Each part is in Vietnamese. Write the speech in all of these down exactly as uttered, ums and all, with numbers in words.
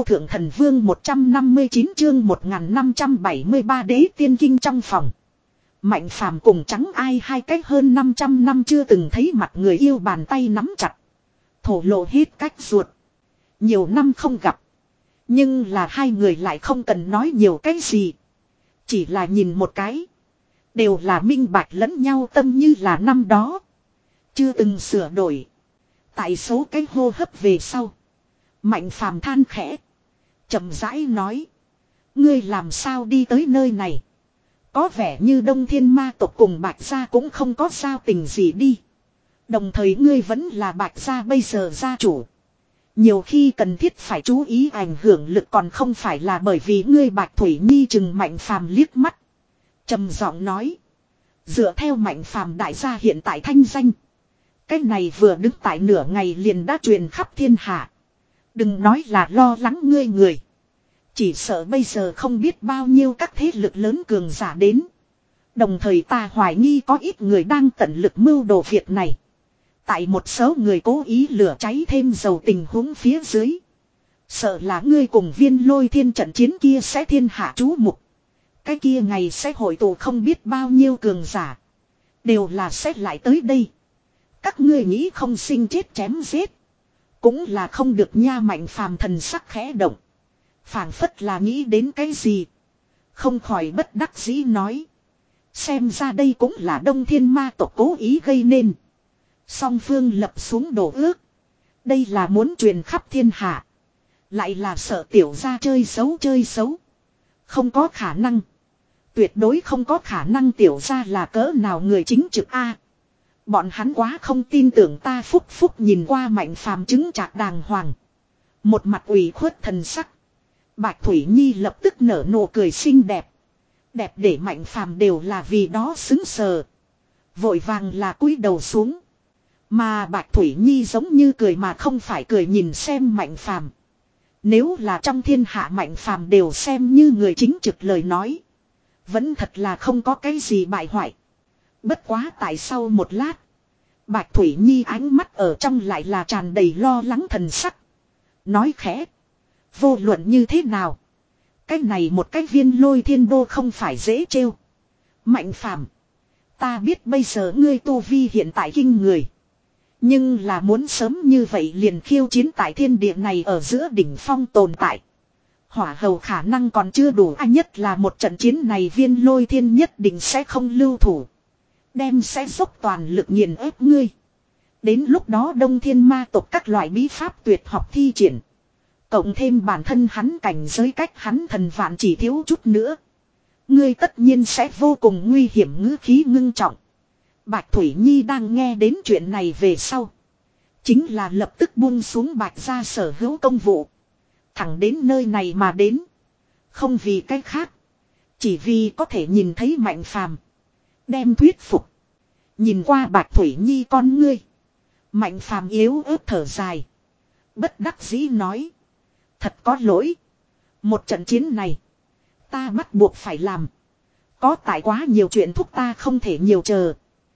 thượng thần vương một trăm năm mươi chín chương một nghìn năm trăm bảy mươi ba đế tiên kinh trong phòng. Mạnh phàm cùng trắng ai hai cách hơn năm trăm năm chưa từng thấy mặt người yêu bàn tay nắm chặt. Thổ lộ hết cách ruột. Nhiều năm không gặp. Nhưng là hai người lại không cần nói nhiều cái gì. Chỉ là nhìn một cái. Đều là minh bạch lẫn nhau tâm như là năm đó. Chưa từng sửa đổi. Tại số cái hô hấp về sau. Mạnh phàm than khẽ. Chậm rãi nói. Ngươi làm sao đi tới nơi này. Có vẻ như Đông Thiên Ma tộc cùng Bạch Gia cũng không có giao tình gì đi. Đồng thời ngươi vẫn là Bạch Gia bây giờ gia chủ. Nhiều khi cần thiết phải chú ý ảnh hưởng lực còn không phải là bởi vì ngươi Bạch Thủy Nhi chừng Mạnh phàm liếc mắt. Trầm giọng nói. Dựa theo Mạnh phàm đại gia hiện tại thanh danh. Cái này vừa đứng tại nửa ngày liền đã truyền khắp thiên hạ. Đừng nói là lo lắng ngươi người. Chỉ sợ bây giờ không biết bao nhiêu các thế lực lớn cường giả đến. Đồng thời ta hoài nghi có ít người đang tận lực mưu đồ việc này. Tại một số người cố ý lửa cháy thêm dầu tình huống phía dưới. Sợ là ngươi cùng Viên Lôi Thiên trận chiến kia sẽ thiên hạ chú mục. Cái kia ngày sẽ hội tụ không biết bao nhiêu cường giả. Đều là sẽ lại tới đây. Các ngươi nghĩ không sinh chết chém giết. Cũng là không được nha. Mạnh phàm thần sắc khẽ động. Phảng phất là nghĩ đến cái gì. Không khỏi bất đắc dĩ nói. Xem ra đây cũng là Đông Thiên Ma tộc cố ý gây nên. Song phương lập xuống đổ ước. Đây là muốn truyền khắp thiên hạ. Lại là sợ tiểu gia chơi xấu chơi xấu. Không có khả năng. Tuyệt đối không có khả năng tiểu gia là cỡ nào người chính trực a. Bọn hắn quá không tin tưởng ta. Phúc Phúc nhìn qua Mạnh phàm chứng chạc đàng hoàng. Một mặt ủy khuất thần sắc. Bạch Thủy Nhi lập tức nở nụ cười xinh đẹp. Đẹp để Mạnh phàm đều là vì đó xứng sờ. Vội vàng là cúi đầu xuống. Mà Bạch Thủy Nhi giống như cười mà không phải cười nhìn xem Mạnh phàm. Nếu là trong thiên hạ Mạnh phàm đều xem như người chính trực lời nói. Vẫn thật là không có cái gì bại hoại. Bất quá tại sau một lát. Bạch Thủy Nhi ánh mắt ở trong lại là tràn đầy lo lắng thần sắc. Nói khẽ. Vô luận như thế nào. Cái này một cái Viên Lôi Thiên đô không phải dễ trêu. Mạnh phàm. Ta biết bây giờ ngươi tu vi hiện tại kinh người. Nhưng là muốn sớm như vậy liền khiêu chiến tại thiên địa này ở giữa đỉnh phong tồn tại. Hỏa hầu khả năng còn chưa đủ. Anh nhất là một trận chiến này Viên Lôi Thiên nhất định sẽ không lưu thủ. Đem sẽ dốc toàn lực nghiền ép ngươi. Đến lúc đó Đông Thiên Ma tộc các loại bí pháp tuyệt học thi triển. Cộng thêm bản thân hắn cảnh giới cách hắn thần vạn chỉ thiếu chút nữa. Ngươi tất nhiên sẽ vô cùng nguy hiểm. Ngữ khí ngưng trọng. Bạch Thủy Nhi đang nghe đến chuyện này về sau. Chính là lập tức buông xuống Bạch gia sở hữu công vụ. Thẳng đến nơi này mà đến. Không vì cái khác. Chỉ vì có thể nhìn thấy Mạnh phàm. Đem thuyết phục. Nhìn qua Bạch Thủy Nhi con ngươi. Mạnh phàm yếu ớt thở dài. Bất đắc dĩ nói. Thật có lỗi. Một trận chiến này. Ta bắt buộc phải làm. Có tại quá nhiều chuyện thúc ta không thể nhiều chờ.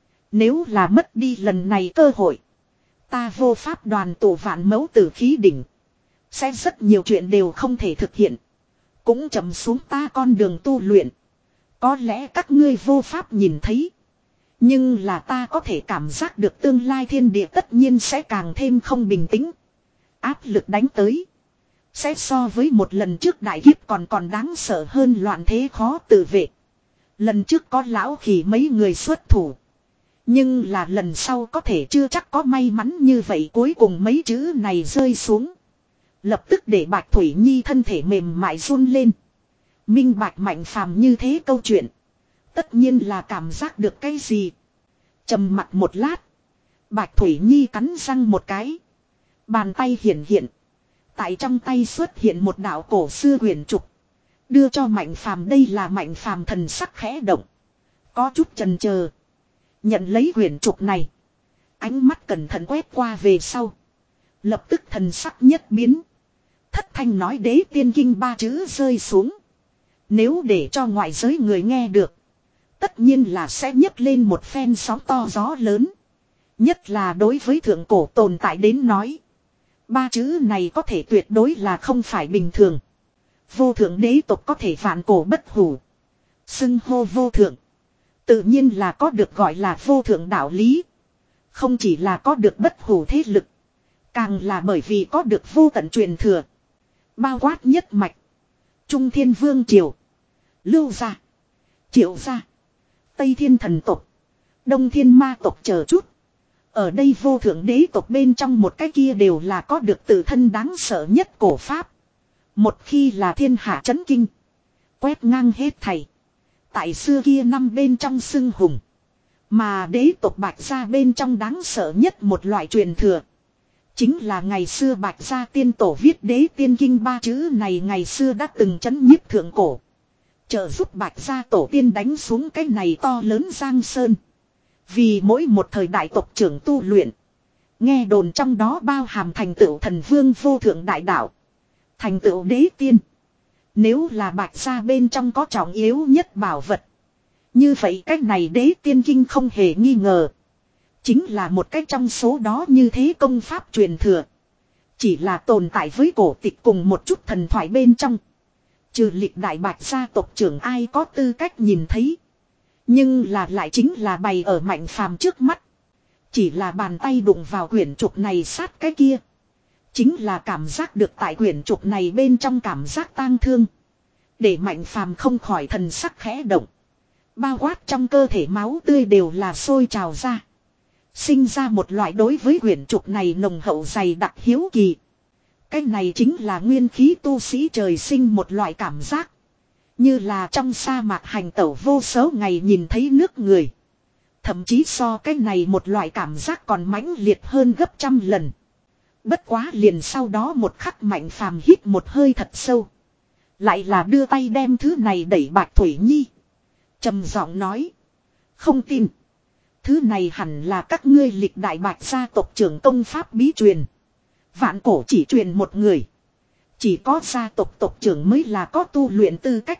Nếu là mất đi lần này cơ hội. Ta vô pháp đoàn tụ vạn mẫu tử khí đỉnh. Sẽ rất nhiều chuyện đều không thể thực hiện. Cũng chậm xuống ta con đường tu luyện. Có lẽ các ngươi vô pháp nhìn thấy. Nhưng là ta có thể cảm giác được tương lai thiên địa tất nhiên sẽ càng thêm không bình tĩnh. Áp lực đánh tới. Sẽ so với một lần trước đại kiếp còn còn đáng sợ hơn loạn thế khó tự vệ. Lần trước có lão khỉ mấy người xuất thủ. Nhưng là lần sau có thể chưa chắc có may mắn như vậy. Cuối cùng mấy chữ này rơi xuống. Lập tức để Bạch Thủy Nhi thân thể mềm mại run lên. Minh bạch Mạnh phàm như thế câu chuyện. Tất nhiên là cảm giác được cái gì. Trầm mặt một lát. Bạch Thủy Nhi cắn răng một cái. Bàn tay hiển hiện. Tại trong tay xuất hiện một đạo cổ xưa huyền trục. Đưa cho Mạnh phàm. Đây là Mạnh phàm thần sắc khẽ động. Có chút chần chờ. Nhận lấy huyền trục này. Ánh mắt cẩn thận quét qua về sau. Lập tức thần sắc nhất biến. Thất thanh nói đế tiên kinh ba chữ rơi xuống. Nếu để cho ngoại giới người nghe được. Tất nhiên là sẽ nhấc lên một phen sóng to gió lớn. Nhất là đối với thượng cổ tồn tại đến nói. Ba chữ này có thể tuyệt đối là không phải bình thường. Vô thượng đế tộc có thể vạn cổ bất hủ. Xưng hô vô thượng. Tự nhiên là có được gọi là vô thượng đạo lý. Không chỉ là có được bất hủ thế lực. Càng là bởi vì có được vô tận truyền thừa. Bao quát nhất mạch. Trung Thiên Vương Triều. Lưu gia. Triệu gia. Tây Thiên Thần tộc. Đông Thiên Ma tộc chờ chút. Ở đây vô thượng đế tộc bên trong một cái kia đều là có được tự thân đáng sợ nhất cổ pháp. Một khi là thiên hạ chấn kinh. Quét ngang hết thảy. Tại xưa kia năm bên trong xưng hùng. Mà đế tộc Bạch Gia bên trong đáng sợ nhất một loại truyền thừa. Chính là ngày xưa Bạch Gia tiên tổ viết đế tiên kinh ba chữ này ngày xưa đã từng chấn nhiếp thượng cổ. Trợ giúp Bạch Gia tổ tiên đánh xuống cái này to lớn giang sơn. Vì mỗi một thời đại tộc trưởng tu luyện. Nghe đồn trong đó bao hàm thành tựu thần vương vô thượng đại đạo. Thành tựu đế tiên. Nếu là Bạch Gia bên trong có trọng yếu nhất bảo vật. Như vậy cách này đế tiên kinh không hề nghi ngờ. Chính là một cách trong số đó như thế công pháp truyền thừa. Chỉ là tồn tại với cổ tịch cùng một chút thần thoại bên trong. Trừ lịch đại Bạch Gia tộc trưởng ai có tư cách nhìn thấy. Nhưng là lại chính là bày ở Mạnh Phàm trước mắt. Chỉ là bàn tay đụng vào quyển trục này sát cái kia. Chính là cảm giác được tại quyển trục này bên trong cảm giác tang thương. Để Mạnh Phàm không khỏi thần sắc khẽ động. Bao quát trong cơ thể máu tươi đều là sôi trào ra. Sinh ra một loại đối với quyển trục này nồng hậu dày đặc hiếu kỳ. Cái này chính là nguyên khí tu sĩ trời sinh một loại cảm giác. Như là trong sa mạc hành tẩu vô số ngày nhìn thấy nước người. Thậm chí so cái này một loại cảm giác còn mãnh liệt hơn gấp trăm lần. Bất quá liền sau đó một khắc Mạnh Phàm hít một hơi thật sâu. Lại là đưa tay đem thứ này đẩy Bạch Thủy Nhi. Trầm giọng nói. Không tin. Thứ này hẳn là các ngươi lịch đại Bạch gia tộc trưởng công pháp bí truyền. Vạn cổ chỉ truyền một người. Chỉ có gia tộc tộc trưởng mới là có tu luyện tư cách.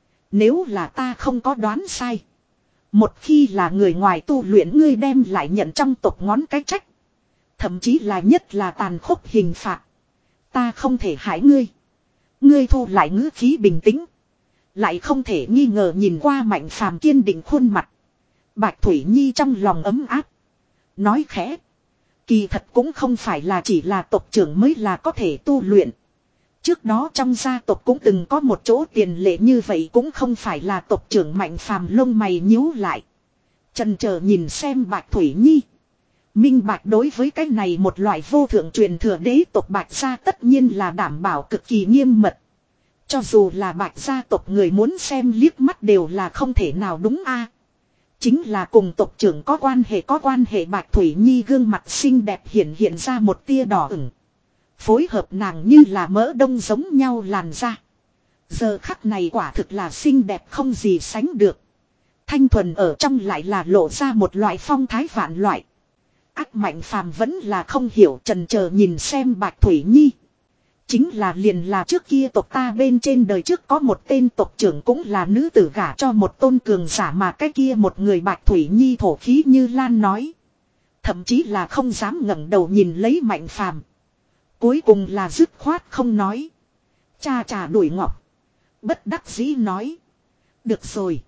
Nếu là ta không có đoán sai. Một khi là người ngoài tu luyện ngươi đem lại nhận trong tộc ngón cái trách. Thậm chí là nhất là tàn khốc hình phạt. Ta không thể hại ngươi. Ngươi thu lại ngữ khí bình tĩnh. Lại không thể nghi ngờ nhìn qua Mạnh Phàm kiên định khuôn mặt. Bạch Thủy Nhi trong lòng ấm áp. Nói khẽ. Kỳ thật cũng không phải là chỉ là tộc trưởng mới là có thể tu luyện. Trước đó trong gia tộc cũng từng có một chỗ tiền lệ như vậy cũng không phải là tộc trưởng Mạnh Phàm lông mày nhíu lại. Chần chờ nhìn xem Bạch Thủy Nhi. Minh Bạch đối với cái này một loại vô thượng truyền thừa đế tộc Bạch gia tất nhiên là đảm bảo cực kỳ nghiêm mật. Cho dù là Bạch gia tộc người muốn xem liếc mắt đều là không thể nào đúng a. Chính là cùng tộc trưởng có quan hệ có quan hệ Bạch Thủy Nhi gương mặt xinh đẹp hiện hiện ra một tia đỏ ửng. Phối hợp nàng như là mỡ đông giống nhau làn da. Giờ khắc này quả thực là xinh đẹp không gì sánh được. Thanh thuần ở trong lại là lộ ra một loại phong thái vạn loại. Ác Mạnh Phàm vẫn là không hiểu trần chờ nhìn xem Bạch Thủy Nhi. Chính là liền là trước kia tộc ta bên trên đời trước có một tên tộc trưởng cũng là nữ tử gả cho một tôn cường giả mà cái kia một người Bạch Thủy Nhi thổ khí như lan nói. Thậm chí là không dám ngẩng đầu nhìn lấy Mạnh Phàm. Cuối cùng là dứt khoát không nói. Cha trà đuổi ngọc. Bất đắc dĩ nói. Được rồi.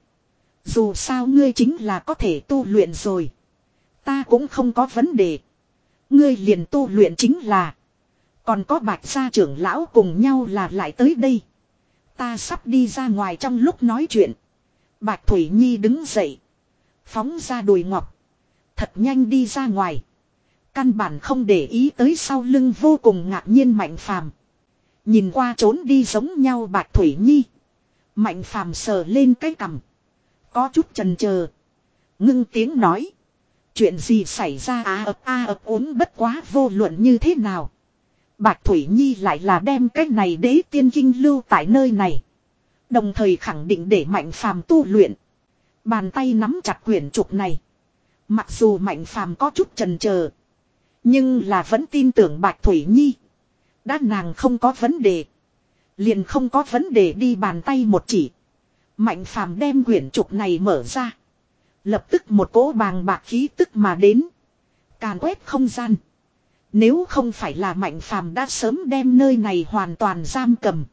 Dù sao ngươi chính là có thể tu luyện rồi. Ta cũng không có vấn đề. Ngươi liền tu luyện chính là. Còn có Bạch gia trưởng lão cùng nhau là lại tới đây. Ta sắp đi ra ngoài trong lúc nói chuyện. Bạch Thủy Nhi đứng dậy. Phóng ra đùi ngọc. Thật nhanh đi ra ngoài. Căn bản không để ý tới sau lưng vô cùng ngạc nhiên Mạnh Phàm. Nhìn qua trốn đi giống nhau Bạch Thủy Nhi. Mạnh Phàm sờ lên cái cằm. Có chút chần chờ. Ngưng tiếng nói. Chuyện gì xảy ra á ập a ập uống bất quá vô luận như thế nào. Bạch Thủy Nhi lại là đem cái này đế tiên kinh lưu tại nơi này. Đồng thời khẳng định để Mạnh Phàm tu luyện. Bàn tay nắm chặt quyển trục này. Mặc dù Mạnh Phàm có chút chần chờ. Nhưng là vẫn tin tưởng Bạch Thủy Nhi. Đã nàng không có vấn đề. Liền không có vấn đề đi bàn tay một chỉ. Mạnh Phàm đem quyển trục này mở ra. Lập tức một cỗ bàng bạc khí tức mà đến. Càn quét không gian. Nếu không phải là Mạnh Phàm đã sớm đem nơi này hoàn toàn giam cầm.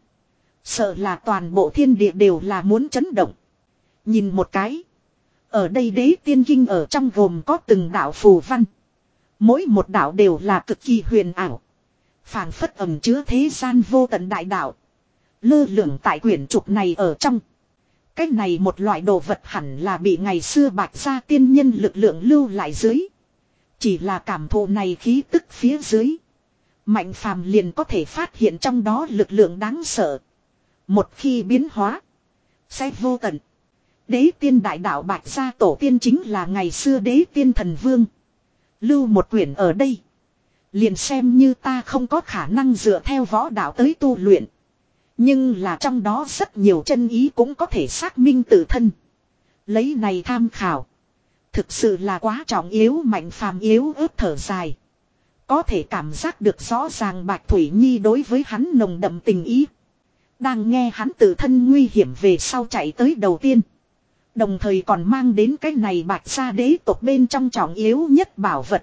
Sợ là toàn bộ thiên địa đều là muốn chấn động. Nhìn một cái. Ở đây đế tiên kinh ở trong gồm có từng đạo phù văn. Mỗi một đạo đều là cực kỳ huyền ảo. Phảng phất ẩn chứa thế gian vô tận đại đạo. Lơ lửng tại quyển trục này ở trong. Cái này một loại đồ vật hẳn là bị ngày xưa Bạch Gia tiên nhân lực lượng lưu lại dưới. Chỉ là cảm thụ này khí tức phía dưới. Mạnh Phàm liền có thể phát hiện trong đó lực lượng đáng sợ. Một khi biến hóa. Sẽ vô tận. Đế tiên đại đạo Bạch Gia tổ tiên chính là ngày xưa đế tiên thần vương. Lưu một quyển ở đây. Liền xem như ta không có khả năng dựa theo võ đạo tới tu luyện. Nhưng là trong đó rất nhiều chân ý cũng có thể xác minh tự thân. Lấy này tham khảo. Thực sự là quá trọng yếu. Mạnh Phàm yếu ớt thở dài. Có thể cảm giác được rõ ràng Bạch Thủy Nhi đối với hắn nồng đậm tình ý. Đang nghe hắn tự thân nguy hiểm về sau chạy tới đầu tiên. Đồng thời còn mang đến cái này Bạch Gia đế tộc bên trong trọng yếu nhất bảo vật.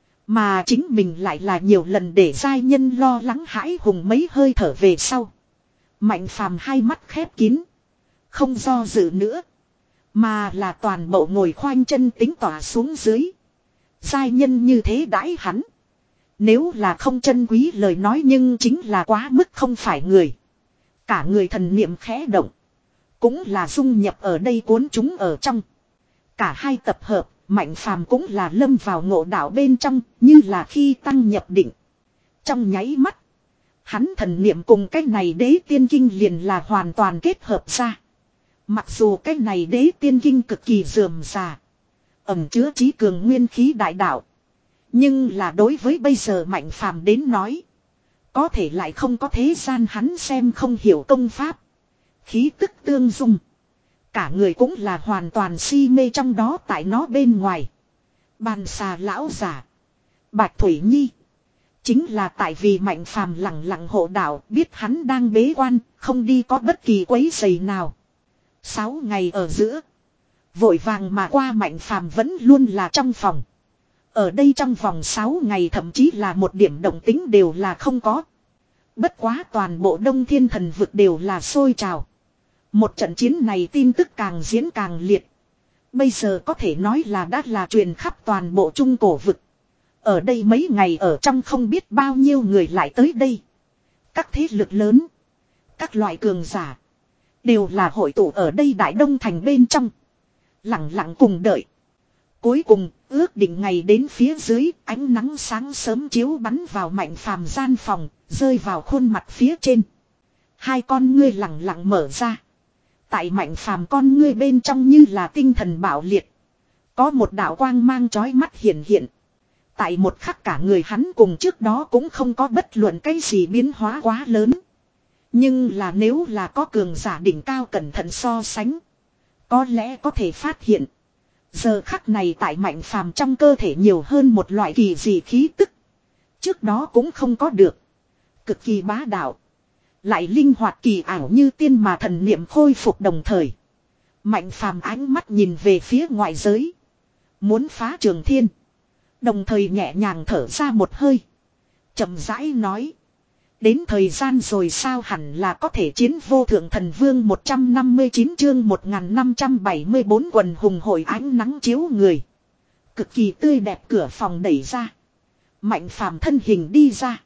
Mà chính mình lại là nhiều lần để giai nhân lo lắng hãi hùng mấy hơi thở về sau. Mạnh Phàm hai mắt khép kín. Không do dự nữa. Mà là toàn bộ ngồi khoanh chân tính tỏa xuống dưới. Giai nhân như thế đãi hắn. Nếu là không chân quý lời nói nhưng chính là quá mức không phải người. Cả người thần niệm khẽ động. Cũng là dung nhập ở đây cuốn chúng ở trong. Cả hai tập hợp, Mạnh Phàm cũng là lâm vào ngộ đạo bên trong, như là khi tăng nhập định. Trong nháy mắt, hắn thần niệm cùng cái này đế tiên kinh liền là hoàn toàn kết hợp ra. Mặc dù cái này đế tiên kinh cực kỳ rườm rà, ẩn chứa trí cường nguyên khí đại đạo. Nhưng là đối với bây giờ Mạnh Phàm đến nói, có thể lại không có thế gian hắn xem không hiểu công pháp. Khí tức tương dung. Cả người cũng là hoàn toàn si mê trong đó tại nó bên ngoài. Bàn xà lão giả. Bạch Thủy Nhi. Chính là tại vì Mạnh Phàm lặng lặng hộ đạo biết hắn đang bế quan, không đi có bất kỳ quấy rầy nào. Sáu ngày ở giữa. Vội vàng mà qua Mạnh Phàm vẫn luôn là trong phòng. Ở đây trong vòng sáu ngày thậm chí là một điểm động tính đều là không có. Bất quá toàn bộ Đông Thiên Thần vực đều là sôi trào. Một trận chiến này tin tức càng diễn càng liệt. Bây giờ có thể nói là đã là truyền khắp toàn bộ Trung Cổ vực. Ở đây mấy ngày ở trong không biết bao nhiêu người lại tới đây. Các thế lực lớn. Các loại cường giả. Đều là hội tụ ở đây Đại Đông Thành bên trong. Lặng lặng cùng đợi. Cuối cùng ước định ngày đến phía dưới ánh nắng sáng sớm chiếu bắn vào Mạnh Phàm gian phòng. Rơi vào khuôn mặt phía trên. Hai con ngươi lặng lặng mở ra. Tại Mạnh Phàm con ngươi bên trong như là tinh thần bạo liệt. Có một đạo quang mang chói mắt hiện hiện. Tại một khắc cả người hắn cùng trước đó cũng không có bất luận cái gì biến hóa quá lớn. Nhưng là nếu là có cường giả đỉnh cao cẩn thận so sánh. Có lẽ có thể phát hiện. Giờ khắc này tại Mạnh Phàm trong cơ thể nhiều hơn một loại kỳ dị khí tức. Trước đó cũng không có được. Cực kỳ bá đạo. Lại linh hoạt kỳ ảo như tiên mà thần niệm khôi phục đồng thời. Mạnh Phàm ánh mắt nhìn về phía ngoại giới. Muốn phá trường thiên. Đồng thời nhẹ nhàng thở ra một hơi. Chậm rãi nói. Đến thời gian rồi sao hẳn là có thể chiến vô thượng thần vương một trăm năm mươi chín chương một nghìn năm trăm bảy mươi bốn quần hùng hội ánh nắng chiếu người. Cực kỳ tươi đẹp cửa phòng đẩy ra. Mạnh Phàm thân hình đi ra.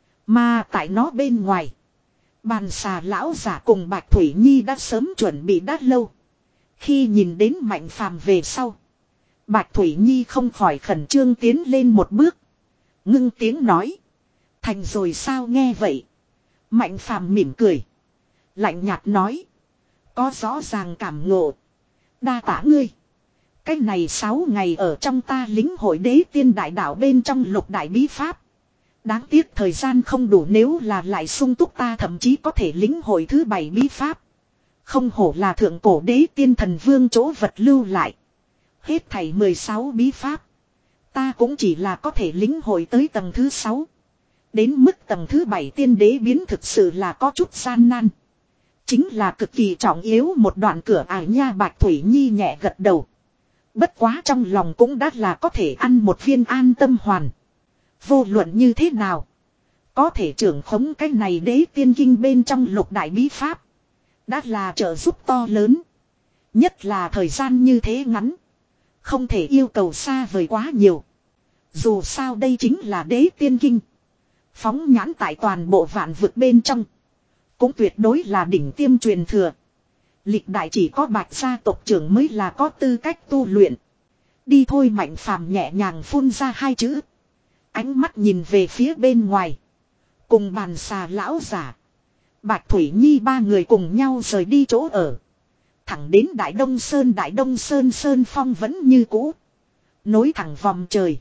Mà tại nó bên ngoài. Bàn xà lão giả cùng Bạch Thủy Nhi đã sớm chuẩn bị đã lâu. Khi nhìn đến Mạnh Phàm về sau. Bạch Thủy Nhi không khỏi khẩn trương tiến lên một bước. Ngưng tiếng nói. Thành rồi sao nghe vậy. Mạnh Phàm mỉm cười. Lạnh nhạt nói. Có rõ ràng cảm ngộ. Đa tả ngươi. Cái này sáu ngày ở trong ta lính hội đế tiên đại đạo bên trong lục đại bí pháp. Đáng tiếc thời gian không đủ nếu là lại sung túc ta thậm chí có thể lính hội thứ bảy bí pháp. Không hổ là thượng cổ đế tiên thần vương chỗ vật lưu lại. Hết thảy mười sáu bí pháp. Ta cũng chỉ là có thể lính hội tới tầng thứ sáu. Đến mức tầng thứ bảy tiên đế biến thực sự là có chút gian nan. Chính là cực kỳ trọng yếu một đoạn cửa ải nha. Bạch Thủy Nhi nhẹ gật đầu. Bất quá trong lòng cũng đã là có thể ăn một viên an tâm hoàn. Vô luận như thế nào. Có thể trưởng khống cái này đế tiên kinh bên trong lục đại bí pháp. Đã là trợ giúp to lớn. Nhất là thời gian như thế ngắn. Không thể yêu cầu xa vời quá nhiều. Dù sao đây chính là đế tiên kinh. Phóng nhãn tại toàn bộ vạn vực bên trong. Cũng tuyệt đối là đỉnh tiêm truyền thừa. Lịch đại chỉ có Bạch gia tộc trưởng mới là có tư cách tu luyện. Đi thôi, Mạnh Phàm nhẹ nhàng phun ra hai chữ. Ánh mắt nhìn về phía bên ngoài. Cùng bàn xà lão giả. Bạch Thủy Nhi ba người cùng nhau rời đi chỗ ở. Thẳng đến Đại Đông Sơn. Đại Đông Sơn Sơn Phong vẫn như cũ. Nối thẳng vòng trời.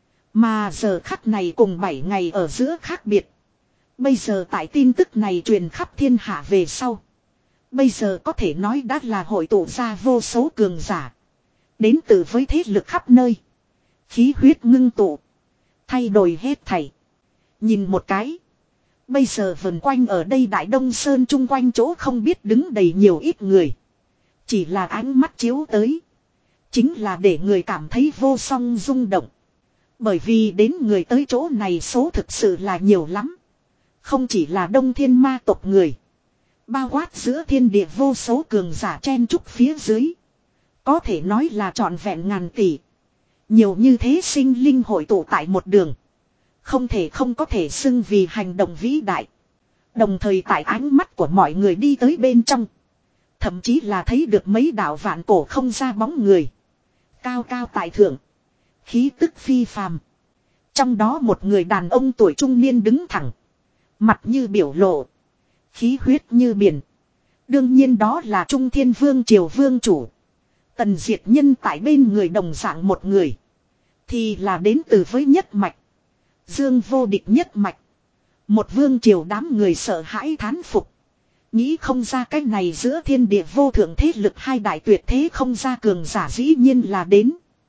Mà giờ khắc này cùng bảy ngày ở giữa khác biệt. Bây giờ tại tin tức này truyền khắp thiên hạ về sau. Bây giờ có thể nói đã là hội tụ ra vô số cường giả. Đến từ với thế lực khắp nơi. Khí huyết ngưng tụ. Thay đổi hết thảy. Nhìn một cái. Bây giờ vần quanh ở đây Đại Đông Sơn chung quanh chỗ không biết đứng đầy nhiều ít người. Chỉ là ánh mắt chiếu tới. Chính là để người cảm thấy vô song rung động. Bởi vì đến người tới chỗ này số thực sự là nhiều lắm. Không chỉ là Đông Thiên Ma tộc người. Bao quát giữa thiên địa vô số cường giả chen trúc phía dưới. Có thể nói là trọn vẹn ngàn tỷ. Nhiều như thế sinh linh hội tụ tại một đường. Không thể không có thể xưng vì hành động vĩ đại. Đồng thời tại ánh mắt của mọi người đi tới bên trong. Thậm chí là thấy được mấy đạo vạn cổ không ra bóng người. Cao cao tại thượng. Khí tức phi phàm. Trong đó một người đàn ông tuổi trung niên đứng thẳng. Mặt như biểu lộ. Khí huyết như biển. Đương nhiên đó là Trung Thiên Vương Triều Vương Chủ. Tần Diệt Nhân tại bên người đồng dạng một người. Thì là đến từ với nhất mạch. Dương vô địch nhất mạch. Một vương triều đám người sợ hãi thán phục. Nghĩ không ra cái này giữa thiên địa vô thượng thế lực hai đại tuyệt thế không ra cường giả dĩ nhiên là đến.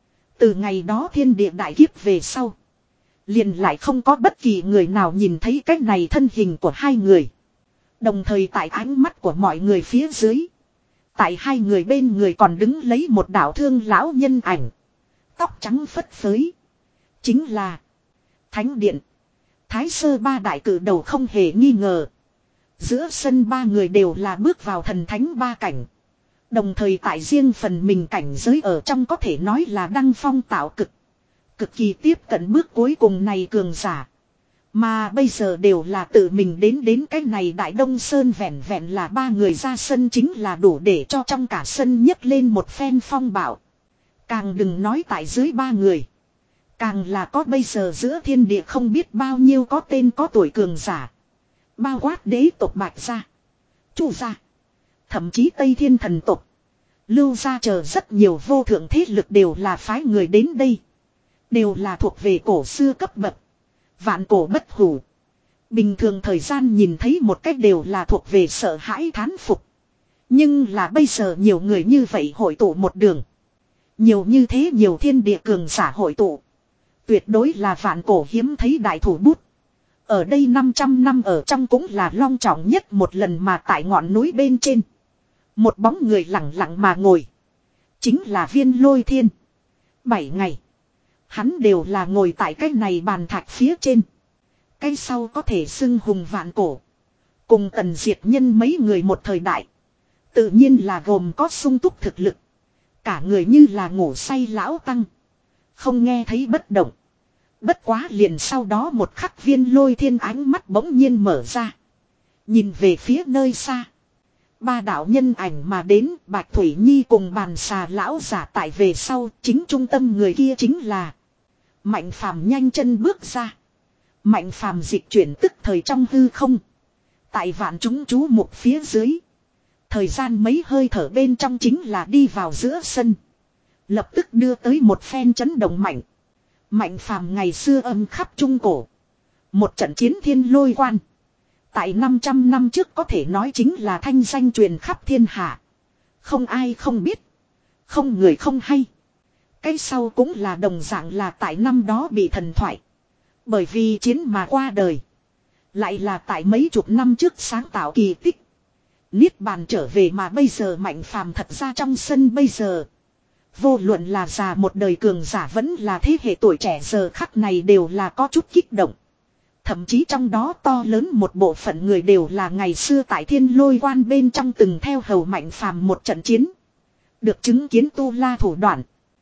Từ ngày đó thiên địa đại kiếp về sau. Liền lại không có bất kỳ người nào nhìn thấy cái này thân hình của hai người. Đồng thời tại ánh mắt của mọi người phía dưới. Tại hai người bên người còn đứng lấy một đạo thương lão nhân ảnh. Tóc trắng phất phới. Chính là Thánh Điện. Thái Sơ ba đại cử đầu không hề nghi ngờ. Giữa sân ba người đều là bước vào thần thánh ba cảnh. Đồng thời tại riêng phần mình cảnh giới ở trong có thể nói là đăng phong tạo cực. Cực kỳ tiếp cận bước cuối cùng này cường giả. Mà bây giờ đều là tự mình đến đến cái này Đại Đông Sơn vẹn vẹn là ba người ra sân chính là đủ để cho trong cả sân nhấc lên một phen phong bạo. Càng đừng nói tại dưới ba người. Càng là có bây giờ giữa thiên địa không biết bao nhiêu có tên có tuổi cường giả. Bao quát đế tộc Bạch gia, Chu gia, thậm chí Tây Thiên thần tộc, Lưu gia chờ rất nhiều vô thượng thế lực đều là phái người đến đây. Đều là thuộc về cổ xưa cấp bậc. Vạn cổ bất hủ. Bình thường thời gian nhìn thấy một cách đều là thuộc về sợ hãi thán phục. Nhưng là bây giờ nhiều người như vậy hội tụ một đường. Nhiều như thế nhiều thiên địa cường giả hội tụ. Tuyệt đối là vạn cổ hiếm thấy đại thủ bút. Ở đây năm trăm năm ở trong cũng là long trọng nhất một lần mà tại ngọn núi bên trên. Một bóng người lặng lặng mà ngồi. Chính là Viên Lôi Thiên. Bảy ngày. Hắn đều là ngồi tại cái này bàn thạch phía trên. Cái sau có thể xưng hùng vạn cổ. Cùng Tần Diệt Nhân mấy người một thời đại. Tự nhiên là gồm có sung túc thực lực. Cả người như là ngủ say lão tăng. Không nghe thấy bất động. Bất quá liền sau đó một khắc Viên Lôi Thiên ánh mắt bỗng nhiên mở ra. Nhìn về phía nơi xa. Ba đạo nhân ảnh mà đến Bạch Thủy Nhi cùng bàn xà lão giả tại về sau. Chính trung tâm người kia chính là Mạnh Phàm nhanh chân bước ra. Mạnh Phàm dịch chuyển tức thời trong hư không. Tại vạn chúng chú mục phía dưới. Thời gian mấy hơi thở bên trong chính là đi vào giữa sân. Lập tức đưa tới một phen chấn động mạnh. Mạnh Phàm ngày xưa âm khắp trung cổ. Một trận chiến thiên lôi quan. Tại năm trăm năm trước có thể nói chính là thanh danh truyền khắp thiên hạ. Không ai không biết. Không người không hay. Cái sau cũng là đồng dạng là tại năm đó bị thần thoại. Bởi vì chiến mà qua đời. Lại là tại mấy chục năm trước sáng tạo kỳ tích. Niết bàn trở về mà bây giờ Mạnh Phàm thật ra trong sân bây giờ. Vô luận là già một đời cường giả vẫn là thế hệ tuổi trẻ giờ khắc này đều là có chút kích động. Thậm chí trong đó to lớn một bộ phận người đều là ngày xưa tại Thiên Lôi Quan bên trong từng theo hầu Mạnh Phàm một trận chiến. Được chứng kiến tu la thủ đoạn.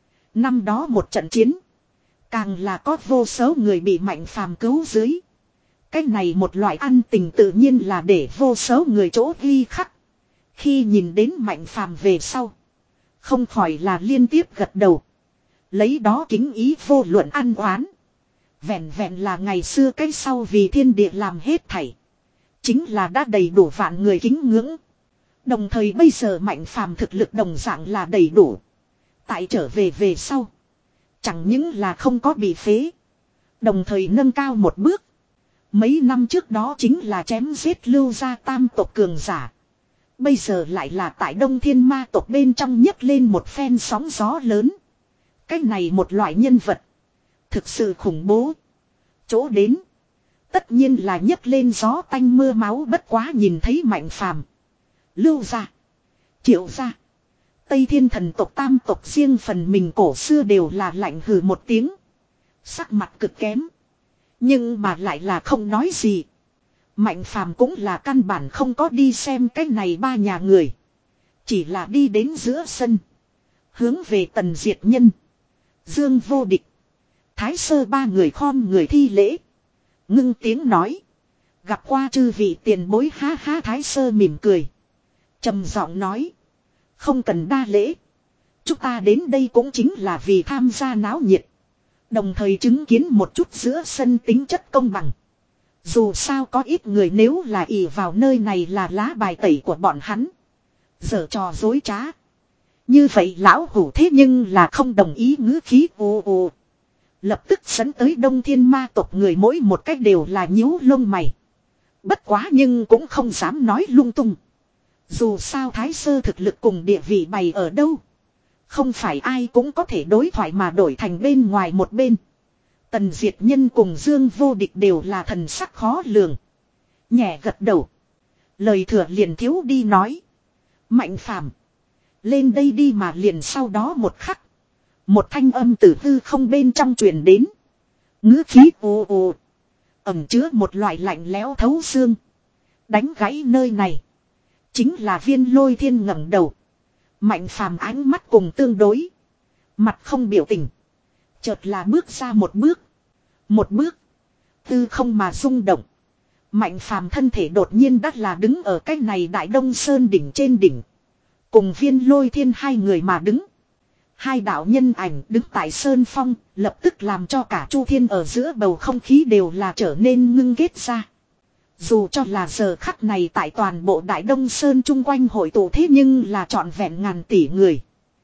Năm đó một trận chiến. Càng là có vô số người bị Mạnh Phàm cứu dưới. Cái này một loại ăn tình tự nhiên là để vô số người chỗ ghi khắc. Khi nhìn đến Mạnh Phàm về sau. Không khỏi là liên tiếp gật đầu. Lấy đó kính ý vô luận ăn oán. Vẹn vẹn là ngày xưa cái sau vì thiên địa làm hết thảy. Chính là đã đầy đủ vạn người kính ngưỡng. Đồng thời bây giờ Mạnh Phàm thực lực đồng dạng là đầy đủ. Tại trở về về sau. Chẳng những là không có bị phế. Đồng thời nâng cao một bước. Mấy năm trước đó chính là chém giết lưu gia tam tộc cường giả. Bây giờ lại là tại Đông Thiên Ma tộc bên trong nhấc lên một phen sóng gió lớn. Cái này một loại nhân vật. Thực sự khủng bố. Chỗ đến. Tất nhiên là nhấc lên gió tanh mưa máu bất quá nhìn thấy Mạnh Phàm. Lưu gia. Triệu gia. Tây Thiên thần tộc tam tộc riêng phần mình cổ xưa đều là lạnh hừ một tiếng. Sắc mặt cực kém. Nhưng mà lại là không nói gì. Mạnh Phàm cũng là căn bản không có đi xem cái này ba nhà người. Chỉ là đi đến giữa sân. Hướng về Tần Diệt Nhân. Dương Vô Địch. Thái Sơ ba người khom người thi lễ. Ngưng tiếng nói. Gặp qua chư vị tiền bối ha ha. Thái Sơ mỉm cười. Trầm giọng nói. Không cần đa lễ. Chúng ta đến đây cũng chính là vì tham gia náo nhiệt. Đồng thời chứng kiến một chút giữa sân tính chất công bằng. Dù sao có ít người nếu là ỷ vào nơi này là lá bài tẩy của bọn hắn. Giở trò dối trá. Như vậy lão hủ thế nhưng là không đồng ý ngữ khí ồ ồ. Lập tức dẫn tới Đông Thiên Ma tộc người mỗi một cách đều là nhíu lông mày. Bất quá nhưng cũng không dám nói lung tung. Dù sao Thái Sơ thực lực cùng địa vị bày ở đâu. Không phải ai cũng có thể đối thoại mà đổi thành bên ngoài một bên. Tần Diệt Nhân cùng Dương Vô Địch đều là thần sắc khó lường. Nhẹ gật đầu. Lời thừa liền thiếu đi nói. Mạnh Phàm lên đây đi mà liền sau đó một khắc. Một thanh âm tử hư không bên trong truyền đến. Ngữ khí ồ ồ. Ẩm chứa một loại lạnh lẽo thấu xương. Đánh gãy nơi này. Chính là Viên Lôi Thiên ngẩng đầu. Mạnh Phàm ánh mắt cùng tương đối. Mặt không biểu tình. Chợt là bước ra một bước. Một bước. Tư không mà rung động. Mạnh Phàm thân thể đột nhiên đắt là đứng ở cái này Đại Đông Sơn đỉnh trên đỉnh. Cùng Viên Lôi Thiên hai người mà đứng. Hai đạo nhân ảnh đứng tại Sơn Phong. Lập tức làm cho cả Chu Thiên ở giữa bầu không khí đều là trở nên ngưng ghét ra. Dù cho là giờ khắc này tại toàn bộ Đại Đông Sơn chung quanh hội tụ thế nhưng là trọn vẹn ngàn tỷ người.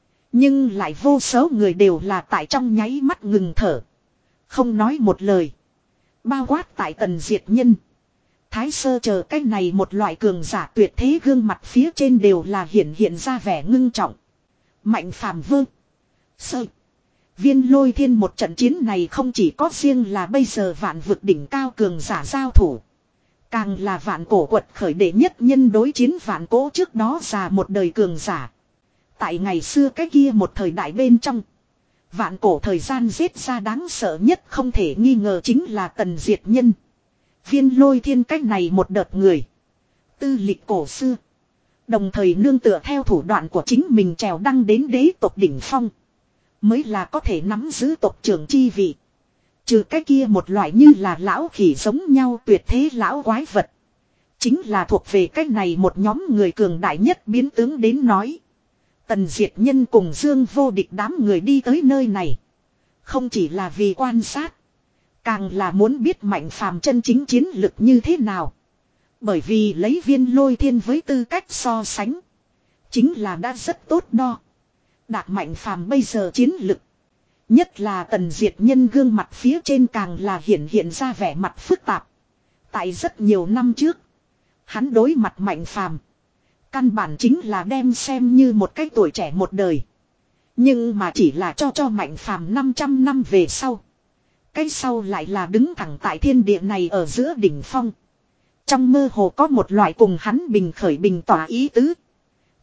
Nhưng lại vô số người đều là tại trong nháy mắt ngừng thở. Không nói một lời. Bao quát tại Tần Diệt Nhân. Thái Sơ chờ cái này một loại cường giả tuyệt thế gương mặt phía trên đều là hiện hiện ra vẻ ngưng trọng. Mạnh Phàm Vương. Sơ. Viên Lôi Thiên một trận chiến này không chỉ có riêng là bây giờ vạn vực đỉnh cao cường giả giao thủ. Càng là vạn cổ quật khởi đệ nhất nhân đối chiến vạn cổ trước đó già một đời cường giả. Tại ngày xưa cái kia một thời đại bên trong. Vạn cổ thời gian giết ra đáng sợ nhất không thể nghi ngờ chính là Tần Diệt Nhân. Viên Lôi Thiên cách này một đợt người. Tư lịch cổ xưa. Đồng thời nương tựa theo thủ đoạn của chính mình trèo đăng đến đế tộc đỉnh phong. Mới là có thể nắm giữ tộc trưởng chi vị. Trừ cái kia một loại như là lão khỉ giống nhau tuyệt thế lão quái vật. Chính là thuộc về cái này một nhóm người cường đại nhất biến tướng đến nói. Tần Diệt Nhân cùng Dương Vô Địch đám người đi tới nơi này. Không chỉ là vì quan sát. Càng là muốn biết Mạnh Phàm chân chính chiến lực như thế nào. Bởi vì lấy Viên Lôi Thiên với tư cách so sánh. Chính là đã rất tốt đo. Đạt Mạnh Phàm bây giờ chiến lực. Nhất là Tần Diệt Nhân gương mặt phía trên càng là hiện hiện ra vẻ mặt phức tạp. Tại rất nhiều năm trước. Hắn đối mặt Mạnh Phàm căn bản chính là đem xem như một cái tuổi trẻ một đời. Nhưng mà chỉ là cho cho Mạnh Phàm năm trăm năm về sau. Cái sau lại là đứng thẳng tại thiên địa này ở giữa đỉnh phong. Trong mơ hồ có một loại cùng hắn bình khởi bình tỏa ý tứ.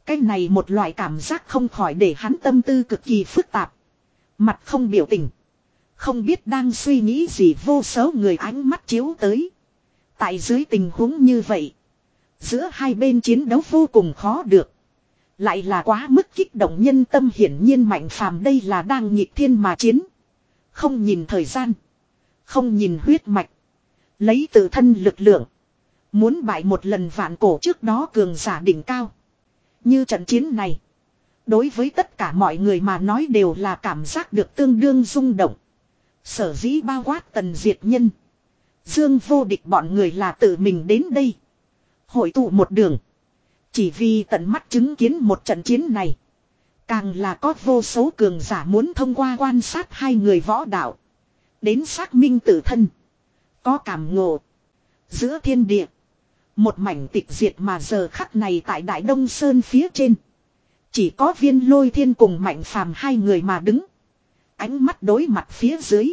Cái này một loại cảm giác không khỏi để hắn tâm tư cực kỳ phức tạp. Mặt không biểu tình. Không biết đang suy nghĩ gì, vô số người ánh mắt chiếu tới. Tại dưới tình huống như vậy. Giữa hai bên chiến đấu vô cùng khó được. Lại là quá mức kích động nhân tâm, hiển nhiên Mạnh Phàm đây là đang nghịch thiên mà chiến. Không nhìn thời gian. Không nhìn huyết mạch. Lấy tự thân lực lượng. Muốn bại một lần vạn cổ trước đó cường giả đỉnh cao. Như trận chiến này. Đối với tất cả mọi người mà nói đều là cảm giác được tương đương rung động. Sở dĩ bao quát Tần Diệt Nhân. Dương Vô Địch bọn người là tự mình đến đây. Hội tụ một đường. Chỉ vì tận mắt chứng kiến một trận chiến này. Càng là có vô số cường giả muốn thông qua quan sát hai người võ đạo. Đến xác minh tự thân. Có cảm ngộ. Giữa thiên địa. Một mảnh tịch diệt mà giờ khắc này tại Đại Đông Sơn phía trên. Chỉ có Viên Lôi Thiên cùng Mạnh Phàm hai người mà đứng. Ánh mắt đối mặt phía dưới.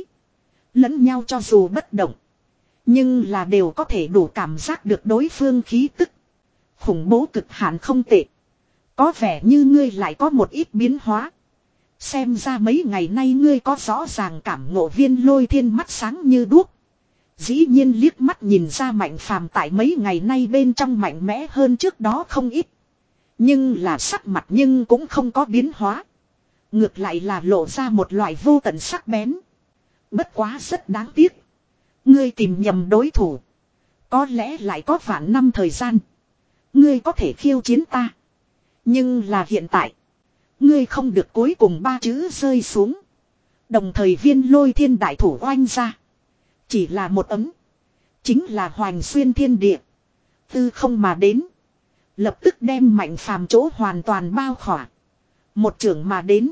Lẫn nhau cho dù bất động. Nhưng là đều có thể đủ cảm giác được đối phương khí tức. Khủng bố cực hạn không tệ. Có vẻ như ngươi lại có một ít biến hóa. Xem ra mấy ngày nay ngươi có rõ ràng cảm ngộ. Viên Lôi Thiên mắt sáng như đuốc. Dĩ nhiên liếc mắt nhìn ra Mạnh Phàm tại mấy ngày nay bên trong mạnh mẽ hơn trước đó không ít. Nhưng là sắc mặt nhưng cũng không có biến hóa. Ngược lại là lộ ra một loại vô tận sắc bén. Bất quá rất đáng tiếc. Ngươi tìm nhầm đối thủ. Có lẽ lại có vạn năm thời gian. Ngươi có thể khiêu chiến ta. Nhưng là hiện tại. Ngươi không được cuối cùng ba chữ rơi xuống. Đồng thời Viên Lôi Thiên đại thủ oanh ra. Chỉ là một ấm. Chính là hoành xuyên thiên địa. Tư không mà đến. Lập tức đem Mạnh Phàm chỗ hoàn toàn bao khỏa. Một trưởng mà đến.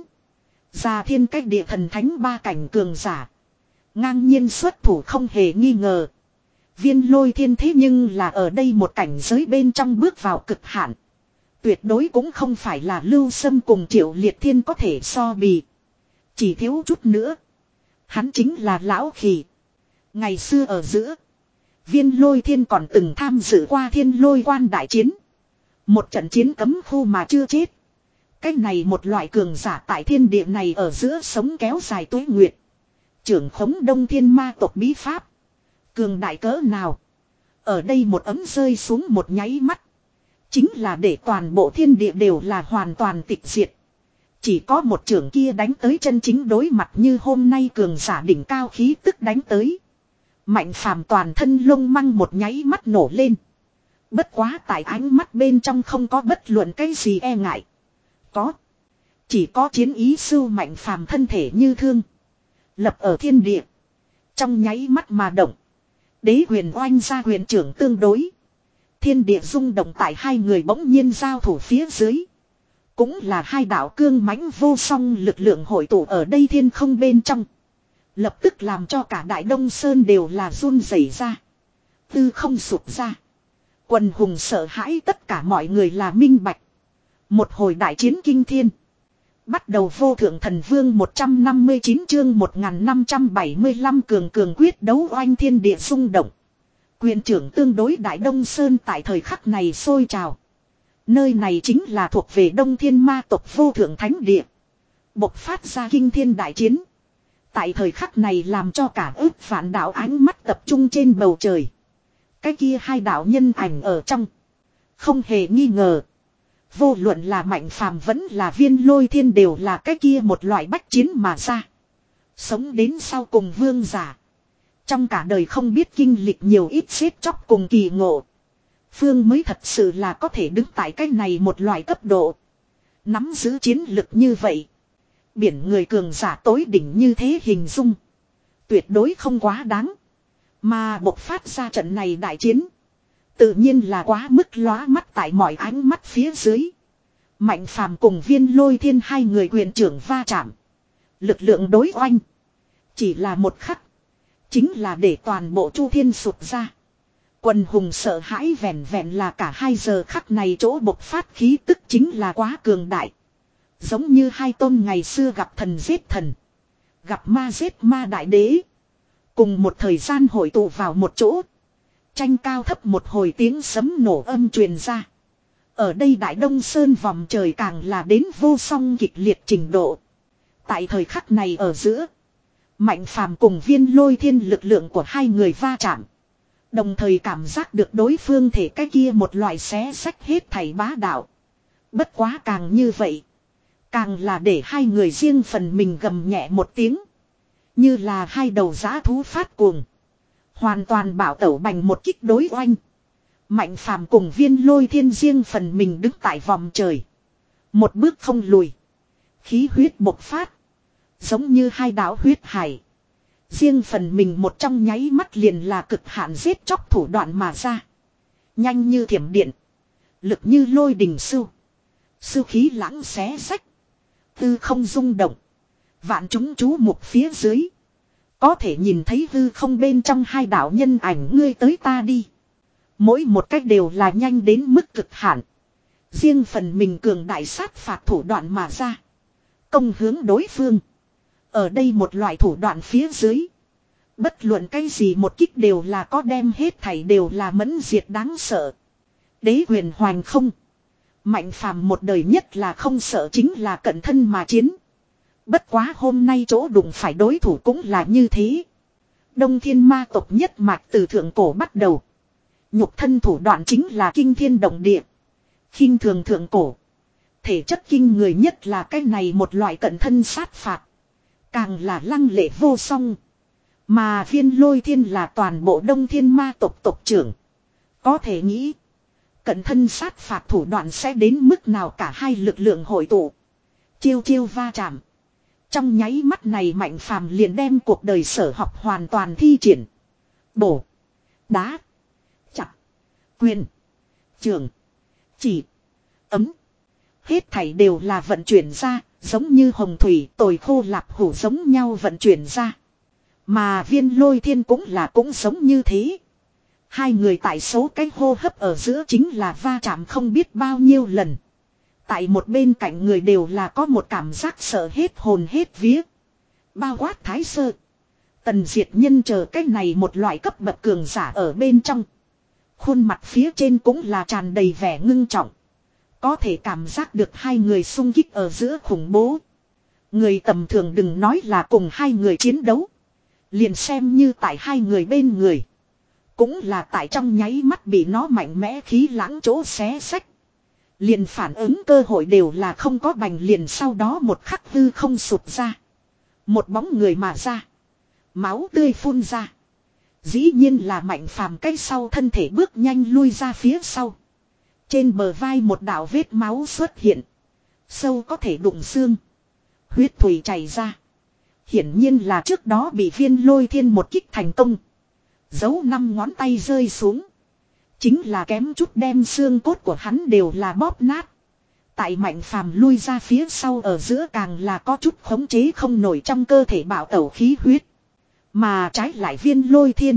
Già thiên cách địa thần thánh ba cảnh cường giả. Ngang nhiên xuất thủ không hề nghi ngờ. Viên Lôi Thiên thế nhưng là ở đây một cảnh giới bên trong bước vào cực hạn. Tuyệt đối cũng không phải là Lưu Sâm cùng Triệu Liệt Thiên có thể so bì. Chỉ thiếu chút nữa. Hắn chính là lão khỉ. Ngày xưa ở giữa. Viên Lôi Thiên còn từng tham dự qua Thiên Lôi Quan đại chiến. Một trận chiến cấm khu mà chưa chết. Cái này một loại cường giả tại thiên địa này ở giữa sống kéo dài tuế nguyệt. Trưởng khống Đông Thiên ma tộc bí pháp. Cường đại cỡ nào. Ở đây một ấm rơi xuống một nháy mắt. Chính là để toàn bộ thiên địa đều là hoàn toàn tịch diệt. Chỉ có một trưởng kia đánh tới chân chính đối mặt như hôm nay cường giả đỉnh cao khí tức đánh tới. Mạnh Phàm toàn thân lông măng một nháy mắt nổ lên. Bất quá tại ánh mắt bên trong không có bất luận cái gì e ngại. Có. Chỉ có chiến ý sưu. Mạnh Phàm thân thể như thương. Lập ở thiên địa. Trong nháy mắt mà động. Đế huyền oanh ra huyền trưởng tương đối. Thiên địa rung động tại hai người bỗng nhiên giao thủ phía dưới. Cũng là hai đạo cương mãnh vô song lực lượng hội tụ ở đây thiên không bên trong. Lập tức làm cho cả Đại Đông Sơn đều là run rẩy ra. Tư không sụp ra. Quần hùng sợ hãi, tất cả mọi người là minh bạch. Một hồi đại chiến kinh thiên. Bắt đầu. Vô thượng thần vương một trăm năm mươi chín chương một nghìn năm trăm bảy mươi lăm cường cường quyết đấu oanh thiên địa rung động. Quyền trưởng tương đối Đại Đông Sơn tại thời khắc này sôi trào. Nơi này chính là thuộc về Đông Thiên ma tộc vô thượng thánh địa. Bộc phát ra kinh thiên đại chiến. Tại thời khắc này làm cho cả ước vạn đạo ánh mắt tập trung trên bầu trời. Cái kia hai đạo nhân ảnh ở trong. Không hề nghi ngờ. Vô luận là Mạnh Phàm vẫn là Viên Lôi Thiên đều là cái kia một loại bách chiến mà ra. Sống đến sau cùng vương giả. Trong cả đời không biết kinh lịch nhiều ít xếp chóc cùng kỳ ngộ. Phương mới thật sự là có thể đứng tại cái này một loại cấp độ. Nắm giữ chiến lực như vậy. Biển người cường giả tối đỉnh như thế hình dung. Tuyệt đối không quá đáng. Mà bộc phát ra trận này đại chiến. Tự nhiên là quá mức lóa mắt tại mọi ánh mắt phía dưới. Mạnh Phàm cùng Viên Lôi Thiên hai người quyền trưởng va chạm. Lực lượng đối oanh. Chỉ là một khắc. Chính là để toàn bộ Chu Thiên sụt ra. Quần hùng sợ hãi, vẹn vẹn là cả hai giờ khắc này chỗ bộc phát khí tức chính là quá cường đại. Giống như hai tôn ngày xưa gặp thần giết thần. Gặp ma giết ma đại đế. Cùng một thời gian hội tụ vào một chỗ. Tranh cao thấp một hồi tiếng sấm nổ âm truyền ra. Ở đây Đại Đông Sơn vòng trời càng là đến vô song kịch liệt trình độ. Tại thời khắc này ở giữa, Mạnh Phàm cùng Viên Lôi Thiên lực lượng của hai người va chạm. Đồng thời cảm giác được đối phương thể cái kia một loại xé xách hết thảy bá đạo. Bất quá càng như vậy, càng là để hai người riêng phần mình gầm nhẹ một tiếng. Như là hai đầu dã thú phát cuồng. Hoàn toàn bảo tẩu bành một kích đối oanh. Mạnh Phàm cùng Viên Lôi Thiên riêng phần mình đứng tại vòng trời. Một bước không lùi. Khí huyết bộc phát. Giống như hai đạo huyết hải. Riêng phần mình một trong nháy mắt liền là cực hạn giết chóc thủ đoạn mà ra. Nhanh như thiểm điện. Lực như lôi đình sưu. Sưu khí lãng xé sách. Tư không rung động. Vạn chúng chú mục phía dưới. Có thể nhìn thấy hư không bên trong hai đạo nhân ảnh ngươi tới ta đi. Mỗi một cách đều là nhanh đến mức cực hạn. Riêng phần mình cường đại sát phạt thủ đoạn mà ra. Công hướng đối phương. Ở đây một loại thủ đoạn phía dưới. Bất luận cái gì một kích đều là có đem hết thảy đều là mẫn diệt đáng sợ. Đế huyền hoành không. Mạnh Phàm một đời nhất là không sợ chính là cận thân mà chiến. Bất quá hôm nay chỗ đụng phải đối thủ cũng là như thế. Đông Thiên ma tộc nhất mạch từ thượng cổ bắt đầu. Nhục thân thủ đoạn chính là kinh thiên động địa. Khinh thường thượng cổ. Thể chất kinh người nhất là cái này một loại cận thân sát phạt. Càng là lăng lệ vô song. Mà Viên Lôi Thiên là toàn bộ Đông Thiên ma tộc tộc trưởng. Có thể nghĩ. Cận thân sát phạt thủ đoạn sẽ đến mức nào cả hai lực lượng hội tụ. Chiêu chiêu va chạm. Trong nháy mắt này Mạnh Phàm liền đem cuộc đời sở học hoàn toàn thi triển. Bổ. Đá. Chặt. Quyền. Trường. Chỉ. Ấm. Hết thảy đều là vận chuyển ra. Giống như hồng thủy tồi khô lạp hủ giống nhau vận chuyển ra. Mà Viên Lôi Thiên cũng là cũng giống như thế. Hai người tại số cái hô hấp ở giữa chính là va chạm không biết bao nhiêu lần. Tại một bên cạnh người đều là có một cảm giác sợ hết hồn hết vía. Bao quát Thái Sơ. Tần Diệt Nhân chờ cái này một loại cấp bậc cường giả ở bên trong. Khuôn mặt phía trên cũng là tràn đầy vẻ ngưng trọng. Có thể cảm giác được hai người xung kích ở giữa khủng bố. Người tầm thường đừng nói là cùng hai người chiến đấu. Liền xem như tại hai người bên người. Cũng là tại trong nháy mắt bị nó mạnh mẽ khí lãng chỗ xé xách. Liền phản ứng cơ hội đều là không có bành liền sau đó một khắc hư không sụt ra. Một bóng người mà ra. Máu tươi phun ra. Dĩ nhiên là Mạnh Phàm cái sau thân thể bước nhanh lui ra phía sau. Trên bờ vai một đạo vết máu xuất hiện. Sâu có thể đụng xương. Huyết thủy chảy ra. Hiển nhiên là trước đó bị Viên Lôi Thiên một kích thành công. Giấu năm ngón tay rơi xuống. Chính là kém chút đem xương cốt của hắn đều là bóp nát. Tại Mạnh Phàm lui ra phía sau ở giữa càng là có chút khống chế không nổi trong cơ thể bạo tẩu khí huyết. Mà trái lại Viên Lôi Thiên.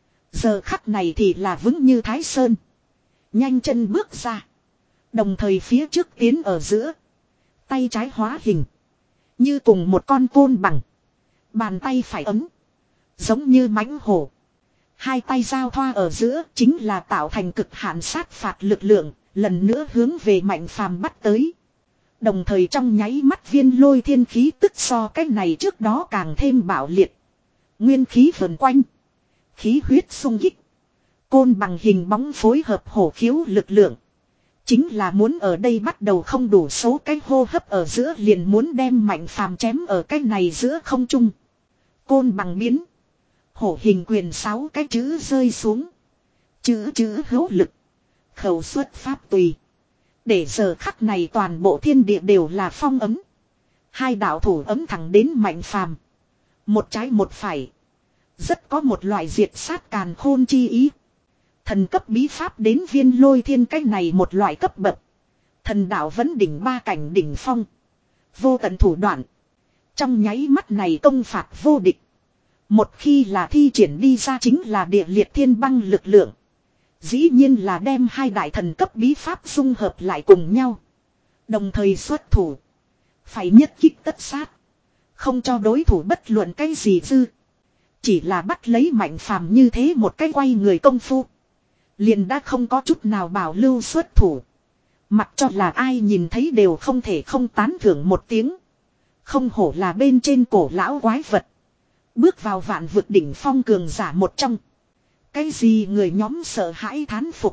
Giờ khắc này thì là vững như Thái Sơn. Nhanh chân bước ra. Đồng thời phía trước tiến ở giữa. Tay trái hóa hình. Như cùng một con côn bằng. Bàn tay phải ấm. Giống như mãnh hổ. Hai tay giao thoa ở giữa chính là tạo thành cực hạn sát phạt lực lượng. Lần nữa hướng về Mạnh Phàm bắt tới. Đồng thời trong nháy mắt Viên Lôi Thiên khí tức so cái này trước đó càng thêm bạo liệt. Nguyên khí vần quanh. Khí huyết sung kích. Côn bằng hình bóng phối hợp hổ khiếu lực lượng. Chính là muốn ở đây bắt đầu không đủ số cái hô hấp ở giữa liền muốn đem Mạnh Phàm chém ở cái này giữa không trung. Côn bằng biến. Hổ hình quyền sáu cái chữ rơi xuống. Chữ chữ hữu lực. Khẩu xuất pháp tùy. Để giờ khắc này toàn bộ thiên địa đều là phong ấm. Hai đạo thủ ấm thẳng đến Mạnh Phàm. Một trái một phải. Rất có một loại diệt sát càn khôn chi ý. Thần cấp bí pháp đến Viên Lôi Thiên cái này một loại cấp bậc. Thần đạo vẫn đỉnh ba cảnh đỉnh phong. Vô tận thủ đoạn. Trong nháy mắt này công phạt vô địch. Một khi là thi triển đi ra chính là địa liệt thiên băng lực lượng. Dĩ nhiên là đem hai đại thần cấp bí pháp dung hợp lại cùng nhau. Đồng thời xuất thủ. Phải nhất kích tất sát. Không cho đối thủ bất luận cái gì dư. Chỉ là bắt lấy Mạnh Phàm như thế một cái quay người công phu. Liền đã không có chút nào bảo lưu xuất thủ. Mặc cho là ai nhìn thấy đều không thể không tán thưởng một tiếng. Không hổ là bên trên cổ lão quái vật. Bước vào vạn vực đỉnh phong cường giả một trong. Cái gì người nhóm sợ hãi thán phục.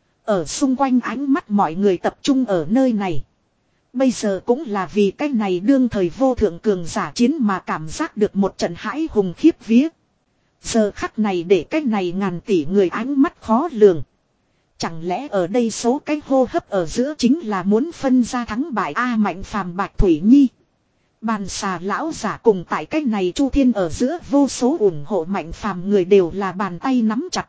Ở xung quanh ánh mắt mọi người tập trung ở nơi này. Bây giờ cũng là vì cái này đương thời vô thượng cường giả chiến mà cảm giác được một trận hãi hùng khiếp vía. Giờ khắc này để cái này ngàn tỷ người ánh mắt khó lường. Chẳng lẽ ở đây số cái hô hấp ở giữa chính là muốn phân ra thắng bại A Mạnh Phàm Bạch Thủy Nhi. Bàn xà lão giả cùng tại cái này Chu Thiên ở giữa vô số ủng hộ Mạnh Phàm người đều là bàn tay nắm chặt.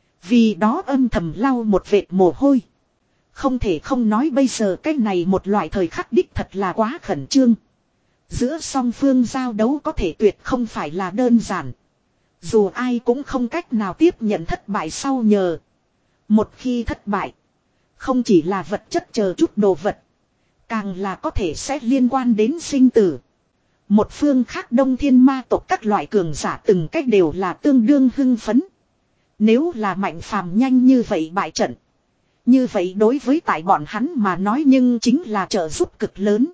Vì đó âm thầm lau một vệt mồ hôi. Không thể không nói bây giờ cái này một loại thời khắc đích thật là quá khẩn trương. Giữa song phương giao đấu có thể tuyệt không phải là đơn giản. Dù ai cũng không cách nào tiếp nhận thất bại sau nhờ. Một khi thất bại, không chỉ là vật chất chờ chút đồ vật, càng là có thể sẽ liên quan đến sinh tử. Một phương khác Đông Thiên ma tộc các loại cường giả từng cách đều là tương đương hưng phấn. Nếu là Mạnh Phàm nhanh như vậy bại trận, như vậy đối với tại bọn hắn mà nói nhưng chính là trợ giúp cực lớn.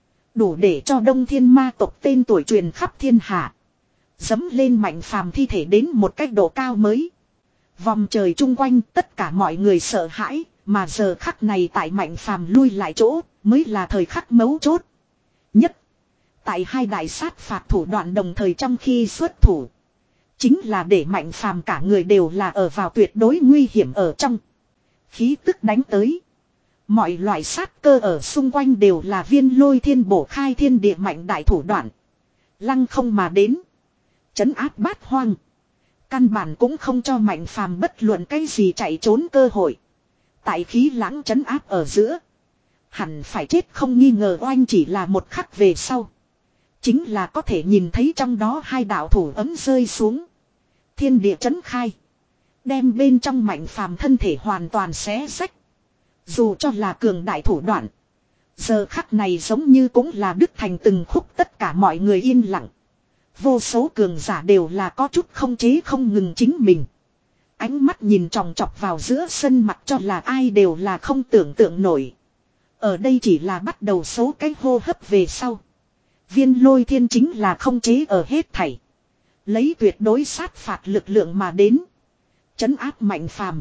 Đủ để cho Đông Thiên ma tộc tên tuổi truyền khắp thiên hạ. Dẫm lên Mạnh Phàm thi thể đến một cách độ cao mới. Vòng trời chung quanh tất cả mọi người sợ hãi, mà giờ khắc này tại Mạnh Phàm lui lại chỗ mới là thời khắc mấu chốt. Nhất, tại hai đại sát phạt thủ đoạn đồng thời trong khi xuất thủ, chính là để Mạnh Phàm cả người đều là ở vào tuyệt đối nguy hiểm ở trong. Khí tức đánh tới. Mọi loại sát cơ ở xung quanh đều là viên lôi thiên bổ khai thiên địa mạnh đại thủ đoạn. Lăng không mà đến. Trấn áp bát hoang. Căn bản cũng không cho Mạnh Phàm bất luận cái gì chạy trốn cơ hội. Tại khí lãng trấn áp ở giữa, hẳn phải chết không nghi ngờ oanh chỉ là một khắc về sau. Chính là có thể nhìn thấy trong đó hai đạo thủ ấm rơi xuống. Thiên địa trấn khai. Đem bên trong Mạnh Phàm thân thể hoàn toàn xé rách. Dù cho là cường đại thủ đoạn, giờ khắc này giống như cũng là đứt thành từng khúc, tất cả mọi người yên lặng. Vô số cường giả đều là có chút không chế không ngừng chính mình. Ánh mắt nhìn tròng trọc vào giữa sân mặt cho là ai đều là không tưởng tượng nổi. Ở đây chỉ là bắt đầu số cái hô hấp về sau. Viên lôi thiên chính là không chế ở hết thảy. Lấy tuyệt đối sát phạt lực lượng mà đến. Trấn áp Mạnh Phàm,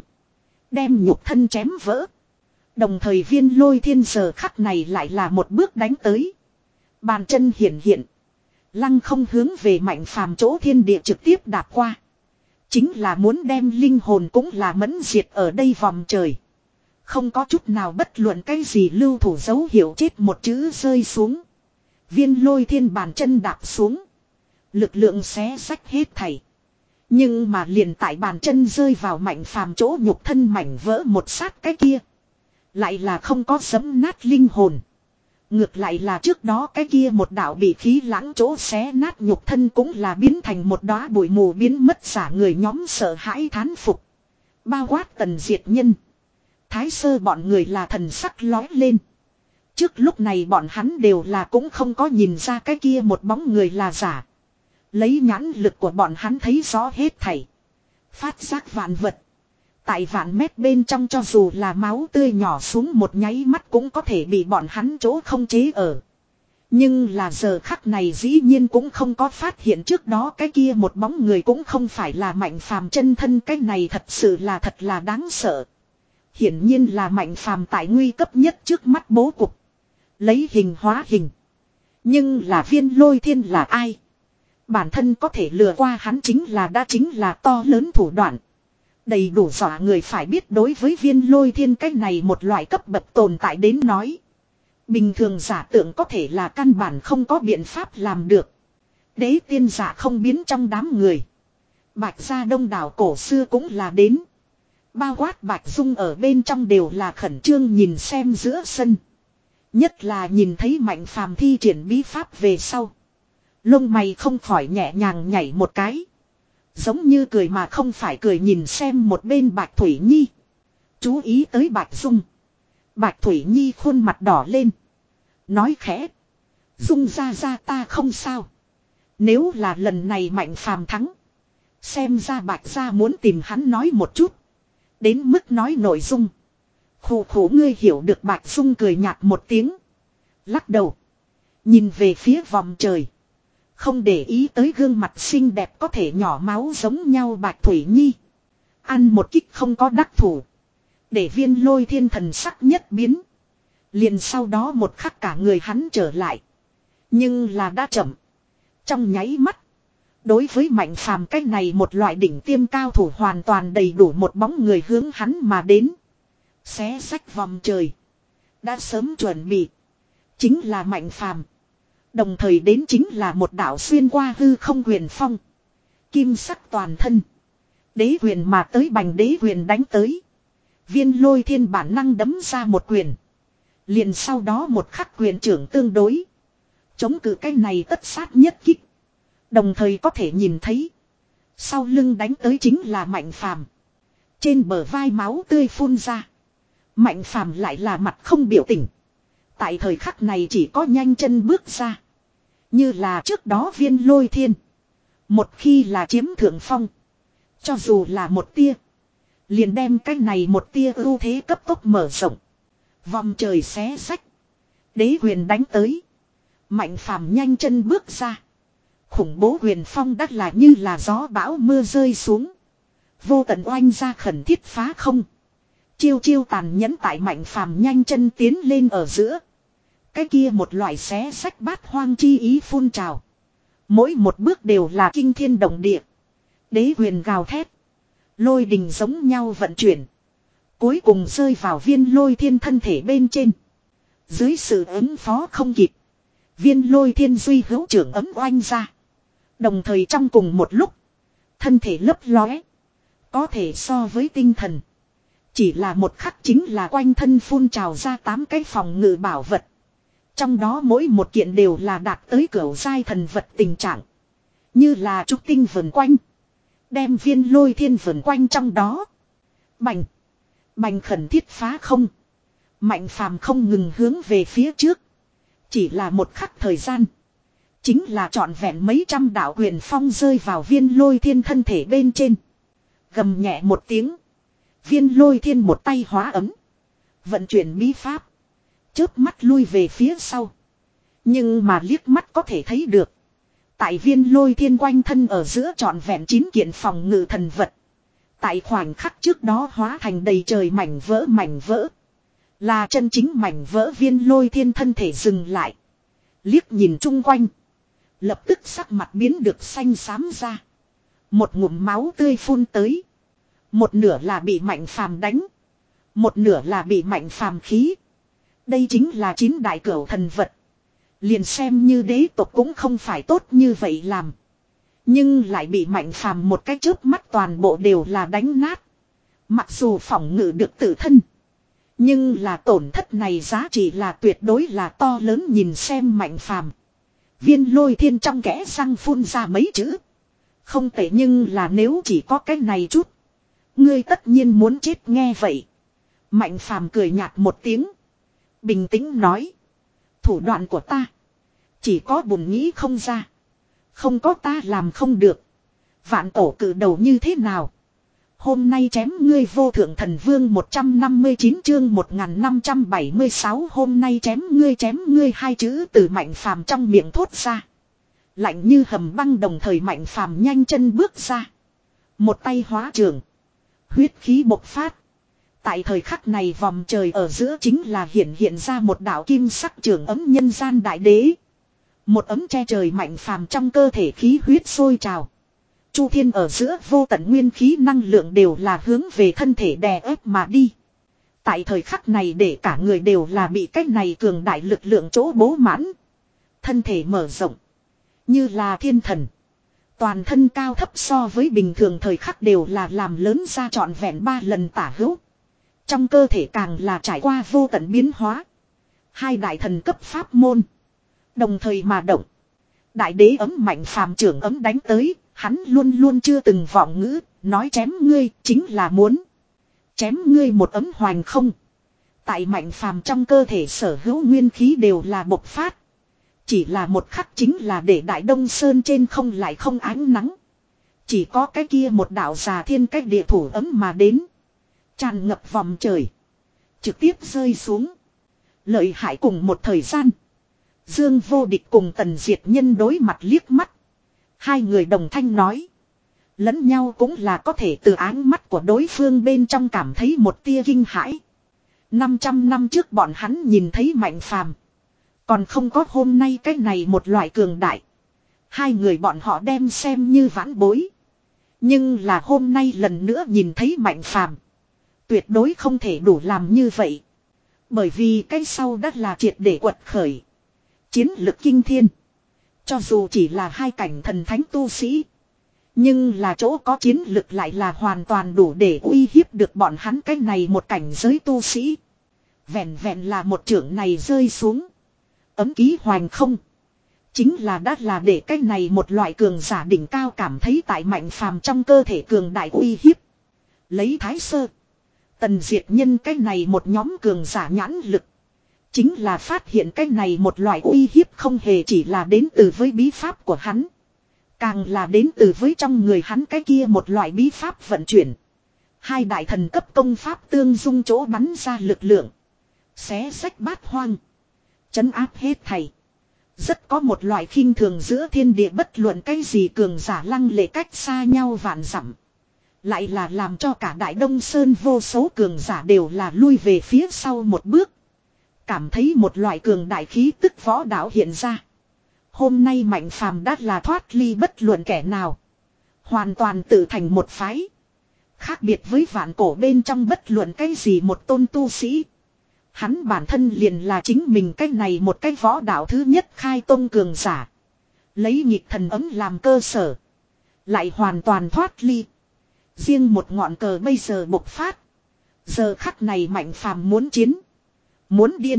đem nhục thân chém vỡ. Đồng thời viên lôi thiên giờ khắc này lại là một bước đánh tới. Bàn chân hiện hiện. Lăng không hướng về Mạnh Phàm chỗ thiên địa trực tiếp đạp qua. Chính là muốn đem linh hồn cũng là mẫn diệt ở đây vòng trời. Không có chút nào bất luận cái gì lưu thủ dấu hiệu chết một chữ rơi xuống. Viên lôi thiên bàn chân đạp xuống. Lực lượng xé rách hết thảy. Nhưng mà liền tại bàn chân rơi vào Mạnh Phàm chỗ nhục thân mảnh vỡ một sát cái kia. Lại là không có giẫm nát linh hồn. Ngược lại là trước đó cái kia một đạo bị khí lãng chỗ xé nát nhục thân cũng là biến thành một đóa bụi mù biến mất, xả người nhóm sợ hãi thán phục. Bao quát Tần Diệt Nhân, Thái Sơ bọn người là thần sắc lói lên. Trước lúc này bọn hắn đều là cũng không có nhìn ra cái kia một bóng người là giả. Lấy nhãn lực của bọn hắn thấy rõ hết thảy. Phát giác vạn vật. Tại vạn mét bên trong cho dù là máu tươi nhỏ xuống một nháy mắt cũng có thể bị bọn hắn chỗ không chế ở. Nhưng là giờ khắc này dĩ nhiên cũng không có phát hiện trước đó cái kia một bóng người cũng không phải là Mạnh Phàm chân thân, cái này thật sự là thật là đáng sợ. Hiển nhiên là Mạnh Phàm tại nguy cấp nhất trước mắt bố cục. Lấy hình hóa hình. Nhưng là viên lôi thiên là ai? Bản thân có thể lừa qua hắn chính là đã chính là to lớn thủ đoạn. Đầy đủ dọa người, phải biết đối với viên lôi thiên cái này một loại cấp bậc tồn tại đến nói. Bình thường giả tượng có thể là căn bản không có biện pháp làm được. Đế tiên giả không biến trong đám người. Bạch gia đông đảo cổ xưa cũng là đến. Bao quát Bạch Dung ở bên trong đều là khẩn trương nhìn xem giữa sân. Nhất là nhìn thấy Mạnh Phàm thi triển bí pháp về sau. Lông mày không khỏi nhẹ nhàng nhảy một cái. Giống như cười mà không phải cười nhìn xem một bên Bạch Thủy Nhi. Chú ý tới Bạch Dung. Bạch Thủy Nhi khuôn mặt đỏ lên. Nói khẽ. Dung ra ra ta không sao. Nếu là lần này Mạnh Phàm thắng. Xem ra Bạch gia muốn tìm hắn nói một chút. Đến mức nói nội dung. Khổ khổ ngươi hiểu được Bạch Dung cười nhạt một tiếng. Lắc đầu. Nhìn về phía vòng trời. Không để ý tới gương mặt xinh đẹp có thể nhỏ máu giống nhau Bạch Thủy Nhi. Ăn một kích không có đắc thủ. Để Viên Lôi Thiên thần sắc nhất biến. Liền sau đó một khắc cả người hắn trở lại. Nhưng là đã chậm. Trong nháy mắt. Đối với Mạnh Phàm cái này một loại đỉnh tiêm cao thủ hoàn toàn đầy đủ một bóng người hướng hắn mà đến. Xé sách vòng trời. Đã sớm chuẩn bị. Chính là Mạnh Phàm. Đồng thời đến chính là một đạo xuyên qua hư không huyền phong. Kim sắc toàn thân. Đế huyền mà tới bành đế huyền đánh tới. Viên Lôi Thiên bản năng đấm ra một quyền. Liền sau đó một khắc quyền trưởng tương đối. Chống cự cái này tất sát nhất kích. Đồng thời có thể nhìn thấy. Sau lưng đánh tới chính là Mạnh Phàm. Trên bờ vai máu tươi phun ra. Mạnh Phàm lại là mặt không biểu tình. Tại thời khắc này chỉ có nhanh chân bước ra. Như là trước đó Viên Lôi Thiên. Một khi là chiếm thượng phong. Cho dù là một tia. Liền đem cái này một tia ưu thế cấp tốc mở rộng. Vòng trời xé sách. Đế huyền đánh tới. Mạnh Phàm nhanh chân bước ra. Khủng bố huyền phong đắt là như là gió bão mưa rơi xuống. Vô tận oanh ra khẩn thiết phá không. Chiêu chiêu tàn nhẫn tại Mạnh Phàm nhanh chân tiến lên ở giữa. Cái kia một loại xé sách bát hoang chi ý phun trào. Mỗi một bước đều là kinh thiên động địa. Đế huyền gào thét. Lôi đình giống nhau vận chuyển. Cuối cùng rơi vào Viên Lôi Thiên thân thể bên trên. Dưới sự ứng phó không kịp. Viên Lôi Thiên duy hữu trưởng ấm oanh ra. Đồng thời trong cùng một lúc. Thân thể lấp lóe. Có thể so với tinh thần. Chỉ là một khắc chính là quanh thân phun trào ra tám cái phòng ngự bảo vật. Trong đó mỗi một kiện đều là đạt tới cửu giai thần vật tình trạng. Như là trúc tinh vần quanh. Đem Viên Lôi Thiên vần quanh trong đó. Bành. Bành khẩn thiết phá không. Mạnh Phàm không ngừng hướng về phía trước. Chỉ là một khắc thời gian. Chính là trọn vẹn mấy trăm đạo huyền phong rơi vào Viên Lôi Thiên thân thể bên trên. Gầm nhẹ một tiếng. Viên Lôi Thiên một tay hóa ấm. Vận chuyển bí pháp. Chớp mắt lui về phía sau. Nhưng mà liếc mắt có thể thấy được. Tại Viên Lôi Thiên quanh thân ở giữa trọn vẹn chín kiện phòng ngự thần vật. Tại khoảnh khắc trước đó hóa thành đầy trời mảnh vỡ mảnh vỡ. Là chân chính mảnh vỡ Viên Lôi Thiên thân thể dừng lại. Liếc nhìn chung quanh. Lập tức sắc mặt biến được xanh xám ra. Một ngụm máu tươi phun tới. Một nửa là bị Mạnh Phàm đánh. Một nửa là bị Mạnh Phàm khí. Đây chính là chín đại cửu thần vật. Liền xem như đế tộc cũng không phải tốt như vậy làm. Nhưng lại bị Mạnh Phàm một cái chớp mắt toàn bộ đều là đánh nát. Mặc dù phòng ngự được tự thân. Nhưng là tổn thất này giá trị là tuyệt đối là to lớn nhìn xem Mạnh Phàm. Viên Lôi Thiên trong kẽ răng phun ra mấy chữ. Không tệ nhưng là nếu chỉ có cái này chút. Ngươi tất nhiên muốn chết nghe vậy. Mạnh Phàm cười nhạt một tiếng. Bình tĩnh nói. Thủ đoạn của ta. Chỉ có bùn nghĩ không ra. Không có ta làm không được. Vạn tổ cử đầu như thế nào. Hôm nay chém ngươi vô thượng thần vương một trăm năm mươi chín chương một nghìn năm trăm bảy mươi sáu hôm nay chém ngươi chém ngươi hai chữ từ Mạnh Phàm trong miệng thốt ra. Lạnh như hầm băng đồng thời Mạnh Phàm nhanh chân bước ra. Một tay hóa trường. Huyết khí bộc phát. Tại thời khắc này vòng trời ở giữa chính là hiện hiện ra một đạo kim sắc trường ấm nhân gian đại đế. Một ấm che trời Mạnh Phàm trong cơ thể khí huyết sôi trào. Chu thiên ở giữa vô tận nguyên khí năng lượng đều là hướng về thân thể đè ép mà đi. Tại thời khắc này để cả người đều là bị cách này cường đại lực lượng chỗ bố mãn. Thân thể mở rộng. Như là thiên thần. Toàn thân cao thấp so với bình thường thời khắc đều là làm lớn ra trọn vẹn ba lần tả hữu. Trong cơ thể càng là trải qua vô tận biến hóa. Hai đại thần cấp pháp môn. Đồng thời mà động. Đại đế ấm Mạnh Phàm trưởng ấm đánh tới. Hắn luôn luôn chưa từng vọng ngữ. Nói chém ngươi chính là muốn. Chém ngươi một ấm hoành không. Tại Mạnh Phàm trong cơ thể sở hữu nguyên khí đều là bộc phát. Chỉ là một khắc chính là để Đại Đông Sơn trên không lại không ánh nắng. Chỉ có cái kia một đạo già thiên cách địa thủ ấm mà đến. Tràn ngập vòng trời. trực tiếp rơi xuống. Lợi hại cùng một thời gian. Dương Vô Địch cùng Tần Diệt Nhân đối mặt liếc mắt. Hai người đồng thanh nói. Lẫn nhau cũng là có thể từ áng mắt của đối phương bên trong cảm thấy một tia kinh hãi. năm trăm năm trước bọn hắn nhìn thấy Mạnh Phàm, còn không có hôm nay cái này một loại cường đại. Hai người bọn họ đem xem như vãn bối. Nhưng là hôm nay lần nữa nhìn thấy Mạnh Phàm, tuyệt đối không thể đủ làm như vậy. Bởi vì cái sau đã là triệt để quật khởi. Chiến lực kinh thiên. Cho dù chỉ là hai cảnh thần thánh tu sĩ, nhưng là chỗ có chiến lực lại là hoàn toàn đủ để uy hiếp được bọn hắn cái này một cảnh giới tu sĩ. Vẹn vẹn là một chưởng này rơi xuống. Ấm ký hoành không. Chính là đã là để cái này một loại cường giả đỉnh cao cảm thấy tại Mạnh Phàm trong cơ thể cường đại uy hiếp. Lấy Thái Sơ, Tần Diệt Nhân cái này một nhóm cường giả nhãn lực. Chính là phát hiện cái này một loại uy hiếp không hề chỉ là đến từ với bí pháp của hắn. Càng là đến từ với trong người hắn cái kia một loại bí pháp vận chuyển. Hai đại thần cấp công pháp tương dung chỗ bắn ra lực lượng. Xé sách bát hoang. Chấn áp hết thảy. Rất có một loại khinh thường giữa thiên địa bất luận cái gì cường giả lăng lệ cách xa nhau vạn dặm. Lại là làm cho cả Đại Đông Sơn vô số cường giả đều là lui về phía sau một bước. Cảm thấy một loại cường đại khí tức võ đạo hiện ra. Hôm nay Mạnh Phàm đã là thoát ly bất luận kẻ nào. Hoàn toàn tự thành một phái. Khác biệt với vạn cổ bên trong bất luận cái gì một tôn tu sĩ. Hắn bản thân liền là chính mình cái này một cái võ đạo thứ nhất khai tôn cường giả. Lấy nhịp thần ấm làm cơ sở. Lại hoàn toàn thoát ly. Riêng một ngọn cờ bây giờ bộc phát. Giờ khắc này Mạnh Phàm muốn chiến. Muốn điên.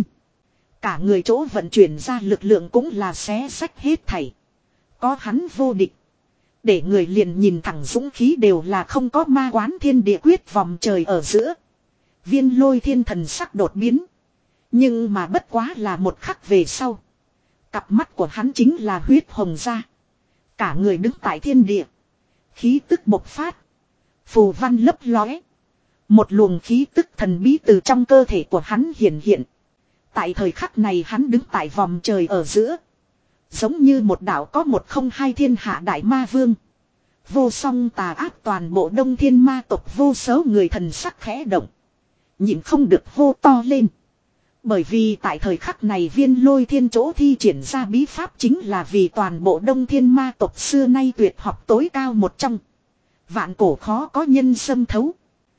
Cả người chỗ vận chuyển ra lực lượng cũng là xé sách hết thảy. Có hắn vô địch. Để người liền nhìn thẳng dũng khí đều là không có ma quán thiên địa quyết vòng trời ở giữa. Viên Lôi Thiên thần sắc đột biến. Nhưng mà bất quá là một khắc về sau. Cặp mắt của hắn chính là huyết hồng ra. Cả người đứng tại thiên địa. Khí tức bộc phát. Phù văn lấp lóe. Một luồng khí tức thần bí từ trong cơ thể của hắn hiện hiện. Tại thời khắc này hắn đứng tại vòng trời ở giữa. Giống như một đạo có một không hai thiên hạ đại ma vương. Vô song tà ác toàn bộ đông thiên ma tộc vô số người thần sắc khẽ động. Nhịn không được hô to lên. Bởi vì tại thời khắc này Viên Lôi Thiên chỗ thi triển ra bí pháp chính là vì toàn bộ đông thiên ma tộc xưa nay tuyệt học tối cao một trong. Vạn cổ khó có nhân xâm thấu.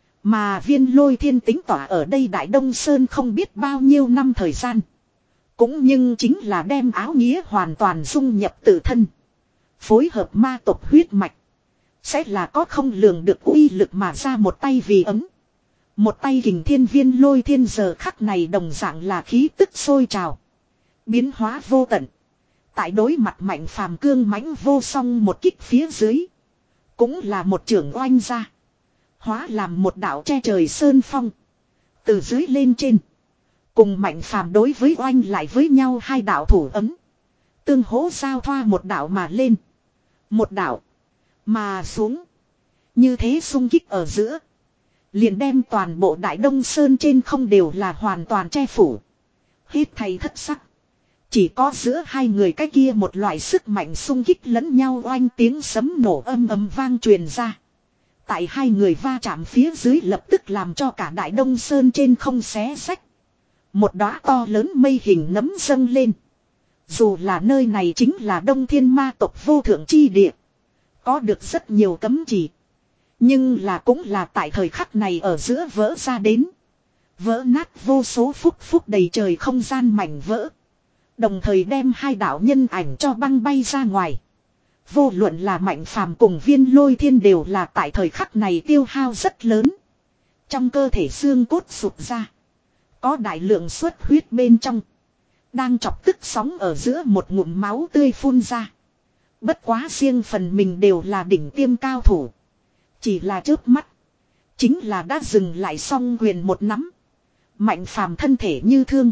Mà Viên Lôi Thiên tính tỏa ở đây Đại Đông Sơn không biết bao nhiêu năm thời gian. Cũng nhưng chính là đem áo nghĩa hoàn toàn dung nhập tự thân. Phối hợp ma tộc huyết mạch. Sẽ là có không lường được uy lực mà ra một tay vì ấm. Một tay kình thiên Viên Lôi Thiên giờ khắc này đồng dạng là khí tức sôi trào. Biến hóa vô tận. Tại đối mặt Mạnh Phàm cương mãnh vô song một kích phía dưới. Cũng là một trưởng oanh ra. Hóa làm một đạo che trời sơn phong. Từ dưới lên trên. Cùng Mạnh Phàm đối với oanh lại với nhau hai đạo thủ ấm. Tương hỗ giao thoa một đạo mà lên. Một đạo. Mà xuống. Như thế xung kích ở giữa. Liền đem toàn bộ Đại Đông Sơn trên không đều là hoàn toàn che phủ. Hết thầy thất sắc. Chỉ có giữa hai người cái kia một loại sức mạnh xung kích lẫn nhau oanh tiếng sấm nổ âm ầm vang truyền ra. Tại hai người va chạm phía dưới lập tức làm cho cả Đại Đông Sơn trên không xé xách. Một đóa to lớn mây hình nấm dâng lên. Dù là nơi này chính là Đông Thiên ma tộc vô thượng chi địa. Có được rất nhiều cấm chỉ. Nhưng là cũng là tại thời khắc này ở giữa vỡ ra đến. Vỡ nát vô số phúc phúc đầy trời không gian mảnh vỡ. Đồng thời đem hai đạo nhân ảnh cho băng bay ra ngoài. Vô luận là Mạnh Phàm cùng Viên Lôi Thiên đều là tại thời khắc này tiêu hao rất lớn. Trong cơ thể xương cốt sụp ra. Có đại lượng xuất huyết bên trong. Đang chọc tức sóng ở giữa một ngụm máu tươi phun ra. Bất quá riêng phần mình đều là đỉnh tiêm cao thủ. Chỉ là chớp mắt. Chính là đã dừng lại song quyền một nắm. Mạnh Phàm thân thể như thương.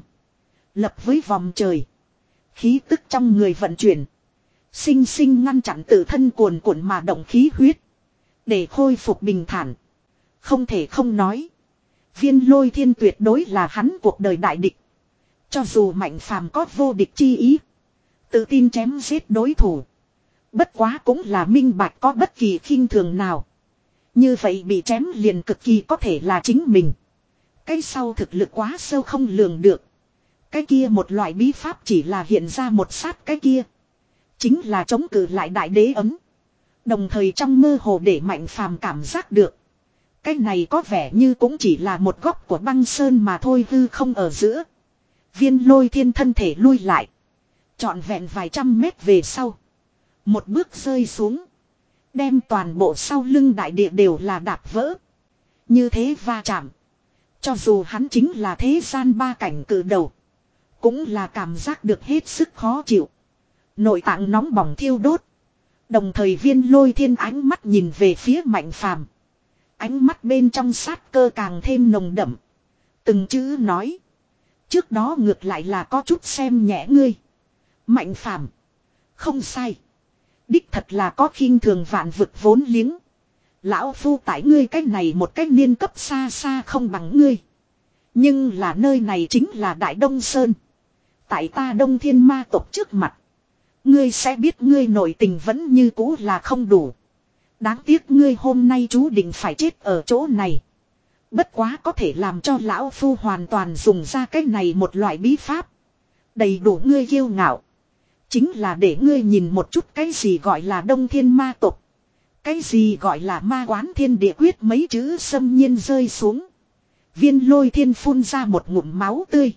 Lập với vòng trời. Khí tức trong người vận chuyển. Sinh sinh ngăn chặn tự thân cuồn cuộn mà động khí huyết. Để khôi phục bình thản. Không thể không nói. Viên Lôi Thiên tuyệt đối là hắn cuộc đời đại địch. Cho dù Mạnh Phàm có vô địch chi ý, tự tin chém giết đối thủ, bất quá cũng là minh bạch có bất kỳ khinh thường nào. Như vậy bị chém liền cực kỳ có thể là chính mình. Cái sau thực lực quá sâu không lường được. Cái kia một loại bí pháp chỉ là hiện ra một sát cái kia. Chính là chống cự lại đại đế ấm. Đồng thời trong mơ hồ để Mạnh Phàm cảm giác được. Cái này có vẻ như cũng chỉ là một góc của băng sơn mà thôi, hư không ở giữa. Viên Lôi Thiên thân thể lui lại. Trọn vẹn vài trăm mét về sau. Một bước rơi xuống. Đem toàn bộ sau lưng đại địa đều là đạp vỡ. Như thế va chạm. Cho dù hắn chính là thế gian ba cảnh cử đầu. Cũng là cảm giác được hết sức khó chịu. Nội tạng nóng bỏng thiêu đốt. Đồng thời Viên Lôi Thiên ánh mắt nhìn về phía Mạnh Phàm. Ánh mắt bên trong sát cơ càng thêm nồng đậm. Từng chữ nói. Trước đó ngược lại là có chút xem nhẹ ngươi. Mạnh Phàm. Không sai. Đích thật là có khinh thường vạn vực vốn liếng. Lão phu tại ngươi cách này một cách niên cấp xa xa không bằng ngươi. Nhưng là nơi này chính là Đại Đông Sơn. Tại ta Đông Thiên Ma tộc trước mặt. Ngươi sẽ biết ngươi nội tình vẫn như cũ là không đủ. Đáng tiếc ngươi hôm nay chú định phải chết ở chỗ này. Bất quá có thể làm cho lão phu hoàn toàn dùng ra cái này một loại bí pháp. Đầy đủ ngươi kiêu ngạo. Chính là để ngươi nhìn một chút cái gì gọi là Đông Thiên Ma tộc. Cái gì gọi là ma quán thiên địa quyết, mấy chữ xâm nhiên rơi xuống. Viên Lôi Thiên phun ra một ngụm máu tươi.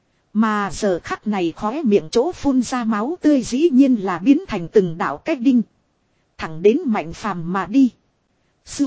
Mà giờ khắc này khóe miệng chỗ phun ra máu tươi dĩ nhiên là biến thành từng đạo cách đinh. Thẳng đến Mạnh Phàm mà đi. Sư.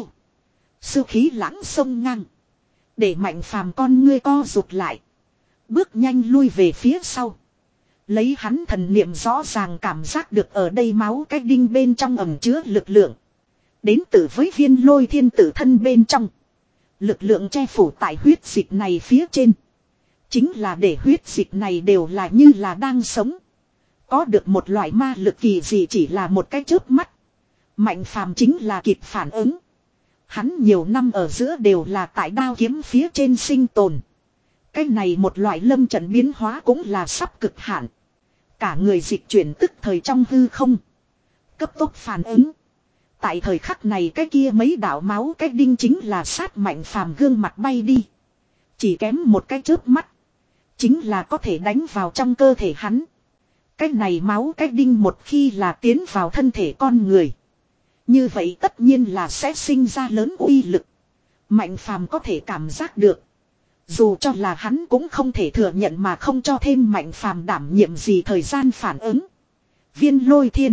Sư khí lãng sông ngang. Để Mạnh Phàm con ngươi co rụt lại. Bước nhanh lui về phía sau. Lấy hắn thần niệm rõ ràng cảm giác được ở đây máu cách đinh bên trong ẩn chứa lực lượng. Đến từ với Viên Lôi Thiên tử thân bên trong. Lực lượng che phủ tại huyết dịch này phía trên. Chính là để huyết dịch này đều là như là đang sống. Có được một loại ma lực kỳ dị, chỉ là một cái chớp mắt. Mạnh Phàm chính là kịp phản ứng. Hắn nhiều năm ở giữa đều là tại đao kiếm phía trên sinh tồn. Cái này một loại lâm trận biến hóa cũng là sắp cực hạn. Cả người dịch chuyển tức thời trong hư không. Cấp tốc phản ứng. Tại thời khắc này cái kia mấy đạo máu cái đinh chính là sát Mạnh Phàm gương mặt bay đi. Chỉ kém một cái chớp mắt. Chính là có thể đánh vào trong cơ thể hắn. Cái này máu cái đinh một khi là tiến vào thân thể con người. Như vậy tất nhiên là sẽ sinh ra lớn uy lực. Mạnh Phàm có thể cảm giác được. Dù cho là hắn cũng không thể thừa nhận mà không cho thêm Mạnh Phàm đảm nhiệm gì thời gian phản ứng. Viên Lôi Thiên.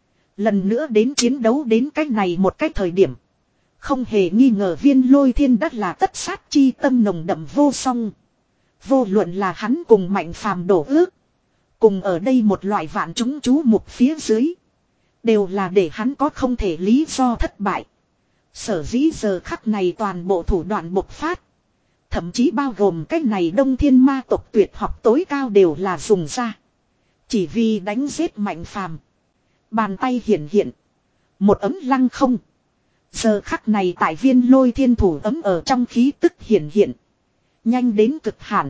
Lần nữa đến chiến đấu đến cách này một cách thời điểm. Không hề nghi ngờ Viên Lôi Thiên đất là tất sát chi tâm nồng đậm vô song. Vô luận là hắn cùng Mạnh Phàm đổ ước. Cùng ở đây một loại vạn chúng chú mục phía dưới. Đều là để hắn có không thể lý do thất bại. Sở dĩ giờ khắc này toàn bộ thủ đoạn bộc phát. Thậm chí bao gồm cái này Đông Thiên Ma tộc tuyệt học tối cao đều là dùng ra. Chỉ vì đánh giết Mạnh Phàm. Bàn tay hiển hiện. Một ấm lăng không. Giờ khắc này tại Viên Lôi Thiên thủ ấm ở trong khí tức hiển hiện. Nhanh đến cực hạn.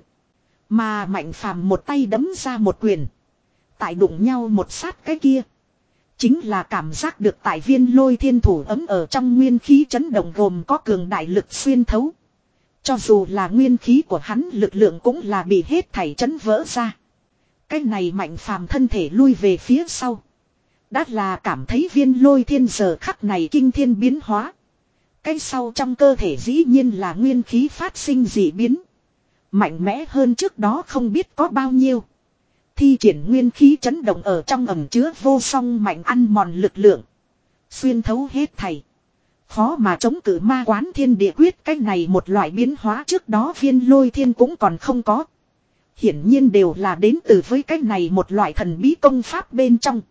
Mà Mạnh Phàm một tay đấm ra một quyền. Tại đụng nhau một sát cái kia. Chính là cảm giác được tại Viên Lôi Thiên thủ ấm ở trong nguyên khí chấn động gồm có cường đại lực xuyên thấu. Cho dù là nguyên khí của hắn lực lượng cũng là bị hết thảy chấn vỡ ra. Cái này Mạnh Phàm thân thể lui về phía sau. Đã là cảm thấy Viên Lôi Thiên giờ khắc này kinh thiên biến hóa. Cái sau trong cơ thể dĩ nhiên là nguyên khí phát sinh dị biến. Mạnh mẽ hơn trước đó không biết có bao nhiêu. Thi triển nguyên khí chấn động ở trong ẩm chứa vô song mạnh ăn mòn lực lượng. Xuyên thấu hết thảy. Khó mà chống cự ma quán thiên địa quyết, cái này một loại biến hóa trước đó Viên Lôi Thiên cũng còn không có. Hiển nhiên đều là đến từ với cái này một loại thần bí công pháp bên trong.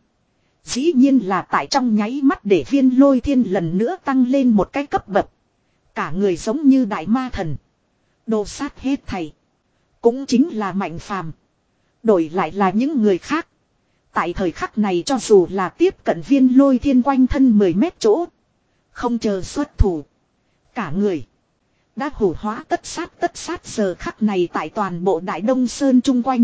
Dĩ nhiên là tại trong nháy mắt để Viên Lôi Thiên lần nữa tăng lên một cái cấp bậc. Cả người giống như đại ma thần. Đồ sát hết thảy. Cũng chính là Mạnh Phàm. Đổi lại là những người khác. Tại thời khắc này cho dù là tiếp cận Viên Lôi Thiên quanh thân mười mét chỗ. Không chờ xuất thủ. Cả người. Đã hủ hóa tất sát tất sát giờ khắc này tại toàn bộ Đại Đông Sơn chung quanh.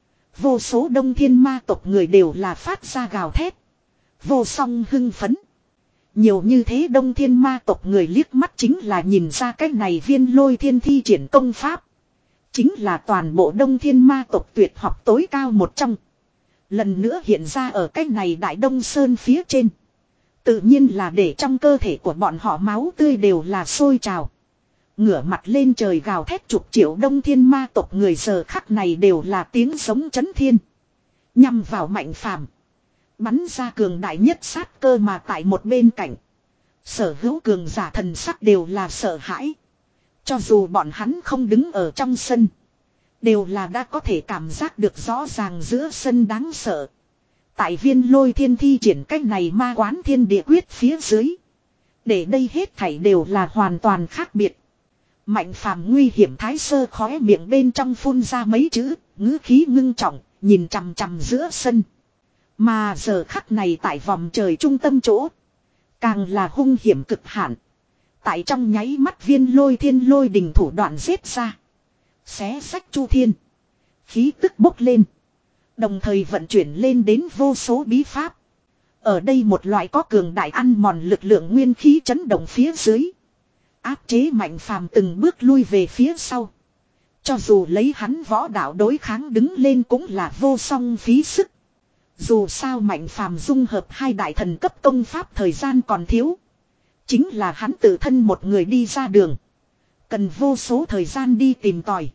Vô số Đông Thiên ma tộc người đều là phát ra gào thét. Vô song hưng phấn. Nhiều như thế Đông Thiên ma tộc người liếc mắt chính là nhìn ra cái này Viên Lôi Thiên thi triển công pháp. Chính là toàn bộ Đông Thiên ma tộc tuyệt học tối cao một trong. Lần nữa hiện ra ở cái này Đại Đông Sơn phía trên. Tự nhiên là để trong cơ thể của bọn họ máu tươi đều là sôi trào. Ngửa mặt lên trời gào thét chục triệu Đông Thiên ma tộc người giờ khắc này đều là tiếng sống chấn thiên. Nhằm vào Mạnh Phàm, bắn ra cường đại nhất sát cơ mà tại một bên cạnh. Sở hữu cường giả thần sắc đều là sợ hãi. Cho dù bọn hắn không đứng ở trong sân, đều là đã có thể cảm giác được rõ ràng giữa sân đáng sợ. Tại Viên Lôi Thiên thi triển cách này ma quán thiên địa quyết phía dưới. Để đây hết thảy đều là hoàn toàn khác biệt. Mạnh Phàm nguy hiểm thái sơ khóe miệng bên trong phun ra mấy chữ, ngữ khí ngưng trọng, nhìn chằm chằm giữa sân. Mà giờ khắc này tại vòng trời trung tâm chỗ, càng là hung hiểm cực hạn. Tại trong nháy mắt Viên Lôi Thiên lôi đình thủ đoạn giết ra. Xé sách chu thiên. Khí tức bốc lên. Đồng thời vận chuyển lên đến vô số bí pháp. Ở đây một loại có cường đại ăn mòn lực lượng nguyên khí chấn động phía dưới. Áp chế Mạnh Phàm từng bước lui về phía sau. Cho dù lấy hắn võ đạo đối kháng đứng lên cũng là vô song phí sức. Dù sao Mạnh Phàm dung hợp hai đại thần cấp công pháp thời gian còn thiếu. Chính là hắn tự thân một người đi ra đường. Cần vô số thời gian đi tìm tòi.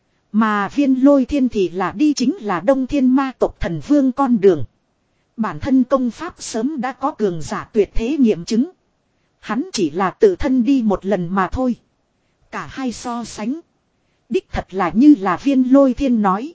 Mà Viên Lôi Thiên thì là đi chính là Đông Thiên ma tộc thần vương con đường. Bản thân công pháp sớm đã có cường giả tuyệt thế nghiệm chứng. Hắn chỉ là tự thân đi một lần mà thôi. Cả hai so sánh. Đích thật là như là Viên Lôi Thiên nói.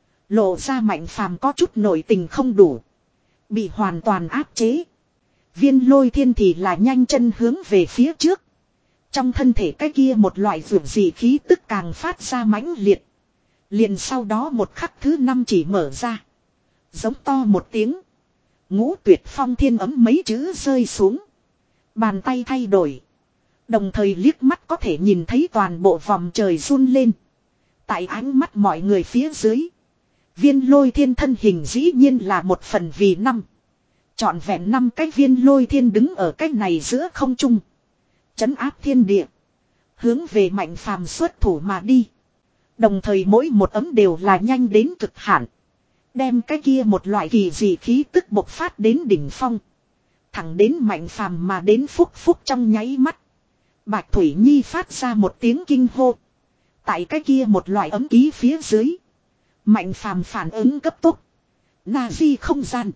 Lộ ra Mạnh Phàm có chút nội tình không đủ. Bị hoàn toàn áp chế. Viên Lôi Thiên thì là nhanh chân hướng về phía trước. Trong thân thể cái kia một loại vượt dị khí tức càng phát ra mãnh liệt. Liền sau đó một khắc thứ năm chỉ mở ra. Giống to một tiếng. Ngũ Tuyệt Phong Thiên ấm mấy chữ rơi xuống. Bàn tay thay đổi. Đồng thời liếc mắt có thể nhìn thấy toàn bộ vòng trời run lên. Tại ánh mắt mọi người phía dưới. Viên Lôi Thiên thân hình dĩ nhiên là một phần vì năm. Trọn vẹn năm cái Viên Lôi Thiên đứng ở cái này giữa không trung. Trấn áp thiên địa. Hướng về Mạnh Phàm xuất thủ mà đi. Đồng thời mỗi một ấm đều là nhanh đến cực hạn. Đem cái kia một loại kỳ dị khí tức bộc phát đến đỉnh phong. Thẳng đến Mạnh Phàm mà đến phúc phúc trong nháy mắt. Bạch Thủy Nhi phát ra một tiếng kinh hô. Tại cái kia một loại ấm ký phía dưới. Mạnh Phàm phản ứng cấp tốc. Na di không gian.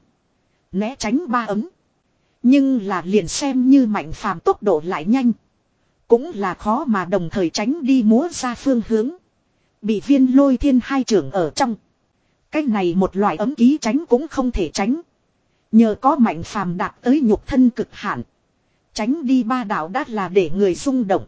Né tránh ba ấm. Nhưng là liền xem như Mạnh Phàm tốc độ lại nhanh. Cũng là khó mà đồng thời tránh đi múa ra phương hướng. Bị Viên Lôi Thiên hai trưởng ở trong. Cái này một loại ấm ký tránh cũng không thể tránh. Nhờ có Mạnh Phàm đạt tới nhục thân cực hạn. Tránh đi ba đạo đã là để người rung động.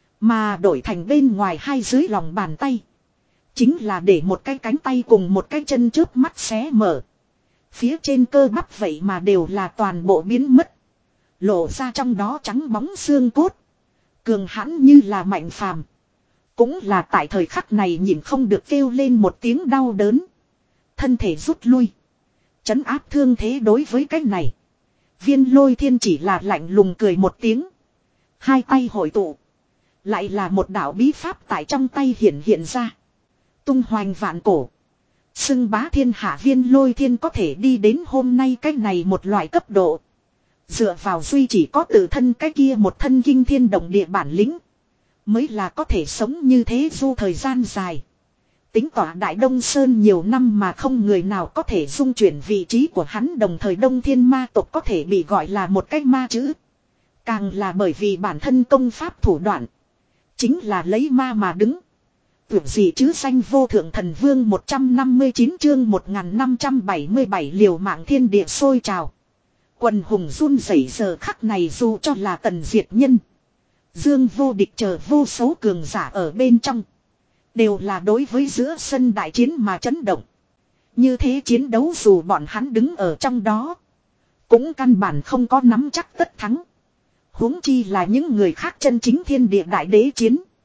Mà đổi thành bên ngoài hai dưới lòng bàn tay. Chính là để một cái cánh tay cùng một cái chân trước mắt xé mở. Phía trên cơ bắp vậy mà đều là toàn bộ biến mất. Lộ ra trong đó trắng bóng xương cốt. Cường hãn như là Mạnh Phàm. Cũng là tại thời khắc này nhìn không được kêu lên một tiếng đau đớn. Thân thể rút lui. Trấn áp thương thế đối với cái này. Viên Lôi Thiên chỉ là lạnh lùng cười một tiếng. Hai tay hội tụ. Lại là một đạo bí pháp tại trong tay hiện hiện ra. Tung hoành vạn cổ. Xưng bá thiên hạ Viên Lôi Thiên có thể đi đến hôm nay cái này một loại cấp độ. Dựa vào duy chỉ có tự thân cái kia một thân kinh thiên động địa bản lĩnh. Mới là có thể sống như thế du thời gian dài. Tính tỏa Đại Đông Sơn nhiều năm mà không người nào có thể dung chuyển vị trí của hắn, đồng thời Đông Thiên ma tộc có thể bị gọi là một cái ma chữ. Càng là bởi vì bản thân công pháp thủ đoạn. Chính là lấy ma mà đứng. Tưởng gì chứ danh vô thượng thần vương một trăm năm mươi chín chương một nghìn năm trăm bảy mươi bảy liều mạng thiên địa sôi trào. Quần hùng run rẩy giờ khắc này dù cho là Tần Diệt Nhân. Dương Vô Địch chờ vô số cường giả ở bên trong. Đều là đối với giữa sân đại chiến mà chấn động. Như thế chiến đấu dù bọn hắn đứng ở trong đó. Cũng căn bản không có nắm chắc tất thắng. Huống chi là những người khác chân chính thiên địa đại đế chiến.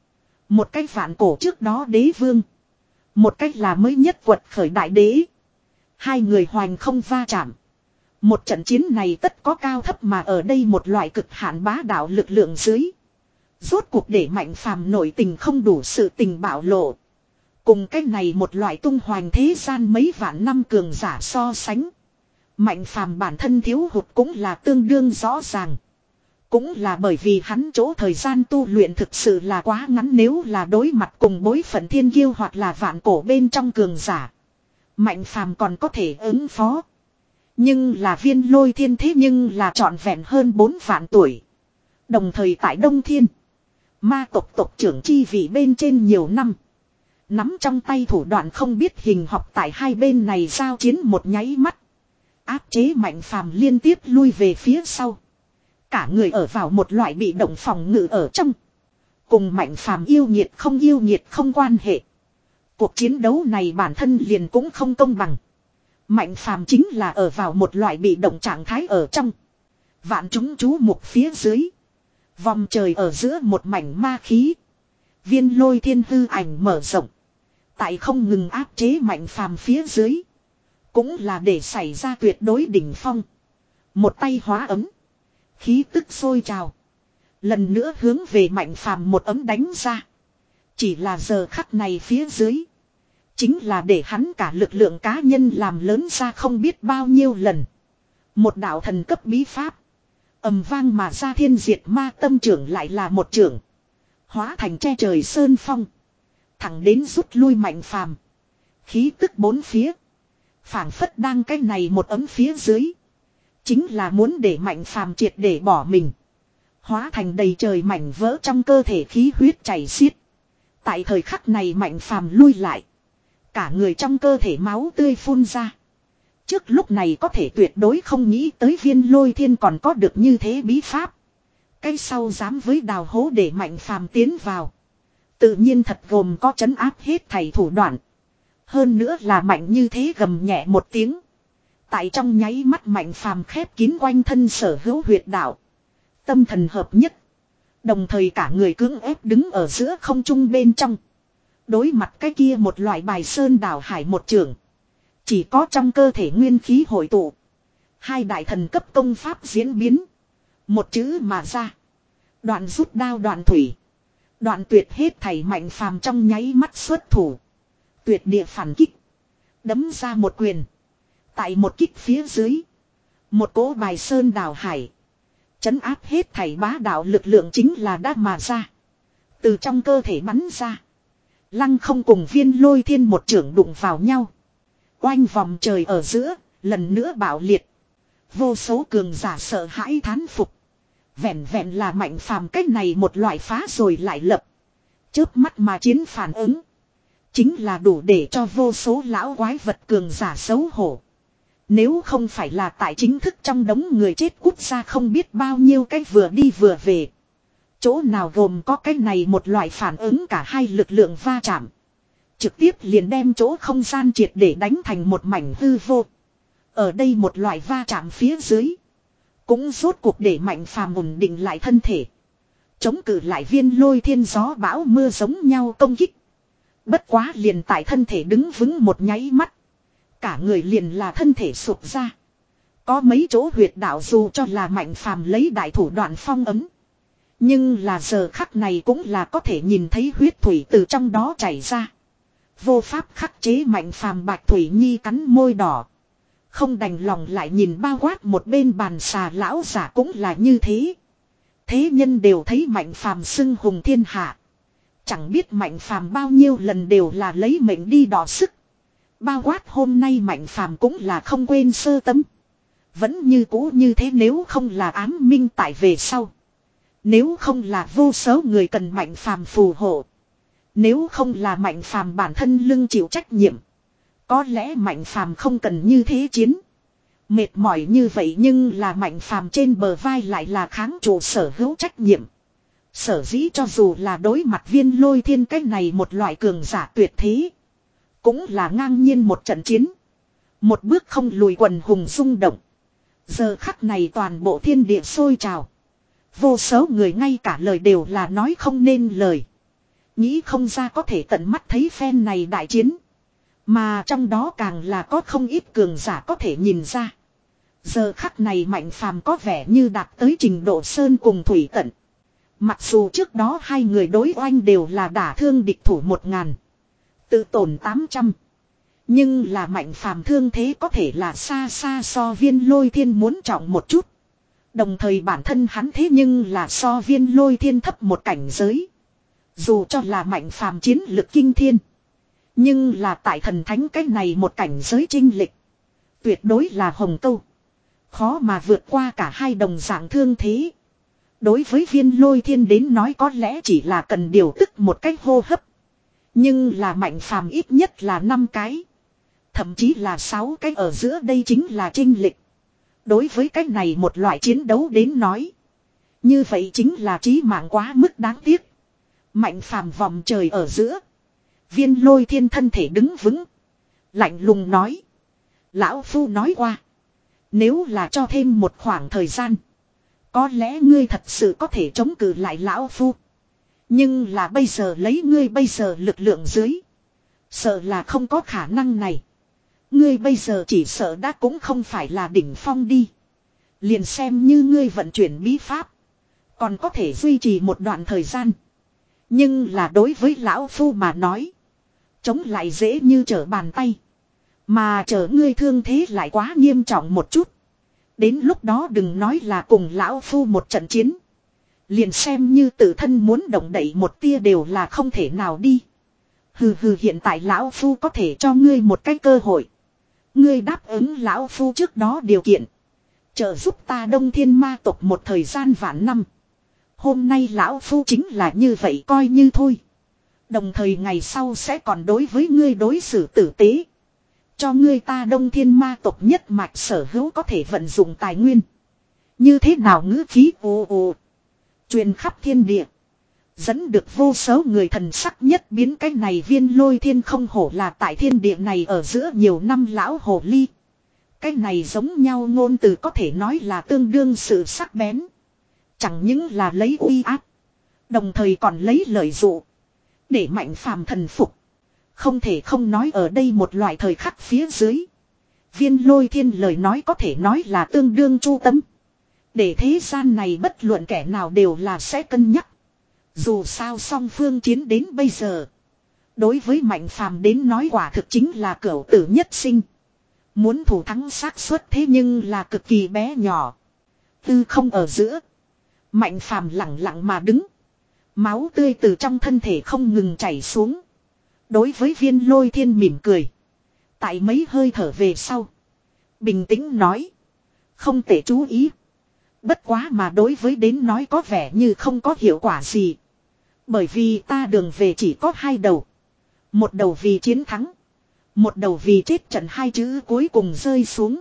Một cách vạn cổ trước đó đế vương. Một cách là mới nhất quật khởi đại đế. Hai người hoành không va chạm. Một trận chiến này tất có cao thấp mà ở đây một loại cực hạn bá đạo lực lượng dưới. Rốt cuộc để Mạnh Phàm nội tình không đủ sự tình bạo lộ. Cùng cách này một loại tung hoành thế gian mấy vạn năm cường giả so sánh. Mạnh Phàm bản thân thiếu hụt cũng là tương đương rõ ràng. Cũng là bởi vì hắn chỗ thời gian tu luyện thực sự là quá ngắn, nếu là đối mặt cùng bối phận thiên kiêu hoặc là vạn cổ bên trong cường giả. Mạnh Phàm còn có thể ứng phó. Nhưng là Viên Lôi Thiên thế nhưng là trọn vẹn hơn bốn vạn tuổi. Đồng thời tại Đông Thiên, ma tộc tộc trưởng chi vị bên trên nhiều năm. Nắm trong tay thủ đoạn không biết hình học tại hai bên này giao chiến một nháy mắt. Áp chế Mạnh Phàm liên tiếp lui về phía sau. Cả người ở vào một loại bị động phòng ngự ở trong. Cùng Mạnh Phàm yêu nhiệt không yêu nhiệt không quan hệ. Cuộc chiến đấu này bản thân liền cũng không công bằng. Mạnh Phàm chính là ở vào một loại bị động trạng thái ở trong. Vạn chúng chú mục phía dưới. Vòng trời ở giữa một mảnh ma khí. Viên Lôi Thiên hư ảnh mở rộng. Tại không ngừng áp chế Mạnh Phàm phía dưới. Cũng là để xảy ra tuyệt đối đỉnh phong. Một tay hóa ấm. Khí tức sôi trào. Lần nữa hướng về Mạnh Phàm một ấm đánh ra. Chỉ là giờ khắc này phía dưới. Chính là để hắn cả lực lượng cá nhân làm lớn ra không biết bao nhiêu lần. Một đạo thần cấp bí pháp. Ầm vang mà ra, thiên diệt ma tâm trưởng lại là một trưởng. Hóa thành che trời sơn phong. Thẳng đến rút lui Mạnh Phàm. Khí tức bốn phía. Phảng phất đang cái này một ấm phía dưới. Chính là muốn để Mạnh Phàm triệt để bỏ mình. Hóa thành đầy trời mảnh vỡ trong cơ thể, khí huyết chảy xiết. Tại thời khắc này Mạnh Phàm lui lại. Cả người trong cơ thể máu tươi phun ra. Trước lúc này có thể tuyệt đối không nghĩ tới Viên Lôi Thiên còn có được như thế bí pháp. Cái sau dám với đào hố để Mạnh Phàm tiến vào. Tự nhiên thật gồm có trấn áp hết thảy thủ đoạn. Hơn nữa là mạnh như thế gầm nhẹ một tiếng. Tại trong nháy mắt Mạnh Phàm khép kín quanh thân sở hữu huyệt đạo. Tâm thần hợp nhất. Đồng thời cả người cưỡng ép đứng ở giữa không trung bên trong. Đối mặt cái kia một loại bài sơn đảo hải một trường. Chỉ có trong cơ thể nguyên khí hội tụ. Hai đại thần cấp công pháp diễn biến. Một chữ mà ra. Đoạn rút đao đoạn thủy. Đoạn tuyệt hết thảy Mạnh Phàm trong nháy mắt xuất thủ. Tuyệt địa phản kích. Đấm ra một quyền. Tại một kích phía dưới. Một cỗ bài sơn đảo hải. Chấn áp hết thảy bá đạo lực lượng chính là đã mà ra. Từ trong cơ thể bắn ra. Lăng không cùng Viên Lôi Thiên một trưởng đụng vào nhau. Oanh vòng trời ở giữa. Lần nữa bạo liệt. Vô số cường giả sợ hãi thán phục. Vẹn vẹn là Mạnh Phàm cách này một loại phá rồi lại lập. Chớp mắt mà chiến phản ứng. Chính là đủ để cho vô số lão quái vật cường giả xấu hổ. Nếu không phải là tại chính thức trong đống người chết cút ra không biết bao nhiêu cái vừa đi vừa về. Chỗ nào gồm có cái này một loại phản ứng cả hai lực lượng va chạm. Trực tiếp liền đem chỗ không gian triệt để đánh thành một mảnh hư vô. Ở đây một loại va chạm phía dưới. Cũng rốt cuộc để Mạnh Phàm ổn định lại thân thể. Chống cự lại Viên Lôi Thiên gió bão mưa giống nhau công kích. Bất quá liền tại thân thể đứng vững một nháy mắt. Cả người liền là thân thể sụp ra. Có mấy chỗ huyệt đạo dù cho là Mạnh Phàm lấy đại thủ đoạn phong ấm. Nhưng là giờ khắc này cũng là có thể nhìn thấy huyết thủy từ trong đó chảy ra. Vô pháp khắc chế Mạnh Phàm. Bạch Thủy Nhi cắn môi đỏ. Không đành lòng lại nhìn bao quát một bên bàn xà lão giả cũng là như thế. Thế nhân đều thấy Mạnh Phàm xưng hùng thiên hạ. Chẳng biết Mạnh Phàm bao nhiêu lần đều là lấy mệnh đi đọ sức. Bao quát hôm nay Mạnh Phàm cũng là không quên sơ tấm. Vẫn như cũ như thế, nếu không là ám minh tại về sau. Nếu không là vô số người cần Mạnh Phàm phù hộ. Nếu không là Mạnh Phàm bản thân lưng chịu trách nhiệm. Có lẽ Mạnh Phàm không cần như thế chiến. Mệt mỏi như vậy nhưng là Mạnh Phàm trên bờ vai lại là kháng trụ sở hữu trách nhiệm. Sở dĩ cho dù là đối mặt Viên Lôi Thiên cách này một loại cường giả tuyệt thế. Cũng là ngang nhiên một trận chiến. Một bước không lùi, quần hùng rung động. Giờ khắc này toàn bộ thiên địa sôi trào. Vô số người ngay cả lời đều là nói không nên lời. Nghĩ không ra có thể tận mắt thấy phen này đại chiến. Mà trong đó càng là có không ít cường giả có thể nhìn ra. Giờ khắc này Mạnh Phàm có vẻ như đạt tới trình độ sơn cùng thủy tận. Mặc dù trước đó hai người đối oanh đều là đả thương địch thủ một ngàn. Tự tổn tám trăm. Nhưng là Mạnh Phàm thương thế có thể là xa xa so Viên Lôi Thiên muốn trọng một chút. Đồng thời bản thân hắn thế nhưng là so Viên Lôi Thiên thấp một cảnh giới. Dù cho là Mạnh Phàm chiến lực kinh thiên. Nhưng là tại thần thánh cái này một cảnh giới chênh lệch. Tuyệt đối là hồng câu. Khó mà vượt qua cả hai đồng dạng thương thế. Đối với Viên Lôi Thiên đến nói có lẽ chỉ là cần điều tức một cách hô hấp. Nhưng là Mạnh Phàm ít nhất là năm cái. Thậm chí là sáu cái ở giữa đây chính là chênh lệch. Đối với cái này một loại chiến đấu đến nói. Như vậy chính là chí mạng quá mức đáng tiếc. Mạnh Phàm vòng trời ở giữa. Viên Lôi Thiên thân thể đứng vững. Lạnh lùng nói. Lão Phu nói qua. Nếu là cho thêm một khoảng thời gian. Có lẽ ngươi thật sự có thể chống cự lại Lão Phu. Nhưng là bây giờ lấy ngươi bây giờ lực lượng dưới. Sợ là không có khả năng này. Ngươi bây giờ chỉ sợ đã cũng không phải là đỉnh phong đi. Liền xem như ngươi vận chuyển bí pháp. Còn có thể duy trì một đoạn thời gian. Nhưng là đối với Lão Phu mà nói. Chống lại dễ như trở bàn tay. Mà chờ ngươi thương thế lại quá nghiêm trọng một chút. Đến lúc đó đừng nói là cùng Lão Phu một trận chiến. Liền xem như tự thân muốn động đậy một tia đều là không thể nào đi. Hừ hừ hiện tại Lão Phu có thể cho ngươi một cái cơ hội. Ngươi đáp ứng Lão Phu trước đó điều kiện. Trợ giúp ta Đông Thiên Ma tộc một thời gian vạn năm. Hôm nay Lão Phu chính là như vậy coi như thôi. Đồng thời ngày sau sẽ còn đối với ngươi đối xử tử tế. Cho ngươi ta Đông Thiên Ma tộc nhất mạch sở hữu có thể vận dụng tài nguyên. Như thế nào ngữ khí ồ ồ. Truyền khắp thiên địa. Dẫn được vô số người thần sắc nhất biến cái này Viên Lôi Thiên không hổ là tại thiên địa này ở giữa nhiều năm lão hồ ly. Cái này giống nhau ngôn từ có thể nói là tương đương sự sắc bén. Chẳng những là lấy uy áp. Đồng thời còn lấy lợi dụ. Để Mạnh Phàm thần phục. Không thể không nói ở đây một loại thời khắc phía dưới. Viên Lôi Thiên lời nói có thể nói là tương đương chu tâm. Để thế gian này bất luận kẻ nào đều là sẽ cân nhắc. Dù sao song phương chiến đến bây giờ. Đối với Mạnh Phàm đến nói quả thực chính là cửu tử nhất sinh. Muốn thủ thắng xác suất thế nhưng là cực kỳ bé nhỏ. Tư không ở giữa. Mạnh Phàm lặng lặng mà đứng. Máu tươi từ trong thân thể không ngừng chảy xuống. Đối với Viên Lôi Thiên mỉm cười. Tại mấy hơi thở về sau. Bình tĩnh nói. Không thể chú ý. Bất quá mà đối với đến nói có vẻ như không có hiệu quả gì. Bởi vì ta đường về chỉ có hai đầu. Một đầu vì chiến thắng. Một đầu vì chết trận hai chữ cuối cùng rơi xuống.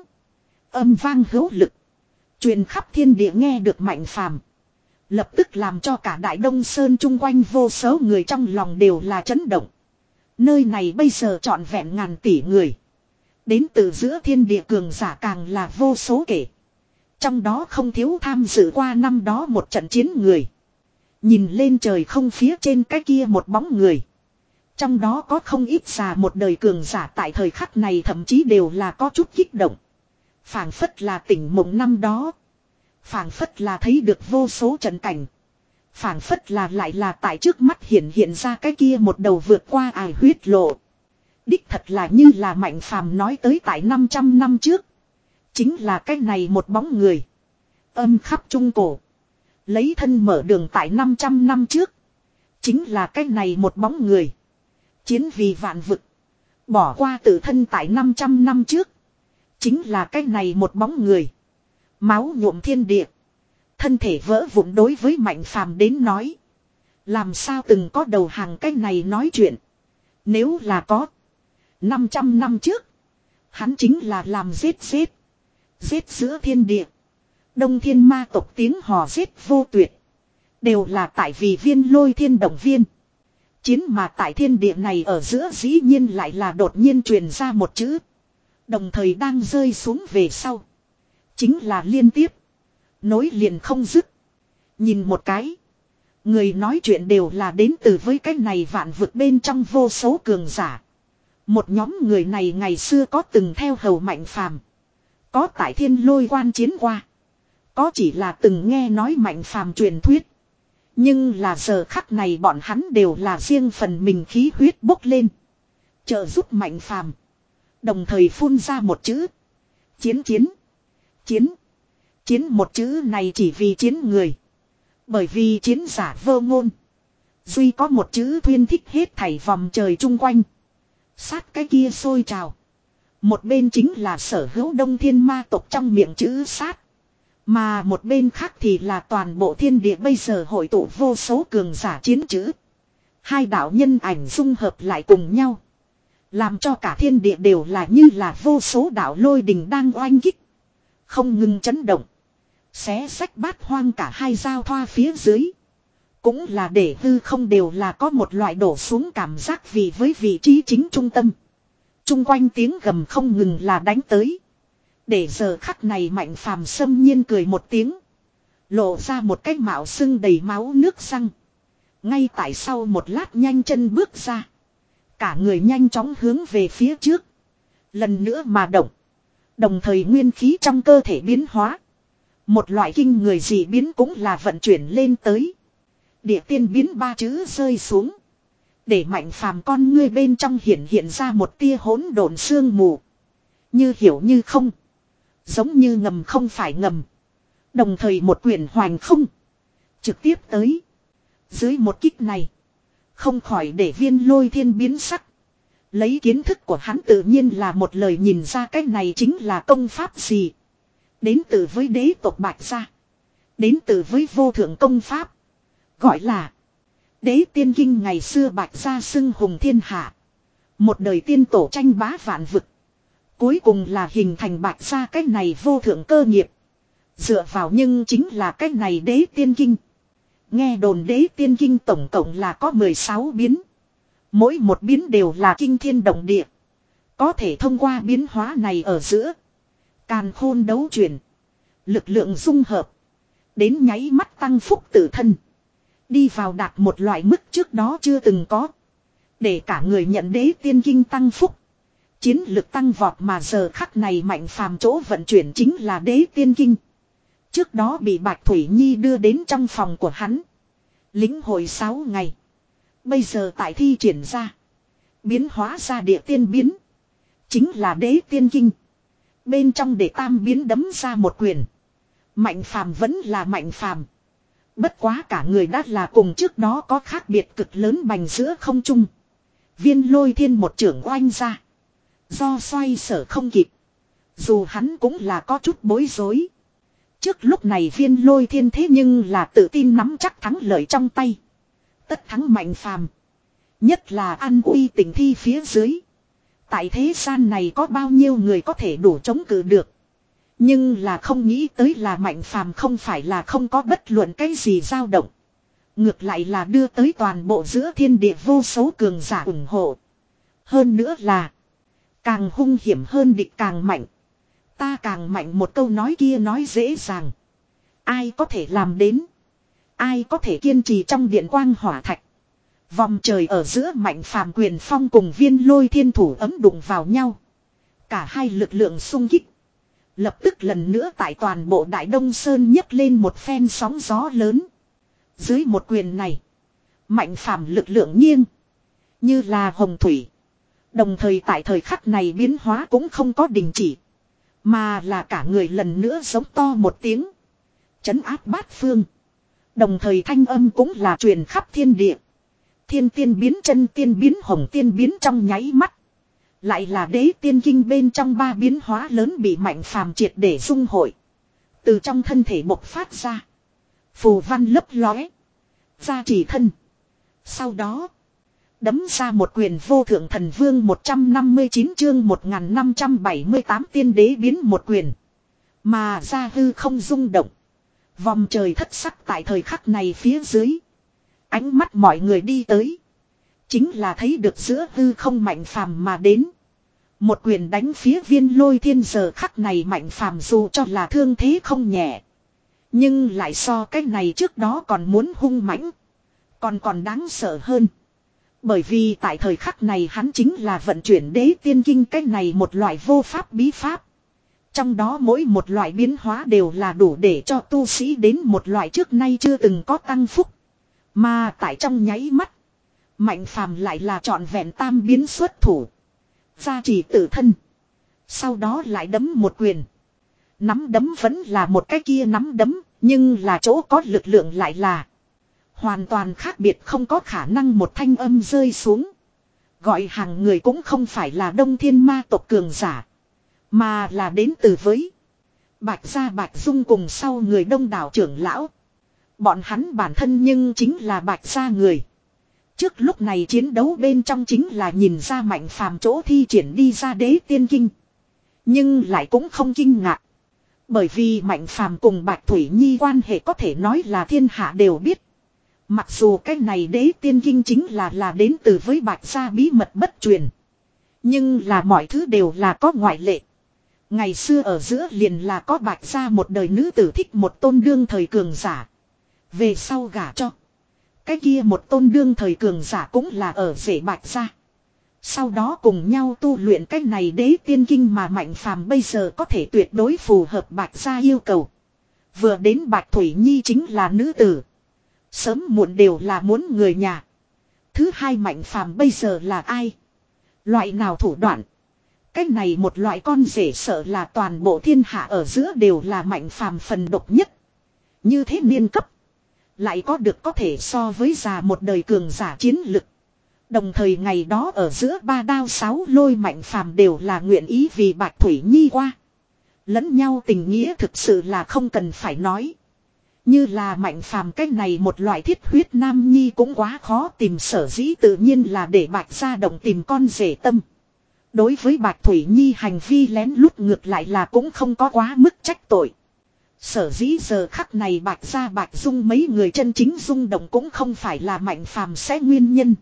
Âm vang hữu lực. Truyền khắp thiên địa nghe được Mạnh Phàm. Lập tức làm cho cả Đại Đông Sơn chung quanh vô số người trong lòng đều là chấn động. Nơi này bây giờ trọn vẹn ngàn tỷ người. Đến từ giữa thiên địa cường giả càng là vô số kể. Trong đó không thiếu tham dự qua năm đó một trận chiến người. Nhìn lên trời không phía trên cái kia một bóng người. Trong đó có không ít già một đời cường giả tại thời khắc này thậm chí đều là có chút kích động. Phảng phất là tỉnh mộng năm đó. Phảng phất là thấy được vô số trận cảnh. Phảng phất là lại là tại trước mắt hiện hiện ra cái kia một đầu vượt qua ải huyết lộ. Đích thật là như là Mạnh Phàm nói tới tại năm trăm năm trước. Chính là cái này một bóng người. Âm khắp trung cổ. Lấy thân mở đường tại năm trăm năm trước. Chính là cái này một bóng người. Chiến vì vạn vực. Bỏ qua tự thân tại năm trăm năm trước. Chính là cái này một bóng người. Máu nhuộm thiên địa. Thân thể vỡ vụn đối với Mạnh Phàm đến nói. Làm sao từng có đầu hàng cái này nói chuyện. Nếu là có. năm trăm năm trước. Hắn chính là làm giết giết. Giết giữa thiên địa. Đông Thiên Ma tộc tiếng hò giết vô tuyệt. Đều là tại vì Viên Lôi Thiên động viên. Chiến mà tại thiên địa này ở giữa dĩ nhiên lại là đột nhiên truyền ra một chữ. Đồng thời đang rơi xuống về sau. Chính là liên tiếp. Nối liền không dứt. Nhìn một cái. Người nói chuyện đều là đến từ với cái này vạn vực bên trong vô số cường giả. Một nhóm người này ngày xưa có từng theo hầu Mạnh Phàm, có tại Thiên Lôi quan chiến qua, có chỉ là từng nghe nói Mạnh Phàm truyền thuyết. Nhưng là giờ khắc này bọn hắn đều là riêng phần mình khí huyết bốc lên, trợ giúp Mạnh Phàm, đồng thời phun ra một chữ: chiến chiến chiến. Chiến một chữ này chỉ vì chiến người. Bởi vì chiến giả vô ngôn, duy có một chữ thuyên thích hết thảy vòng trời chung quanh. Sát cái kia sôi trào. Một bên chính là sở hữu đông thiên ma tộc trong miệng chữ sát. Mà một bên khác thì là toàn bộ thiên địa bây giờ hội tụ vô số cường giả chiến chữ. Hai đạo nhân ảnh dung hợp lại cùng nhau, làm cho cả thiên địa đều là như là vô số đạo lôi đình đang oanh kích, không ngừng chấn động. Xé sách bát hoang cả hai giao thoa phía dưới. Cũng là để hư không đều là có một loại đổ xuống cảm giác vì với vị trí chính trung tâm. Trung quanh tiếng gầm không ngừng là đánh tới. Để giờ khắc này Mạnh Phàm xâm nhiên cười một tiếng, lộ ra một cái mạo sưng đầy máu nước răng. Ngay tại sau một lát nhanh chân bước ra, cả người nhanh chóng hướng về phía trước, lần nữa mà động. Đồng thời nguyên khí trong cơ thể biến hóa, một loại kinh người dị biến cũng là vận chuyển lên tới. Địa tiên biến ba chữ rơi xuống, để Mạnh Phàm con ngươi bên trong hiện hiện ra một tia hỗn độn sương mù. Như hiểu như không, giống như ngầm không phải ngầm. Đồng thời một quyền hoành không, trực tiếp tới. Dưới một kích này, không khỏi để Viên Lôi Thiên biến sắc. Lấy kiến thức của hắn tự nhiên là một lời nhìn ra cái này chính là công pháp gì. Đến từ với đế tộc Bạch Gia, đến từ với vô thượng công pháp, gọi là Đế Tiên Kinh. Ngày xưa Bạch Gia xưng hùng thiên hạ, một đời tiên tổ tranh bá vạn vực, cuối cùng là hình thành Bạch Gia cái này vô thượng cơ nghiệp. Dựa vào nhưng chính là cái này Đế Tiên Kinh. Nghe đồn Đế Tiên Kinh tổng cộng là có mười sáu biến, mỗi một biến đều là kinh thiên động địa. Có thể thông qua biến hóa này ở giữa, càn khôn đấu chuyển, lực lượng dung hợp, đến nháy mắt tăng phúc tự thân, đi vào đạt một loại mức trước đó chưa từng có, để cả người nhận Đế Tiên Kinh tăng phúc, chiến lực tăng vọt. Mà giờ khắc này Mạnh Phàm chỗ vận chuyển chính là Đế Tiên Kinh. Trước đó bị Bạch Thủy Nhi đưa đến trong phòng của hắn, lĩnh hội sáu ngày. Bây giờ tại thi triển ra, biến hóa ra địa tiên biến, chính là Đế Tiên Kinh. Bên trong để tam biến đấm ra một quyền, Mạnh Phàm vẫn là Mạnh Phàm, bất quá cả người đã là cùng trước đó có khác biệt cực lớn bành giữa không trung. Viên Lôi Thiên một trưởng oanh ra, do xoay sở không kịp, dù hắn cũng là có chút bối rối. Trước lúc này Viên Lôi Thiên thế nhưng là tự tin nắm chắc thắng lợi trong tay, tất thắng Mạnh Phàm. Nhất là an uy tình thi phía dưới, tại thế gian này có bao nhiêu người có thể đủ chống cự được. Nhưng là không nghĩ tới là Mạnh Phàm không phải là không có bất luận cái gì dao động, ngược lại là đưa tới toàn bộ giữa thiên địa vô số cường giả ủng hộ. Hơn nữa là càng hung hiểm hơn địch càng mạnh. Ta càng mạnh một câu nói kia nói dễ dàng, ai có thể làm đến, ai có thể kiên trì trong điện quang hỏa thạch. Vòng trời ở giữa Mạnh Phàm quyền phong cùng Viên Lôi Thiên thủ ấm đụng vào nhau, cả hai lực lượng xung kích, lập tức lần nữa tại toàn bộ Đại Đông Sơn nhấc lên một phen sóng gió lớn. Dưới một quyền này, Mạnh Phàm lực lượng nghiêng như là hồng thủy, đồng thời tại thời khắc này biến hóa cũng không có đình chỉ, mà là cả người lần nữa giống to một tiếng, trấn áp bát phương. Đồng thời thanh âm cũng là truyền khắp thiên địa. Thiên tiên biến, chân tiên biến, hồng tiên biến trong nháy mắt. Lại là Đế Tiên Kinh bên trong ba biến hóa lớn bị Mạnh Phàm triệt để dung hội. Từ trong thân thể bộc phát ra, phù văn lấp lóe, gia trì thân. Sau đó đấm ra một quyền vô thượng thần vương. Một trăm năm mươi chín chương một nghìn năm trăm bảy mươi tám tiên đế biến một quyền. Mà ra hư không rung động, vòng trời thất sắc tại thời khắc này phía dưới. Ánh mắt mọi người đi tới, chính là thấy được giữa hư không Mạnh Phàm mà đến. Một quyền đánh phía Viên Lôi Thiên. Giờ khắc này Mạnh Phàm dù cho là thương thế không nhẹ, nhưng lại so cái này trước đó còn muốn hung mãnh. Còn còn đáng sợ hơn. Bởi vì tại thời khắc này hắn chính là vận chuyển đế tiên kinh cái này một loại vô pháp bí pháp. Trong đó mỗi một loại biến hóa đều là đủ để cho tu sĩ đến một loại trước nay chưa từng có tăng phúc. Mà tại trong nháy mắt. Mạnh phàm lại là trọn vẹn tam biến xuất thủ. Gia trì tự thân. Sau đó lại đấm một quyền. Nắm đấm vẫn là một cái kia nắm đấm. Nhưng là chỗ có lực lượng lại là. Hoàn toàn khác biệt, không có khả năng một thanh âm rơi xuống. Gọi hàng người cũng không phải là Đông Thiên ma tộc cường giả. Mà là đến từ với Bạch Gia Bạch Dung cùng sau người đông đảo trưởng lão. Bọn hắn bản thân nhưng chính là Bạch Gia người. Trước lúc này chiến đấu bên trong chính là nhìn ra Mạnh Phàm chỗ thi triển đi ra đế tiên kinh. Nhưng lại cũng không kinh ngạc. Bởi vì Mạnh Phàm cùng Bạch Thủy Nhi quan hệ có thể nói là thiên hạ đều biết. Mặc dù cái này đế tiên kinh chính là là đến từ với Bạch Gia bí mật bất truyền. Nhưng là mọi thứ đều là có ngoại lệ. Ngày xưa ở giữa liền là có Bạch Gia một đời nữ tử thích một tôn đương thời cường giả. Về sau gả cho. Cái kia một tôn đương thời cường giả cũng là ở rể Bạch Gia. Sau đó cùng nhau tu luyện cái này đế tiên kinh mà Mạnh Phàm bây giờ có thể tuyệt đối phù hợp Bạch Gia yêu cầu. Vừa đến Bạch Thủy Nhi chính là nữ tử. Sớm muộn đều là muốn người nhà. Thứ hai Mạnh Phàm bây giờ là ai? Loại nào thủ đoạn? Cái này một loại con rể sợ là toàn bộ thiên hạ ở giữa đều là Mạnh Phàm phần độc nhất. Như thế niên cấp. Lại có được có thể so với già một đời cường giả chiến lực. Đồng thời ngày đó ở giữa ba đao sáu lôi Mạnh Phàm đều là nguyện ý vì Bạch Thủy Nhi qua. Lẫn nhau tình nghĩa thực sự là không cần phải nói. Như là Mạnh Phàm cái này một loại thiết huyết nam nhi cũng quá khó tìm, sở dĩ tự nhiên là để Bạch Gia động tìm con rể tâm. Đối với Bạch Thủy Nhi hành vi lén lút ngược lại là cũng không có quá mức trách tội. Sở dĩ giờ khắc này Bạch Gia Bạch Dung mấy người chân chính rung động cũng không phải là Mạnh Phàm sẽ nguyên nhân.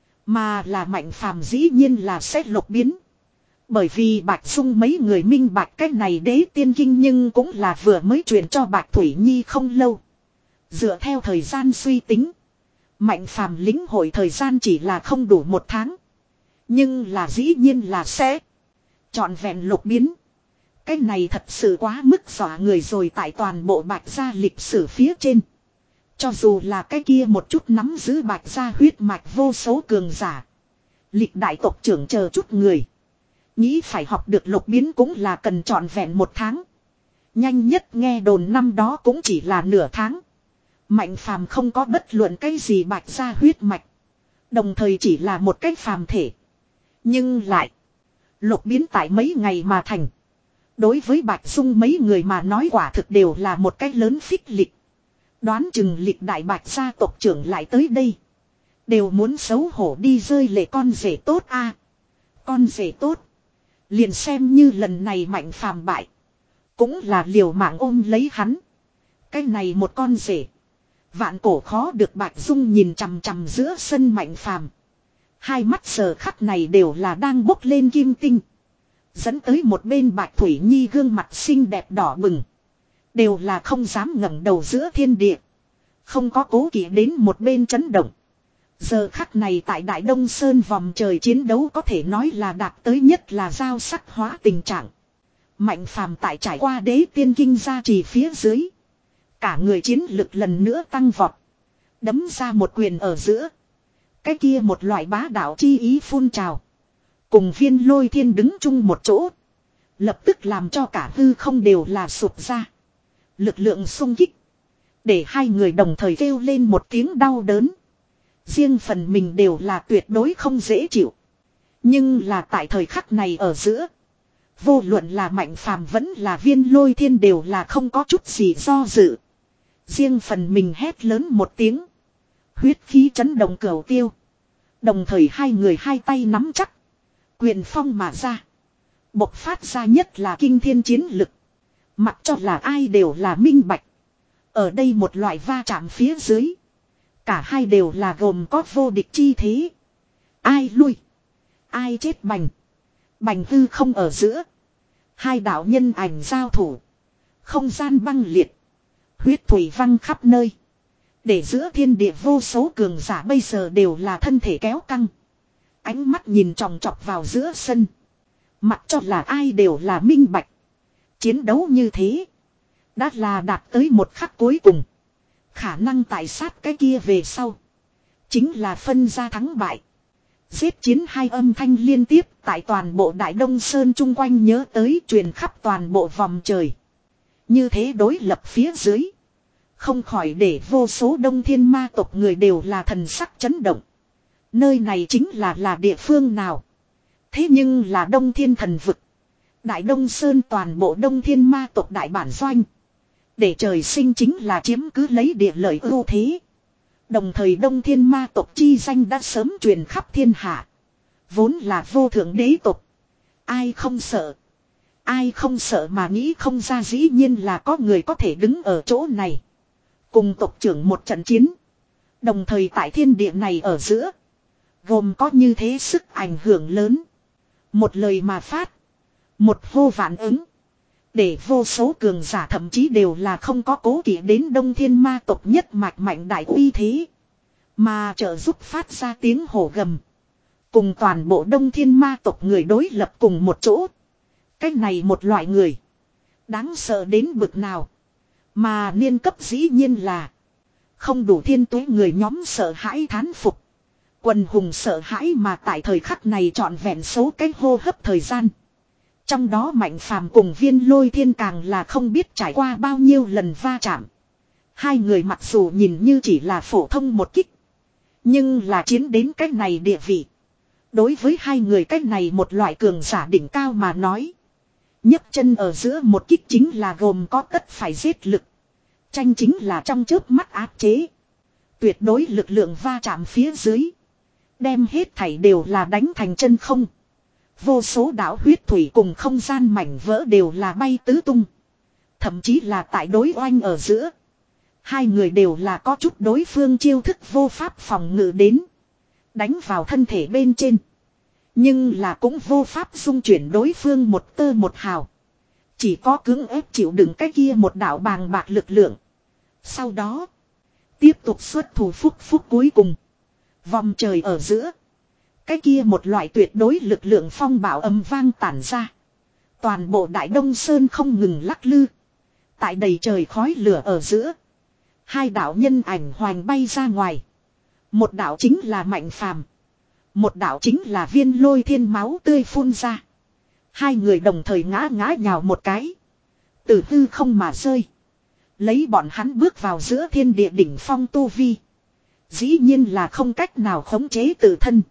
Mà là Mạnh Phàm dĩ nhiên là sẽ lột biến. Bởi vì Bạch Dung mấy người minh bạch cái này đế tiên kinh nhưng cũng là vừa mới truyền cho Bạch Thủy Nhi không lâu. Dựa theo thời gian suy tính. Mạnh Phàm lĩnh hội thời gian chỉ là không đủ một tháng. Nhưng là dĩ nhiên là sẽ trọn vẹn lục biến. Cái này thật sự quá mức dọa người rồi, tại toàn bộ Bạch Gia lịch sử phía trên. Cho dù là cái kia một chút nắm giữ Bạch Gia huyết mạch vô số cường giả. Lịch đại tộc trưởng chờ chút người. Nghĩ phải học được lục biến cũng là cần trọn vẹn một tháng. Nhanh nhất nghe đồn năm đó cũng chỉ là nửa tháng. Mạnh Phàm không có bất luận cái gì Bạch Gia huyết mạch. Đồng thời chỉ là một cái phàm thể. Nhưng lại lục biến tại mấy ngày mà thành. Đối với Bạch Dung mấy người mà nói quả thực đều là một cái lớn phích lịch. Đoán chừng lịch đại Bạch Gia tộc trưởng lại tới đây. Đều muốn xấu hổ đi rơi lệ con rể tốt a. Con rể tốt. Liền xem như lần này Mạnh Phàm bại. Cũng là liều mạng ôm lấy hắn. Cái này một con rể. Vạn cổ khó được. Bạch Dung nhìn chằm chằm giữa sân Mạnh Phàm. Hai mắt giờ khắc này đều là đang bốc lên kim tinh. Dẫn tới một bên Bạch Thủy Nhi gương mặt xinh đẹp đỏ bừng. Đều là không dám ngẩng đầu giữa thiên địa. Không có cố kỵ đến một bên chấn động. Giờ khắc này tại Đại Đông Sơn vòng trời chiến đấu có thể nói là đạt tới nhất là giao sắc hóa tình trạng. Mạnh Phàm tại trải qua đế tiên kinh gia trì phía dưới. Cả người chiến lực lần nữa tăng vọt. Đấm ra một quyền ở giữa. Cái kia một loại bá đạo chi ý phun trào. Cùng Viên Lôi Thiên đứng chung một chỗ. Lập tức làm cho cả hư không đều là sụp ra. Lực lượng xung kích. Để hai người đồng thời kêu lên một tiếng đau đớn. Riêng phần mình đều là tuyệt đối không dễ chịu. Nhưng là tại thời khắc này ở giữa. Vô luận là Mạnh Phàm vẫn là Viên Lôi Thiên đều là không có chút gì do dự. Riêng phần mình hét lớn một tiếng. Huyết khí chấn động cửu tiêu. Đồng thời hai người hai tay nắm chắc. Quyền phong mà ra. Bộc phát ra nhất là kinh thiên chiến lực. Mặc cho là ai đều là minh bạch. Ở đây một loại va chạm phía dưới. Cả hai đều là gồm có vô địch chi thế. Ai lui. Ai chết bành. Bành hư không ở giữa. Hai đạo nhân ảnh giao thủ. Không gian băng liệt. Huyết thủy văng khắp nơi. Để giữa thiên địa vô số cường giả bây giờ đều là thân thể kéo căng. Ánh mắt nhìn chòng chọc vào giữa sân. Mặc cho là ai đều là minh bạch. Chiến đấu như thế. Đã là đạt tới một khắc cuối cùng. Khả năng tại sát cái kia về sau. Chính là phân ra thắng bại. Giết chiến hai âm thanh liên tiếp tại toàn bộ Đại Đông Sơn chung quanh nhớ tới truyền khắp toàn bộ vòng trời. Như thế đối lập phía dưới. Không khỏi để vô số đông thiên ma tộc người đều là thần sắc chấn động. Nơi này chính là là địa phương nào. Thế nhưng là Đông Thiên Thần Vực. Đại Đông Sơn toàn bộ Đông Thiên ma tộc đại bản doanh. Để trời sinh chính là chiếm cứ lấy địa lợi ưu thế. Đồng thời Đông Thiên ma tộc chi danh đã sớm truyền khắp thiên hạ. Vốn là vô thượng đế tộc. Ai không sợ. Ai không sợ mà nghĩ không ra dĩ nhiên là có người có thể đứng ở chỗ này. Cùng tộc trưởng một trận chiến. Đồng thời tại thiên địa này ở giữa. Gồm có như thế sức ảnh hưởng lớn. Một lời mà phát. Một hô vạn ứng. Để vô số cường giả thậm chí đều là không có cố kỵ đến Đông Thiên ma tộc nhất mạch mạnh đại uy thế. Mà trợ giúp phát ra tiếng hổ gầm. Cùng toàn bộ Đông Thiên ma tộc người đối lập cùng một chỗ. Cách này một loại người. Đáng sợ đến bực nào. Mà niên cấp dĩ nhiên là. Không đủ thiên tuế người nhóm sợ hãi thán phục. Quần hùng sợ hãi mà tại thời khắc này trọn vẹn số cái hô hấp thời gian. Trong đó Mạnh Phàm cùng Viên Lôi Thiên càng là không biết trải qua bao nhiêu lần va chạm. Hai người mặc dù nhìn như chỉ là phổ thông một kích. Nhưng là chiến đến cách này địa vị. Đối với hai người cách này một loại cường giả đỉnh cao mà nói. nhấc chân ở giữa một kích chính là gồm có tất phải giết lực. Tranh chính là trong chớp mắt áp chế. Tuyệt đối lực lượng va chạm phía dưới. Đem hết thảy đều là đánh thành chân không. Vô số đảo huyết thủy cùng không gian mảnh vỡ đều là bay tứ tung. Thậm chí là tại đối oanh ở giữa. Hai người đều là có chút đối phương chiêu thức vô pháp phòng ngự đến. Đánh vào thân thể bên trên. Nhưng là cũng vô pháp dung chuyển đối phương một tơ một hào. Chỉ có cưỡng ép chịu đựng cái kia một đạo bàng bạc lực lượng. Sau đó. Tiếp tục xuất thủ phúc phúc cuối cùng. Vòng trời ở giữa. Cái kia một loại tuyệt đối lực lượng phong bạo âm vang tản ra. Toàn bộ Đại Đông Sơn không ngừng lắc lư. Tại đầy trời khói lửa ở giữa. Hai đạo nhân ảnh hoành bay ra ngoài. Một đạo chính là Mạnh Phàm. Một đạo chính là Viên Lôi Thiên máu tươi phun ra. Hai người đồng thời ngã ngã nhào một cái. Từ hư không mà rơi. Lấy bọn hắn bước vào giữa thiên địa đỉnh phong tu vi. Dĩ nhiên là không cách nào khống chế tự thân.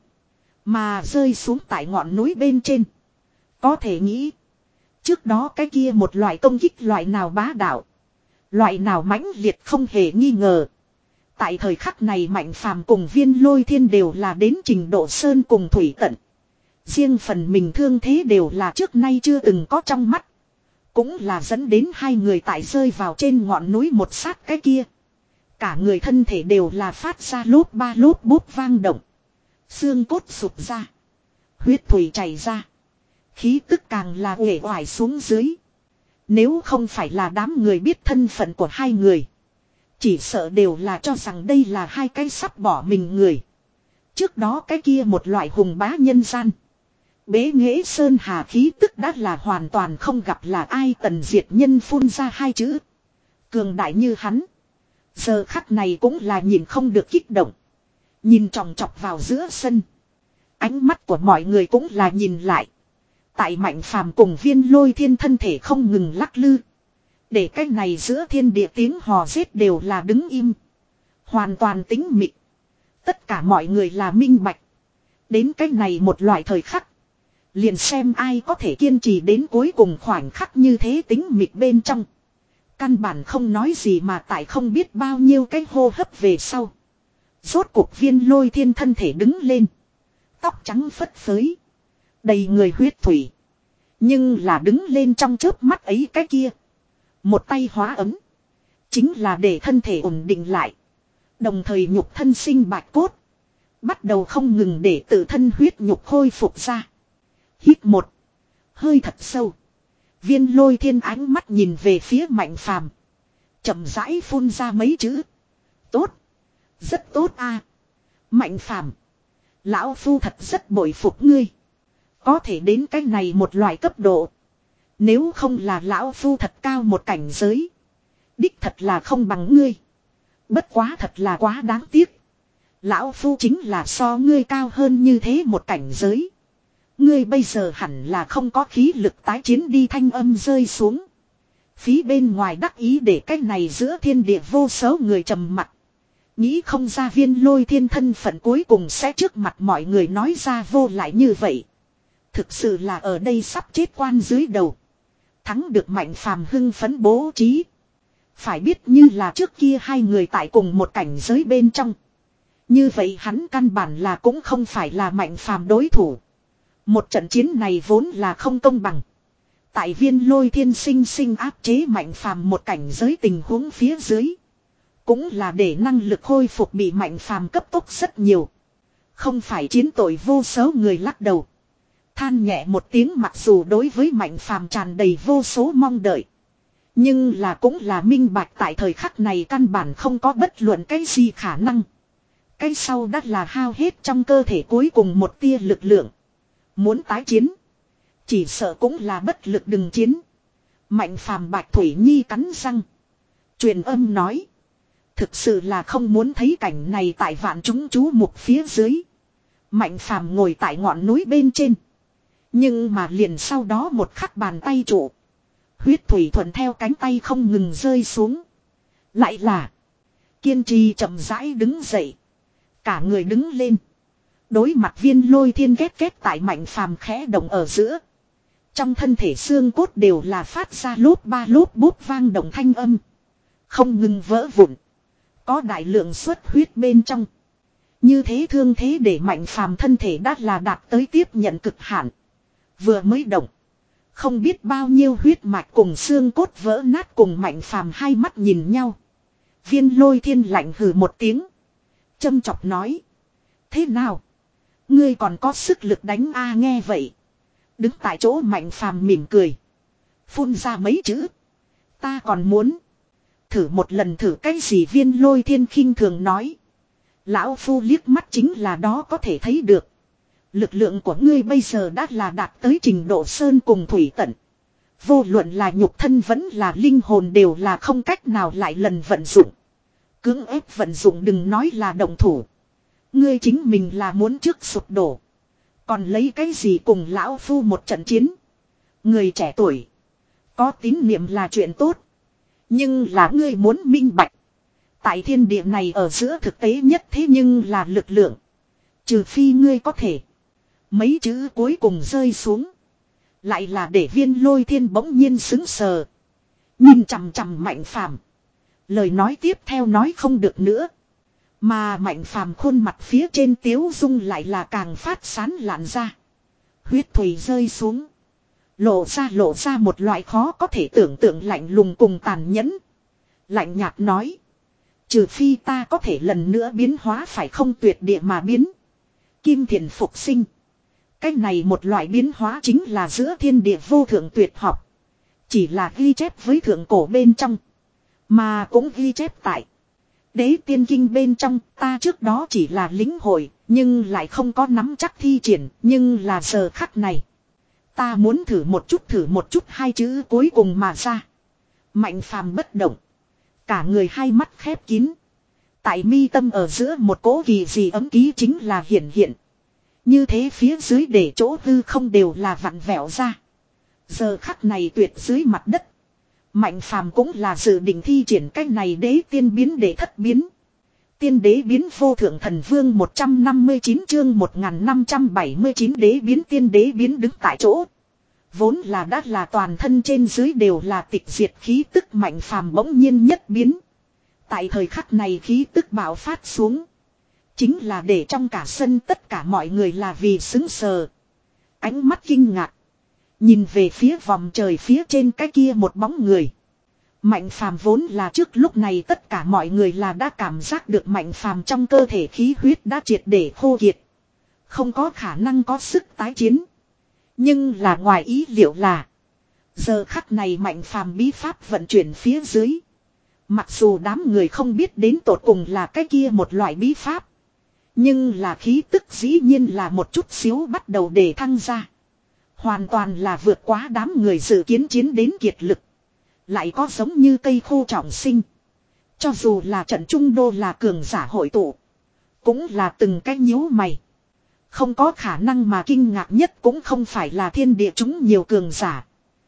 Mà rơi xuống tại ngọn núi bên trên. Có thể nghĩ. Trước đó cái kia một loại công kích loại nào bá đạo. Loại nào mãnh liệt không hề nghi ngờ. Tại thời khắc này Mạnh Phàm cùng Viên Lôi Thiên đều là đến trình độ sơn cùng thủy tận. Riêng phần mình thương thế đều là trước nay chưa từng có trong mắt. Cũng là dẫn đến hai người tại rơi vào trên ngọn núi một sát cái kia. Cả người thân thể đều là phát ra lốp ba lốp bút vang động. Xương cốt sụp ra. Huyết thủy chảy ra. Khí tức càng là uể oải xuống dưới. Nếu không phải là đám người biết thân phận của hai người. Chỉ sợ đều là cho rằng đây là hai cái sắp bỏ mình người. Trước đó cái kia một loại hùng bá nhân gian. Bế nghệ sơn hà khí tức đã là hoàn toàn không gặp là ai. Tần diệt nhân phun ra hai chữ. Cường đại như hắn. Giờ khắc này cũng là nhìn không được kích động. Nhìn tròng trọc vào giữa sân. Ánh mắt của mọi người cũng là nhìn lại. Tại Mạnh Phàm cùng Viên Lôi Thiên thân thể không ngừng lắc lư. Để cái này giữa thiên địa tiếng hò rết đều là đứng im. Hoàn toàn tĩnh mịch. Tất cả mọi người là minh bạch. Đến cái này một loại thời khắc. Liền xem ai có thể kiên trì đến cuối cùng khoảnh khắc như thế tĩnh mịch bên trong. Căn bản không nói gì mà tại không biết bao nhiêu cái hô hấp về sau. Rốt cuộc Viên Lôi Thiên thân thể đứng lên. Tóc trắng phất phới. Đầy người huyết thủy. Nhưng là đứng lên trong chớp mắt ấy cái kia. Một tay hóa ấm. Chính là để thân thể ổn định lại. Đồng thời nhục thân sinh bạch cốt. Bắt đầu không ngừng để tự thân huyết nhục khôi phục ra. Hít một. Hơi thật sâu. Viên Lôi Thiên ánh mắt nhìn về phía Mạnh Phàm. Chậm rãi phun ra mấy chữ. Tốt. Rất tốt a. Mạnh phàm. Lão phu thật rất bội phục ngươi. Có thể đến cái này một loại cấp độ. Nếu không là lão phu thật cao một cảnh giới. Đích thật là không bằng ngươi. Bất quá thật là quá đáng tiếc. Lão phu chính là so ngươi cao hơn như thế một cảnh giới. Ngươi bây giờ hẳn là không có khí lực tái chiến đi, thanh âm rơi xuống. Phí bên ngoài đắc ý để cái này giữa thiên địa vô số người trầm mặc. Nghĩ không ra Viên Lôi Thiên thân phận cuối cùng sẽ trước mặt mọi người nói ra vô lại như vậy. Thực sự là ở đây sắp chết quan dưới đầu. Thắng được Mạnh Phàm hưng phấn bố trí. Phải biết như là trước kia hai người tại cùng một cảnh giới bên trong. Như vậy hắn căn bản là cũng không phải là Mạnh Phàm đối thủ. Một trận chiến này vốn là không công bằng. Tại Viên Lôi Thiên sinh sinh áp chế Mạnh Phàm một cảnh giới tình huống phía dưới. Cũng là để năng lực khôi phục bị Mạnh Phàm cấp tốc rất nhiều. Không phải chiến tội vô số người lắc đầu. Than nhẹ một tiếng, mặc dù đối với Mạnh Phàm tràn đầy vô số mong đợi. Nhưng là cũng là minh bạch tại thời khắc này căn bản không có bất luận cái gì khả năng. Cái sau đắt là hao hết trong cơ thể cuối cùng một tia lực lượng. Muốn tái chiến. Chỉ sợ cũng là bất lực đừng chiến. Mạnh Phàm Bạch Thủy Nhi cắn răng. Truyền âm nói. Thực sự là không muốn thấy cảnh này tại vạn chúng chú mục phía dưới. Mạnh Phàm ngồi tại ngọn núi bên trên. Nhưng mà liền sau đó một khắc bàn tay trụ. Huyết thủy thuận theo cánh tay không ngừng rơi xuống. Lại là. Kiên trì chậm rãi đứng dậy. Cả người đứng lên. Đối mặt Viên Lôi Thiên ghét ghét tại Mạnh Phàm khẽ động ở giữa. Trong thân thể xương cốt đều là phát ra lốp ba lốp bút vang động thanh âm. Không ngừng vỡ vụn. Có đại lượng xuất huyết bên trong. Như thế thương thế để Mạnh Phàm thân thể đã là đạt tới tiếp nhận cực hạn. Vừa mới động. Không biết bao nhiêu huyết mạch cùng xương cốt vỡ nát, cùng Mạnh Phàm hai mắt nhìn nhau. Viên Lôi Thiên lạnh hừ một tiếng. Châm chọc nói. Thế nào? Ngươi còn có sức lực đánh a? Nghe vậy. Đứng tại chỗ Mạnh Phàm mỉm cười. Phun ra mấy chữ. Ta còn muốn. Thử một lần thử cái gì? Viên Lôi Thiên khinh thường nói. Lão phu liếc mắt chính là đó có thể thấy được. Lực lượng của ngươi bây giờ đã là đạt tới trình độ sơn cùng thủy tận. Vô luận là nhục thân vẫn là linh hồn đều là không cách nào lại lần vận dụng. Cưỡng ép vận dụng đừng nói là động thủ. Ngươi chính mình là muốn trước sụp đổ. Còn lấy cái gì cùng lão phu một trận chiến? Người trẻ tuổi. Có tín niệm là chuyện tốt. Nhưng là ngươi muốn minh bạch. Tại thiên địa này ở giữa thực tế nhất thế nhưng là lực lượng. Trừ phi ngươi có thể. Mấy chữ cuối cùng rơi xuống. Lại là để Viên Lôi Thiên bỗng nhiên sững sờ. Nhìn chằm chằm Mạnh Phàm. Lời nói tiếp theo nói không được nữa. Mà Mạnh Phàm khuôn mặt phía trên tiếu dung lại là càng phát sán lạn ra. Huyết thủy rơi xuống. Lộ ra lộ ra một loại khó có thể tưởng tượng lạnh lùng cùng tàn nhẫn. Lạnh nhạt nói. Trừ phi ta có thể lần nữa biến hóa, phải không? Tuyệt địa mà biến. Kim thiền phục sinh. Cái này một loại biến hóa chính là giữa thiên địa vô thượng tuyệt học. Chỉ là ghi chép với thượng cổ bên trong. Mà cũng ghi chép tại Đế Tiên Kinh bên trong. Ta trước đó chỉ là lĩnh hội, nhưng lại không có nắm chắc thi triển. Nhưng là giờ khắc này, ta muốn thử một chút thử một chút hai chữ cuối cùng mà ra. Mạnh Phàm bất động. Cả người hai mắt khép kín. Tại mi tâm ở giữa một cỗ kỳ gì ấm ký chính là hiển hiện. Như thế phía dưới để chỗ hư không đều là vặn vẹo ra. Giờ khắc này tuyệt dưới mặt đất. Mạnh Phàm cũng là dự định thi triển cách này đế tiên biến để thất biến. Tiên đế biến vô thượng thần vương một trăm năm mươi chín chương một nghìn năm trăm bảy mươi chín đế biến. Tiên đế biến đứng tại chỗ. Vốn là đã là toàn thân trên dưới đều là tịch diệt khí tức, Mạnh Phàm bỗng nhiên nhất biến. Tại thời khắc này khí tức bạo phát xuống. Chính là để trong cả sân tất cả mọi người là vì sững sờ. Ánh mắt kinh ngạc. Nhìn về phía vòng trời phía trên cái kia một bóng người. Mạnh Phàm vốn là trước lúc này tất cả mọi người là đã cảm giác được Mạnh Phàm trong cơ thể khí huyết đã triệt để khô kiệt. Không có khả năng có sức tái chiến. Nhưng là ngoài ý liệu là. Giờ khắc này Mạnh Phàm bí pháp vận chuyển phía dưới. Mặc dù đám người không biết đến tột cùng là cái kia một loại bí pháp. Nhưng là khí tức dĩ nhiên là một chút xíu bắt đầu để thăng ra. Hoàn toàn là vượt quá đám người dự kiến chiến đến kiệt lực. Lại có giống như cây khô trọng sinh. Cho dù là trận trung đô là cường giả hội tụ. Cũng là từng cái nhíu mày. Không có khả năng mà kinh ngạc nhất cũng không phải là thiên địa chúng nhiều cường giả.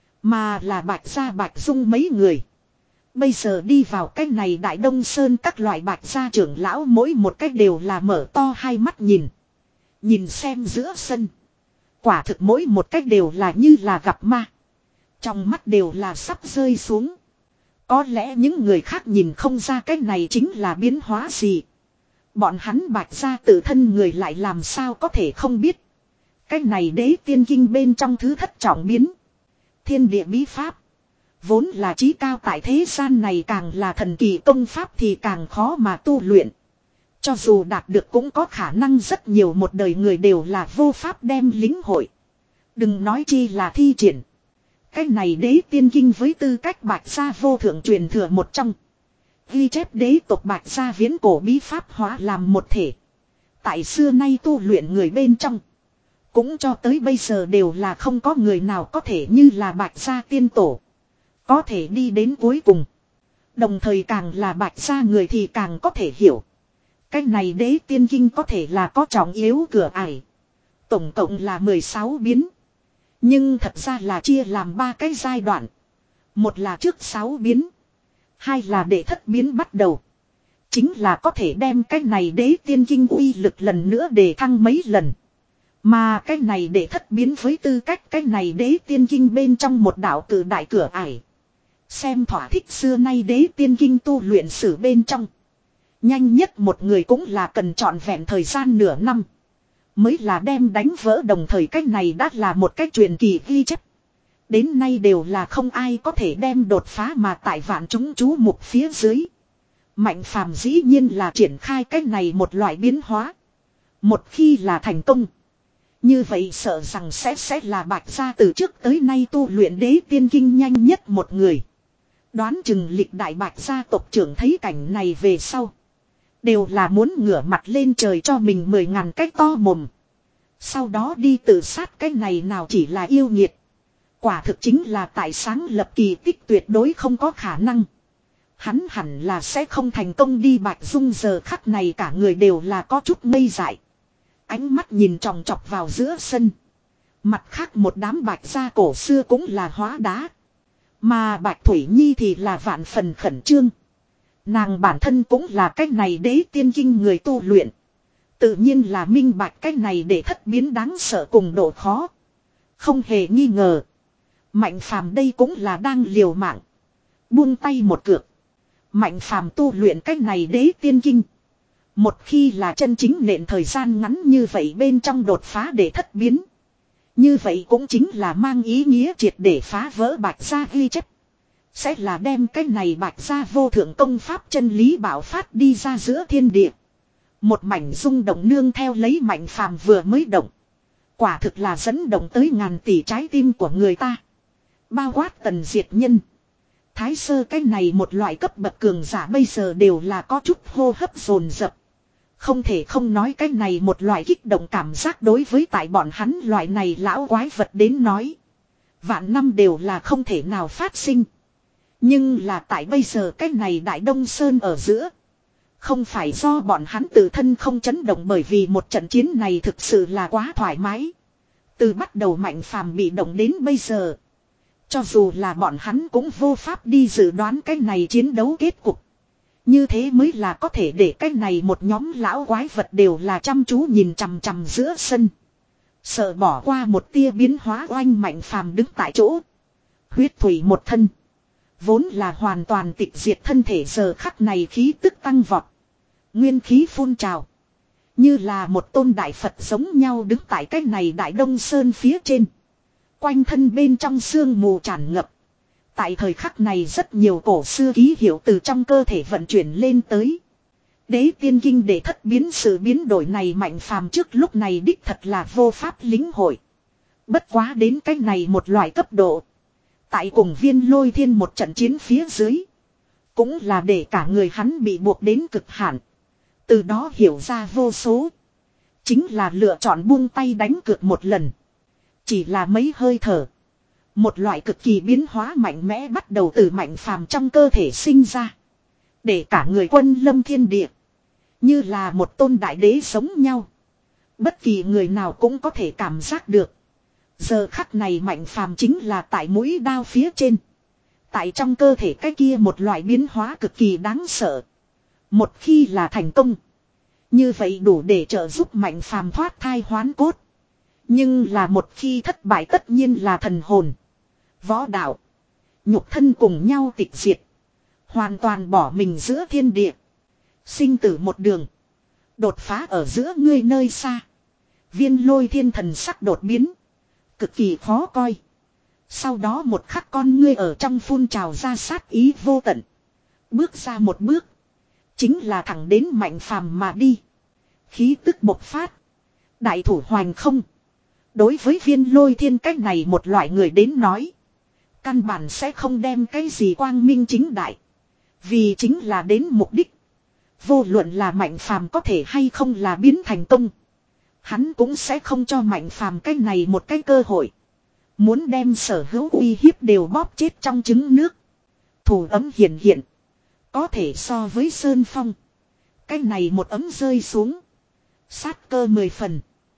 Mà là Bạch Gia Bạch Dung mấy người. Bây giờ đi vào cái này Đại Đông Sơn các loại Bạch Gia trưởng lão mỗi một cách đều là mở to hai mắt nhìn. Nhìn xem giữa sân. Quả thực mỗi một cách đều là như là gặp ma. Trong mắt đều là sắp rơi xuống. Có lẽ những người khác nhìn không ra cái này chính là biến hóa gì. Bọn hắn Bạch Gia tự thân người lại làm sao có thể không biết. Cái này đế tiên kinh bên trong thứ thất trọng biến. Thiên địa bí pháp. Vốn là trí cao tại thế gian này càng là thần kỳ công pháp thì càng khó mà tu luyện. Cho dù đạt được cũng có khả năng rất nhiều một đời người đều là vô pháp đem lính hội. Đừng nói chi là thi triển. Cái này đế tiên kinh với tư cách Bạch Gia vô thượng truyền thừa một trong. Ghi chép đế tộc Bạch Gia viễn cổ bí pháp hóa làm một thể. Tại xưa nay tu luyện người bên trong. Cũng cho tới bây giờ đều là không có người nào có thể như là Bạch Gia tiên tổ. Có thể đi đến cuối cùng. Đồng thời càng là Bạch Gia người thì càng có thể hiểu. Cái này đế tiên kinh có thể là có trọng yếu cửa ải. Tổng cộng là mười sáu biến. Nhưng thật ra là chia làm ba cái giai đoạn. Một là trước sáu biến. Hai là để thất biến bắt đầu. Chính là có thể đem cái này đế tiên kinh uy lực lần nữa để thăng mấy lần. Mà cái này để thất biến với tư cách cái này đế tiên kinh bên trong một đạo cử đại cửa ải. Xem thỏa thích xưa nay đế tiên kinh tu luyện sử bên trong. Nhanh nhất một người cũng là cần trọn vẹn thời gian nửa năm. Mới là đem đánh vỡ đồng thời cách này đã là một cách truyền kỳ ghi chép. Đến nay đều là không ai có thể đem đột phá mà tại vạn chúng chú mục phía dưới. Mạnh phàm dĩ nhiên là triển khai cách này một loại biến hóa. Một khi là thành công. Như vậy sợ rằng sẽ sẽ là Bạch Gia từ trước tới nay tu luyện đế tiên kinh nhanh nhất một người. Đoán chừng lịch đại Bạch Gia tộc trưởng thấy cảnh này về sau. Đều là muốn ngửa mặt lên trời cho mình mười ngàn cái to mồm. Sau đó đi tự sát cái này nào chỉ là yêu nghiệt. Quả thực chính là tại sáng lập kỳ tích tuyệt đối không có khả năng. Hắn hẳn là sẽ không thành công đi Bạch Dung giờ khắc này cả người đều là có chút ngây dại. Ánh mắt nhìn tròng trọc vào giữa sân. Mặt khác một đám Bạch Gia cổ xưa cũng là hóa đá. Mà Bạch Thủy Nhi thì là vạn phần khẩn trương. Nàng bản thân cũng là cách này đế tiên kinh người tu luyện. Tự nhiên là minh bạch cách này để thất biến đáng sợ cùng độ khó. Không hề nghi ngờ. Mạnh phàm đây cũng là đang liều mạng. Buông tay một cược. Mạnh phàm tu luyện cách này đế tiên kinh. Một khi là chân chính nện thời gian ngắn như vậy bên trong đột phá để thất biến. Như vậy cũng chính là mang ý nghĩa triệt để phá vỡ Bạch Gia ghi chép. Sẽ là đem cái này Bạch Gia vô thượng công pháp chân lý bảo phát đi ra giữa thiên địa. Một mảnh rung động nương theo lấy mạnh phàm vừa mới động. Quả thực là dẫn động tới ngàn tỷ trái tim của người ta. Bao quát Tần Diệt Nhân. Thái Sơ cái này một loại cấp bậc cường giả bây giờ đều là có chút hô hấp dồn dập. Không thể không nói cái này một loại kích động cảm giác đối với tại bọn hắn loại này lão quái vật đến nói. Vạn năm đều là không thể nào phát sinh. Nhưng là tại bây giờ cái này Đại Đông Sơn ở giữa. Không phải do bọn hắn tự thân không chấn động bởi vì một trận chiến này thực sự là quá thoải mái. Từ bắt đầu Mạnh phàm bị động đến bây giờ. Cho dù là bọn hắn cũng vô pháp đi dự đoán cái này chiến đấu kết cục. Như thế mới là có thể để cái này một nhóm lão quái vật đều là chăm chú nhìn chằm chằm giữa sân. Sợ bỏ qua một tia biến hóa oanh Mạnh phàm đứng tại chỗ. Huyết thủy một thân. Vốn là hoàn toàn tịch diệt thân thể giờ khắc này khí tức tăng vọt. Nguyên khí phun trào. Như là một tôn đại Phật giống nhau đứng tại cái này Đại Đông Sơn phía trên. Quanh thân bên trong sương mù tràn ngập. Tại thời khắc này rất nhiều cổ xưa ký hiệu từ trong cơ thể vận chuyển lên tới. Đế tiên kinh để thất biến sự biến đổi này Mạnh phàm trước lúc này đích thật là vô pháp lính hội. Bất quá đến cái này một loại cấp độ. Tại cùng Viên Lôi Thiên một trận chiến phía dưới. Cũng là để cả người hắn bị buộc đến cực hạn. Từ đó hiểu ra vô số. Chính là lựa chọn buông tay đánh cược một lần. Chỉ là mấy hơi thở. Một loại cực kỳ biến hóa mạnh mẽ bắt đầu từ Mạnh Phàm trong cơ thể sinh ra. Để cả người quân lâm thiên địa. Như là một tôn đại đế sống nhau. Bất kỳ người nào cũng có thể cảm giác được. Giờ khắc này Mạnh Phàm chính là tại mũi đao phía trên. Tại trong cơ thể cái kia một loại biến hóa cực kỳ đáng sợ. Một khi là thành công. Như vậy đủ để trợ giúp Mạnh Phàm thoát thai hoán cốt. Nhưng là một khi thất bại tất nhiên là thần hồn. Võ đạo. Nhục thân cùng nhau tịch diệt. Hoàn toàn bỏ mình giữa thiên địa. Sinh tử một đường. Đột phá ở giữa ngươi nơi xa. Viên Lôi Thiên thần sắc đột biến. Cực kỳ khó coi. Sau đó một khắc con ngươi ở trong phun trào ra sát ý vô tận. Bước ra một bước. Chính là thẳng đến Mạnh Phàm mà đi. Khí tức bộc phát. Đại thủ hoành không. Đối với Viên Lôi Thiên cách này một loại người đến nói. Căn bản sẽ không đem cái gì quang minh chính đại. Vì chính là đến mục đích. Vô luận là Mạnh Phàm có thể hay không là biến thành công. Hắn cũng sẽ không cho Mạnh Phàm cái này một cái cơ hội. Muốn đem sở hữu uy hiếp đều bóp chết trong trứng nước. Thủ ấm hiện hiện. Có thể so với Sơn Phong. Cái này một ấm rơi xuống. Sát cơ mười phần.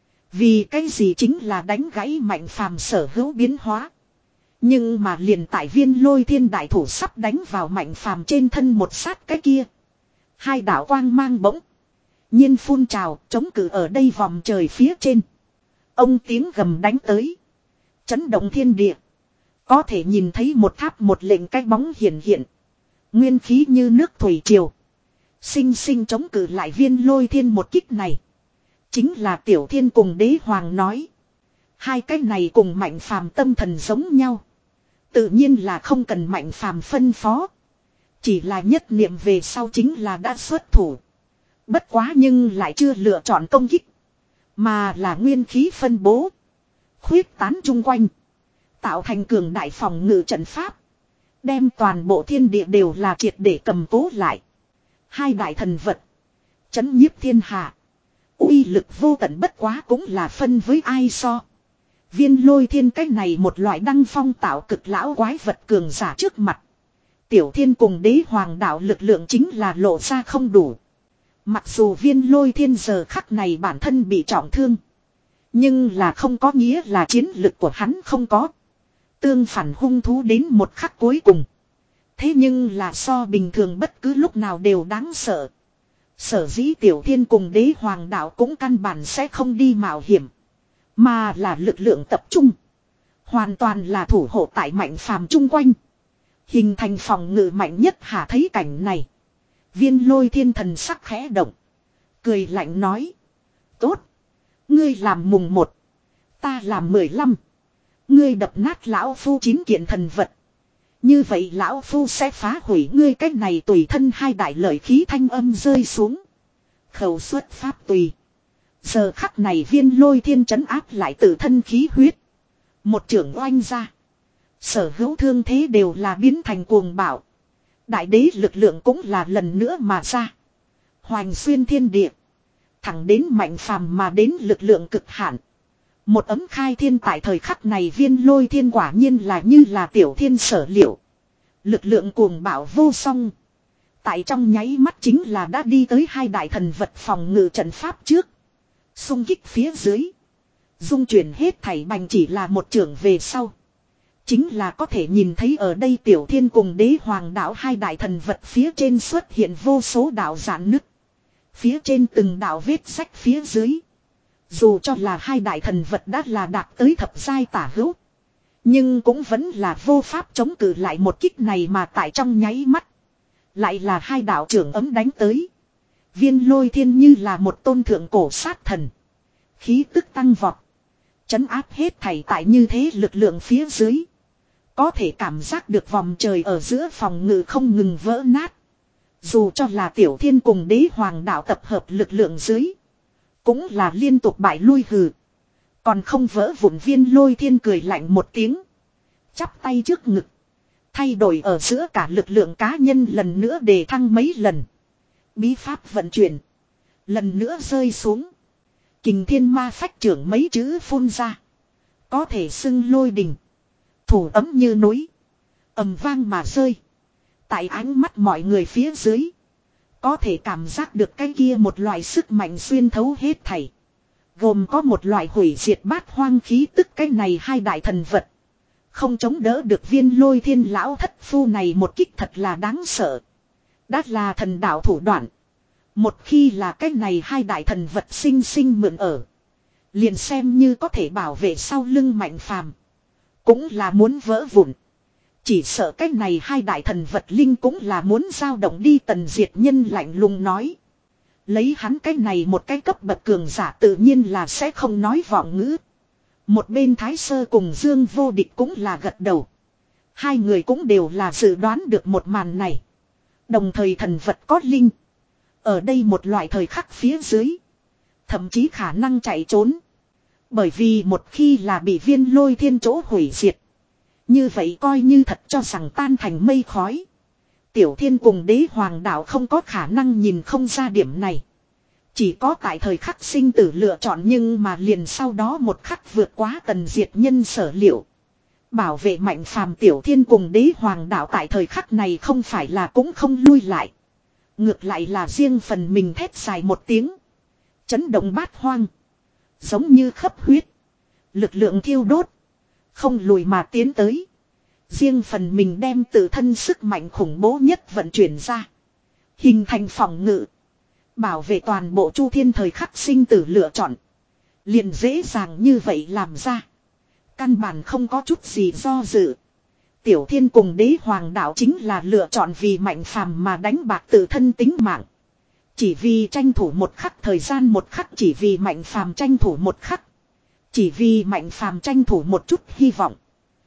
Vì cái gì chính là đánh gãy Mạnh Phàm sở hữu biến hóa. Nhưng mà liền tại Viên Lôi Thiên đại thủ sắp đánh vào Mạnh Phàm trên thân một sát cái kia. Hai đạo quang mang bỗng nhiên phun trào, chống cự ở đây vòng trời phía trên. Ông tiếng gầm đánh tới. Chấn động thiên địa. Có thể nhìn thấy một tháp một lệnh cái bóng hiện hiện. Nguyên khí như nước thủy triều. Sinh sinh chống cự lại Viên Lôi Thiên một kích này. Chính là Tiểu Thiên cùng Đế Hoàng nói. Hai cái này cùng Mạnh Phàm tâm thần giống nhau. Tự nhiên là không cần Mạnh Phàm phân phó. Chỉ là nhất niệm về sau chính là đã xuất thủ. Bất quá nhưng lại chưa lựa chọn công kích. Mà là nguyên khí phân bố. Khuyết tán chung quanh. Tạo thành cường đại phòng ngự trận pháp. Đem toàn bộ thiên địa đều là triệt để cầm cố lại. Hai đại thần vật. Chấn nhiếp thiên hạ. Uy lực vô tận bất quá cũng là phân với ai so. Viên Lôi Thiên cách này một loại đăng phong tạo cực lão quái vật cường giả trước mặt. Tiểu Thiên cùng Đế Hoàng đạo lực lượng chính là lộ ra không đủ. Mặc dù Viên Lôi Thiên giờ khắc này bản thân bị trọng thương. Nhưng là không có nghĩa là chiến lực của hắn không có. Tương phản hung thú đến một khắc cuối cùng. Thế nhưng là so bình thường bất cứ lúc nào đều đáng sợ. Sở dĩ Tiểu Thiên cùng Đế Hoàng đạo cũng căn bản sẽ không đi mạo hiểm. Mà là lực lượng tập trung. Hoàn toàn là thủ hộ tại Mạnh Phàm chung quanh. Hình thành phòng ngự mạnh nhất hạ thấy cảnh này. Viên Lôi Thiên thần sắc khẽ động. Cười lạnh nói. Tốt. Ngươi làm mùng một. Ta làm mười lăm. Ngươi đập nát lão phu chín kiện thần vật. Như vậy lão phu sẽ phá hủy ngươi cách này tùy thân hai đại lợi khí thanh âm rơi xuống. Khẩu xuất pháp tùy. Giờ khắc này Viên Lôi Thiên trấn áp lại tự thân khí huyết. Một trưởng oanh ra. Sở hữu thương thế đều là biến thành cuồng bạo. Đại đế lực lượng cũng là lần nữa mà ra. Hoành xuyên thiên địa. Thẳng đến Mạnh Phàm mà đến lực lượng cực hạn. Một ấm khai thiên tại thời khắc này Viên Lôi Thiên quả nhiên là như là Tiểu Thiên sở liệu. Lực lượng cuồng bạo vô song. Tại trong nháy mắt chính là đã đi tới hai đại thần vật phòng ngự trận pháp trước. Xung kích phía dưới. Dung chuyển hết thảy bành chỉ là một trưởng về sau. Chính là có thể nhìn thấy ở đây Tiểu Thiên cùng Đế Hoàng đạo hai đại thần vật phía trên xuất hiện vô số đạo giãn nứt. Phía trên từng đạo vết rách phía dưới. Dù cho là hai đại thần vật đã là đạt tới thập giai tả hữu. Nhưng cũng vẫn là vô pháp chống cự lại một kích này mà tại trong nháy mắt. Lại là hai đạo trưởng ấm đánh tới. Viên Lôi Thiên như là một tôn thượng cổ sát thần. Khí tức tăng vọt. Chấn áp hết thảy tại như thế lực lượng phía dưới. Có thể cảm giác được vòng trời ở giữa phòng ngự không ngừng vỡ nát. Dù cho là Tiểu Thiên cùng Đế Hoàng đạo tập hợp lực lượng dưới. Cũng là liên tục bại lui hừ. Còn không vỡ vụn Viên Lôi Thiên cười lạnh một tiếng. Chắp tay trước ngực. Thay đổi ở giữa cả lực lượng cá nhân lần nữa đề thăng mấy lần. Bí pháp vận chuyển. Lần nữa rơi xuống. Kình thiên ma phách trưởng mấy chữ phun ra. Có thể xưng lôi đình. Thủ ấm như núi. Ầm vang mà rơi. Tại ánh mắt mọi người phía dưới. Có thể cảm giác được cái kia một loại sức mạnh xuyên thấu hết thảy. Gồm có một loại hủy diệt bát hoang khí tức cái này hai đại thần vật. Không chống đỡ được viên lôi thiên lão thất phu này một kích thật là đáng sợ. Đã là thần đạo thủ đoạn. Một khi là cái này hai đại thần vật sinh sinh mượn ở. Liền xem như có thể bảo vệ sau lưng Mạnh Phàm, cũng là muốn vỡ vụn. Chỉ sợ cái này hai đại thần vật linh cũng là muốn dao động đi. Tần Diệt Nhân lạnh lùng nói. Lấy hắn cái này một cái cấp bậc cường giả tự nhiên là sẽ không nói vọng ngữ. Một bên Thái Sơ cùng Dương Vô Địch cũng là gật đầu. Hai người cũng đều là dự đoán được một màn này. Đồng thời thần vật có linh. Ở đây một loại thời khắc phía dưới. Thậm chí khả năng chạy trốn. Bởi vì một khi là bị viên lôi thiên chỗ hủy diệt. Như vậy coi như thật cho rằng tan thành mây khói. Tiểu Thiên cùng Đế Hoàng đạo không có khả năng nhìn không ra điểm này. Chỉ có tại thời khắc sinh tử lựa chọn, nhưng mà liền sau đó một khắc vượt quá Tần Diệt Nhân sở liệu. Bảo vệ Mạnh Phàm, Tiểu Thiên cùng Đế Hoàng đạo tại thời khắc này không phải là cũng không lui lại. Ngược lại là riêng phần mình thét dài một tiếng. Chấn động bát hoang. Giống như khắp huyết. Lực lượng thiêu đốt. Không lùi mà tiến tới. Riêng phần mình đem tự thân sức mạnh khủng bố nhất vận chuyển ra. Hình thành phòng ngự. Bảo vệ toàn bộ Chu Thiên thời khắc sinh tử lựa chọn. Liền dễ dàng như vậy làm ra. Căn bản không có chút gì do dự. Tiểu Thiên cùng Đế Hoàng đạo chính là lựa chọn vì Mạnh Phàm mà đánh bạc tự thân tính mạng. Chỉ vì tranh thủ một khắc thời gian, một khắc chỉ vì Mạnh Phàm tranh thủ một khắc. Chỉ vì Mạnh Phàm tranh thủ một chút hy vọng.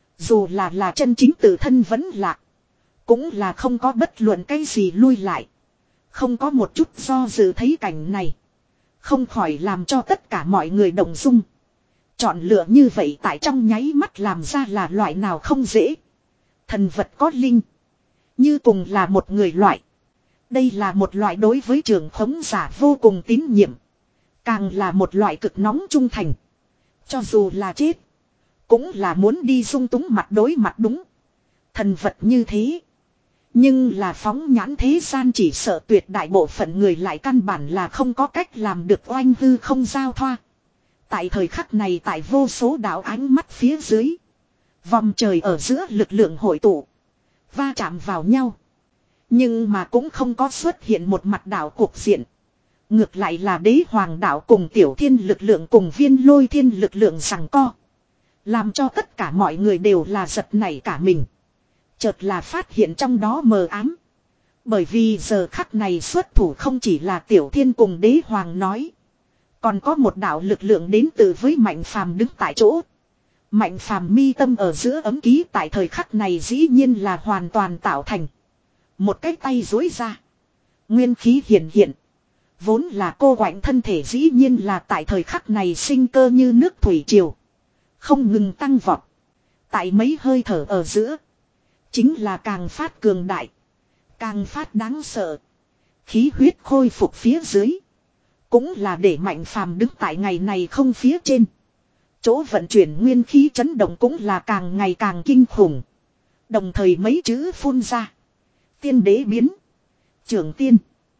Dù là là chân chính tự thân vẫn lạc. Cũng là không có bất luận cái gì lui lại. Không có một chút do dự. Thấy cảnh này. Không khỏi làm cho tất cả mọi người động dung. Chọn lựa như vậy tại trong nháy mắt làm ra là loại nào không dễ. Thần vật có linh. Như cùng là một người loại. Đây là một loại đối với trưởng khống giả vô cùng tín nhiệm. Càng là một loại cực nóng trung thành. Cho dù là chết. Cũng là muốn đi dung túng mặt đối mặt đúng. Thần vật như thế. Nhưng là phóng nhãn thế gian chỉ sợ tuyệt đại bộ phận người lại căn bản là không có cách làm được oanh hư không giao thoa. Tại thời khắc này tại vô số đạo ánh mắt phía dưới. Vòng trời ở giữa lực lượng hội tụ. Va chạm vào nhau. Nhưng mà cũng không có xuất hiện một mặt đảo cuộc diện. Ngược lại là Đế Hoàng đạo cùng Tiểu Thiên lực lượng cùng Viên Lôi Thiên lực lượng giằng co. Làm cho tất cả mọi người đều là giật nảy cả mình. Chợt là phát hiện trong đó mờ ám. Bởi vì giờ khắc này xuất thủ không chỉ là Tiểu Thiên cùng Đế Hoàng nói. Còn có một đạo lực lượng đến từ với Mạnh Phàm đứng tại chỗ. Mạnh Phàm mi tâm ở giữa ấm ký tại thời khắc này dĩ nhiên là hoàn toàn tạo thành. Một cái tay duỗi ra. Nguyên khí hiện hiện. Vốn là cô quạnh thân thể dĩ nhiên là tại thời khắc này sinh cơ như nước thủy triều. Không ngừng tăng vọt. Tại mấy hơi thở ở giữa. Chính là càng phát cường đại. Càng phát đáng sợ. Khí huyết khôi phục phía dưới. Cũng là để Mạnh Phàm đứng tại ngày này không phía trên. Chỗ vận chuyển nguyên khí chấn động cũng là càng ngày càng kinh khủng. Đồng thời mấy chữ phun ra. Tiên đế biến. Trưởng tiên.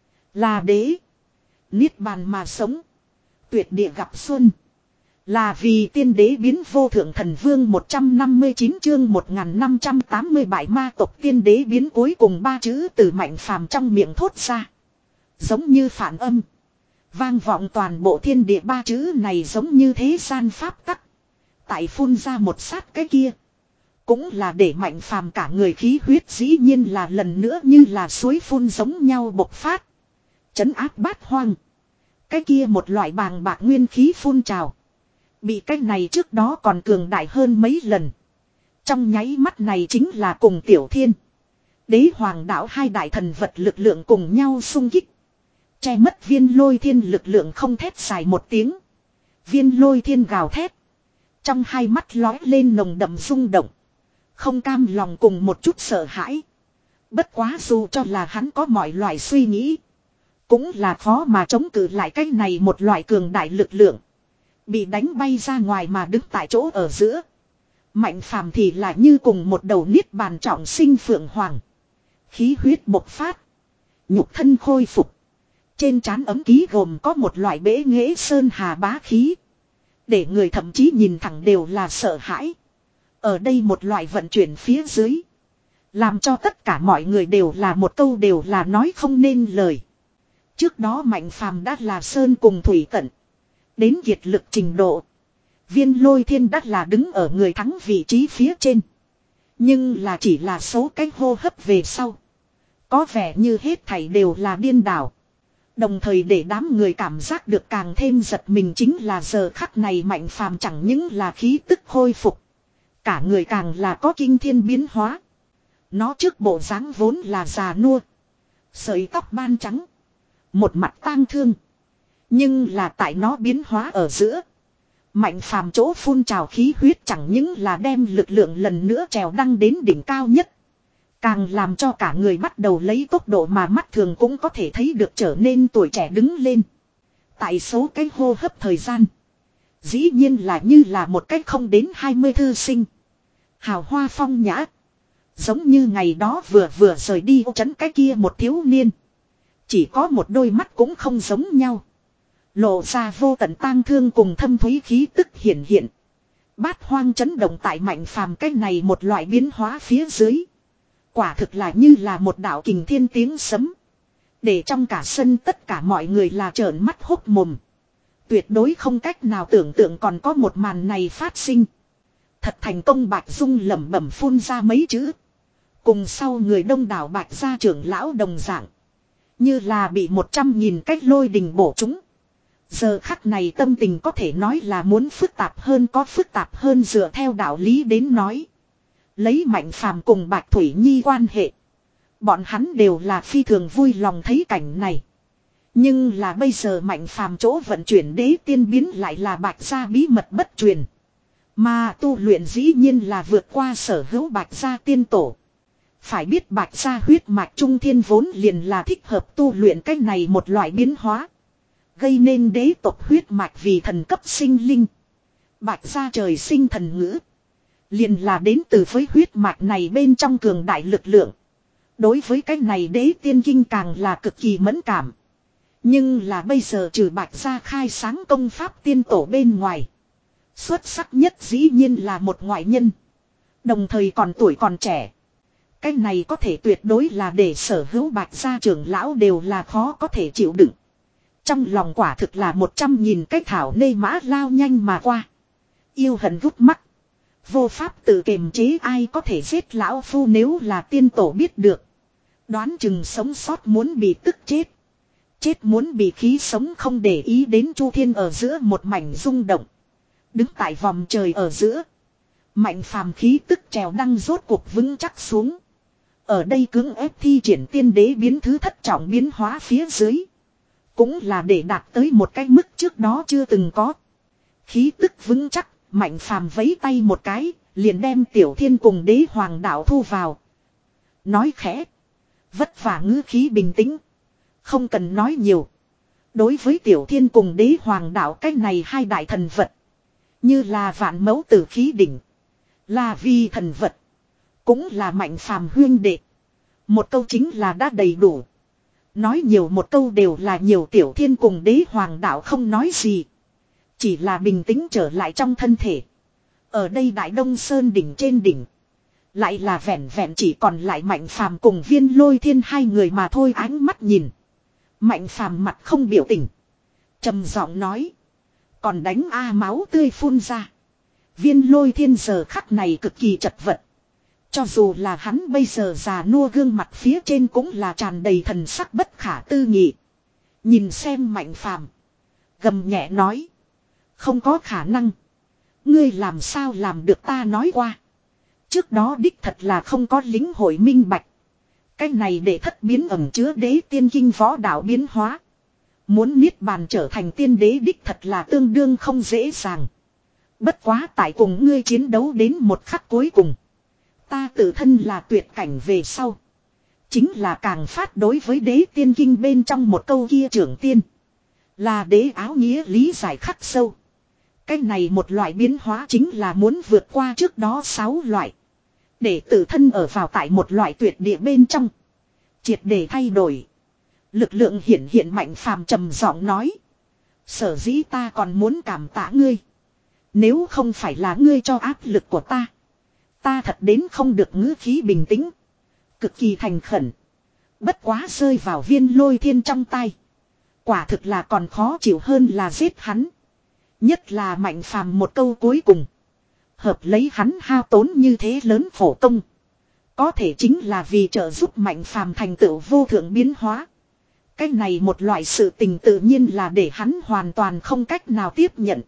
Là đế. Niết bàn mà sống. Tuyệt địa gặp xuân. Là vì tiên đế biến vô thượng thần vương một trăm năm mươi chín chương một nghìn năm trăm tám mươi bảy ma tộc tiên đế biến cuối cùng ba chữ từ Mạnh Phàm trong miệng thốt ra. Giống như phản âm. Vang vọng toàn bộ thiên địa ba chữ này giống như thế gian pháp tắc. Tại phun ra một sát cái kia. Cũng là để Mạnh Phàm cả người khí huyết dĩ nhiên là lần nữa như là suối phun giống nhau bộc phát. Chấn áp bát hoang. Cái kia một loại bàng bạc nguyên khí phun trào. Bị cái này trước đó còn cường đại hơn mấy lần. Trong nháy mắt này chính là cùng Tiểu Thiên. Đế Hoàng đạo hai đại thần vật lực lượng cùng nhau xung kích. Che mất Viên Lôi Thiên lực lượng không thét dài một tiếng. Viên Lôi Thiên gào thét. Trong hai mắt lói lên nồng đậm rung động. Không cam lòng cùng một chút sợ hãi. Bất quá dù cho là hắn có mọi loại suy nghĩ. Cũng là khó mà chống cự lại cái này một loại cường đại lực lượng. Bị đánh bay ra ngoài mà đứng tại chỗ ở giữa. Mạnh phàm thì lại như cùng một đầu niết bàn trọng sinh phượng hoàng. Khí huyết bộc phát. Nhục thân khôi phục. Trên trán ấm ký gồm có một loại bể nghệ sơn hà bá khí. Để người thậm chí nhìn thẳng đều là sợ hãi. Ở đây một loại vận chuyển phía dưới. Làm cho tất cả mọi người đều là một câu đều là nói không nên lời. Trước đó Mạnh phàm đã là sơn cùng thủy tận. Đến kiệt lực trình độ. Viên Lôi Thiên đã là đứng ở người thắng vị trí phía trên. Nhưng là chỉ là số cái hô hấp về sau. Có vẻ như hết thảy đều là điên đảo. Đồng thời để đám người cảm giác được càng thêm giật mình chính là giờ khắc này Mạnh phàm chẳng những là khí tức khôi phục. Cả người càng là có kinh thiên biến hóa. Nó trước bộ dáng vốn là già nua. Sợi tóc ban trắng. Một mặt tang thương. Nhưng là tại nó biến hóa ở giữa. Mạnh phàm chỗ phun trào khí huyết chẳng những là đem lực lượng lần nữa trèo đăng đến đỉnh cao nhất. Càng làm cho cả người bắt đầu lấy tốc độ mà mắt thường cũng có thể thấy được trở nên tuổi trẻ đứng lên. Tại số cái hô hấp thời gian. Dĩ nhiên là như là một cách không đến hai mươi thư sinh. Hào hoa phong nhã. Giống như ngày đó vừa vừa rời đi ô trấn cái kia một thiếu niên. Chỉ có một đôi mắt cũng không giống nhau. Lộ ra vô tận tang thương cùng thâm thúy khí tức hiển hiện. Bát hoang chấn động tại Mạnh phàm cái này một loại biến hóa phía dưới. Quả thực là như là một đạo kình thiên tiếng sấm. Để trong cả sân tất cả mọi người là trợn mắt hốc mồm. Tuyệt đối không cách nào tưởng tượng còn có một màn này phát sinh. Thật thành công Bạch Dung lẩm bẩm phun ra mấy chữ. Cùng sau người đông đảo Bạch gia trưởng lão đồng dạng. Như là bị một trăm nghìn cách lôi đình bổ chúng. Giờ khắc này tâm tình có thể nói là muốn phức tạp hơn có phức tạp hơn dựa theo đạo lý đến nói. Lấy Mạnh phàm cùng Bạch Thủy Nhi quan hệ. Bọn hắn đều là phi thường vui lòng thấy cảnh này. Nhưng là bây giờ Mạnh phàm chỗ vận chuyển đế tiên biến lại là Bạch gia bí mật bất truyền. Mà tu luyện dĩ nhiên là vượt qua sở hữu Bạch gia tiên tổ. Phải biết Bạch gia huyết mạch trung thiên vốn liền là thích hợp tu luyện cái này một loại biến hóa. Gây nên đế tộc huyết mạch vì thần cấp sinh linh. Bạch gia trời sinh thần ngữ. Liền là đến từ với huyết mạch này bên trong cường đại lực lượng. Đối với cái này đế tiên kinh càng là cực kỳ mẫn cảm. Nhưng là bây giờ trừ Bạch gia khai sáng công pháp tiên tổ bên ngoài. Xuất sắc nhất dĩ nhiên là một ngoại nhân. Đồng thời còn tuổi còn trẻ. Cái này có thể tuyệt đối là để sở hữu Bạch gia trưởng lão đều là khó có thể chịu đựng. Trong lòng quả thực là một trăm nghìn cái thảo nê mã lao nhanh mà qua. Yêu hận rút mắt. Vô pháp tự kiềm chế ai có thể giết lão phu nếu là tiên tổ biết được. Đoán chừng sống sót muốn bị tức chết. Chết muốn bị khí sống không để ý đến Chu Thiên ở giữa một mảnh rung động. Đứng tại vòng trời ở giữa. Mạnh phàm khí tức trèo đăng rốt cuộc vững chắc xuống. Ở đây cưỡng ép thi triển tiên đế biến thứ thất trọng biến hóa phía dưới. Cũng là để đạt tới một cái mức trước đó chưa từng có. Khí tức vững chắc, Mạnh phàm vấy tay một cái, liền đem Tiểu Thiên cùng đế hoàng đạo thu vào. Nói khẽ. Vất vả ngữ khí bình tĩnh. Không cần nói nhiều. Đối với Tiểu Thiên cùng đế hoàng đạo cái này hai đại thần vật. Như là vạn mẫu tử khí đỉnh. Là vi thần vật. Cũng là Mạnh phàm huyên đệ. Một câu chính là đã đầy đủ. Nói nhiều một câu đều là nhiều. Tiểu Thiên cùng đế hoàng đạo không nói gì. Chỉ là bình tĩnh trở lại trong thân thể. Ở đây Đại Đông Sơn đỉnh trên đỉnh. Lại là vẹn vẹn chỉ còn lại Mạnh phàm cùng Viên Lôi Thiên hai người mà thôi. Ánh mắt nhìn. Mạnh phàm mặt không biểu tình. Trầm giọng nói. Còn đánh a máu tươi phun ra. Viên Lôi Thiên giờ khắc này cực kỳ chật vật. Cho dù là hắn bây giờ già nua gương mặt phía trên cũng là tràn đầy thần sắc bất khả tư nghị. Nhìn xem Mạnh phàm. Gầm nhẹ nói. Không có khả năng. Ngươi làm sao làm được ta nói qua. Trước đó đích thật là không có lính hội minh bạch. Cái này để thất biến ẩn chứa đế tiên kinh võ đạo biến hóa. Muốn niết bàn trở thành tiên đế đích thật là tương đương không dễ dàng. Bất quá tại cùng ngươi chiến đấu đến một khắc cuối cùng. Ta tự thân là tuyệt cảnh về sau. Chính là càng phát đối với đế tiên kinh bên trong một câu kia trưởng tiên. Là đế áo nghĩa lý giải khắc sâu. Cái này một loại biến hóa chính là muốn vượt qua trước đó sáu loại. Để tự thân ở vào tại một loại tuyệt địa bên trong. Triệt để thay đổi. Lực lượng hiển hiện Mạnh Phàm trầm giọng nói. Sở dĩ ta còn muốn cảm tạ ngươi. Nếu không phải là ngươi cho áp lực của ta. Ta thật đến không được ngữ khí bình tĩnh. Cực kỳ thành khẩn. Bất quá rơi vào viên lôi thiên trong tay. Quả thực là còn khó chịu hơn là giết hắn. Nhất là Mạnh Phàm một câu cuối cùng. Hợp lấy hắn hao tốn như thế lớn phổ công. Có thể chính là vì trợ giúp Mạnh Phàm thành tựu vô thượng biến hóa. Cái này một loại sự tình tự nhiên là để hắn hoàn toàn không cách nào tiếp nhận.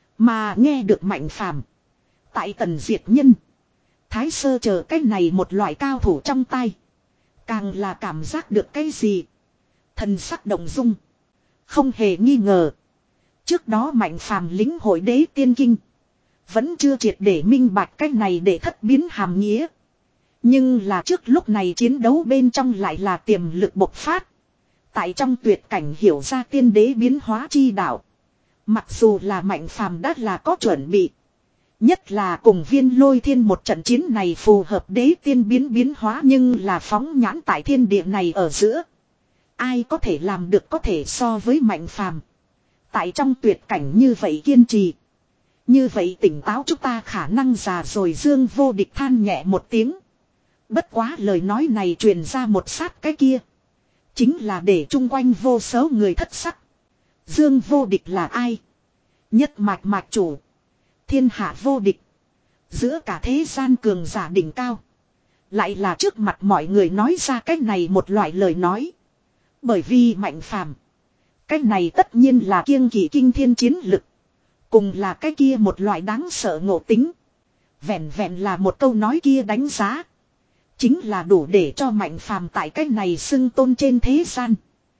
Mà nghe được Mạnh Phàm tại Tần Diệt Nhân, Thái Sơ chờ cái này một loại cao thủ trong tay. Càng là cảm giác được cái gì. Thần sắc động dung. Không hề nghi ngờ. Trước đó Mạnh Phàm lĩnh hội đế tiên kinh. Vẫn chưa triệt để minh bạch cái này để thất biến hàm nghĩa. Nhưng là trước lúc này chiến đấu bên trong lại là tiềm lực bộc phát. Tại trong tuyệt cảnh hiểu ra tiên đế biến hóa chi đạo. Mặc dù là Mạnh Phàm đã là có chuẩn bị. Nhất là cùng viên lôi thiên một trận chiến này phù hợp đế tiên biến biến hóa nhưng là phóng nhãn tại thiên địa này ở giữa. Ai có thể làm được có thể so với Mạnh Phàm. Tại trong tuyệt cảnh như vậy kiên trì. Như vậy tỉnh táo chúng ta khả năng già rồi. Dương Vô Địch than nhẹ một tiếng. Bất quá lời nói này truyền ra một sát cái kia. Chính là để chung quanh vô số người thất sắc. Dương Vô Địch là ai? Nhất mạch mạch chủ. Thiên hạ vô địch. Giữa cả thế gian cường giả đỉnh cao. Lại là trước mặt mọi người nói ra cái này một loại lời nói. Bởi vì Mạnh Phàm, cái này tất nhiên là kiêng kỵ kinh thiên chiến lực. Cùng là cái kia một loại đáng sợ ngộ tính. Vẹn vẹn là một câu nói kia đánh giá. Chính là đủ để cho Mạnh Phàm tại cái này xưng tôn trên thế gian.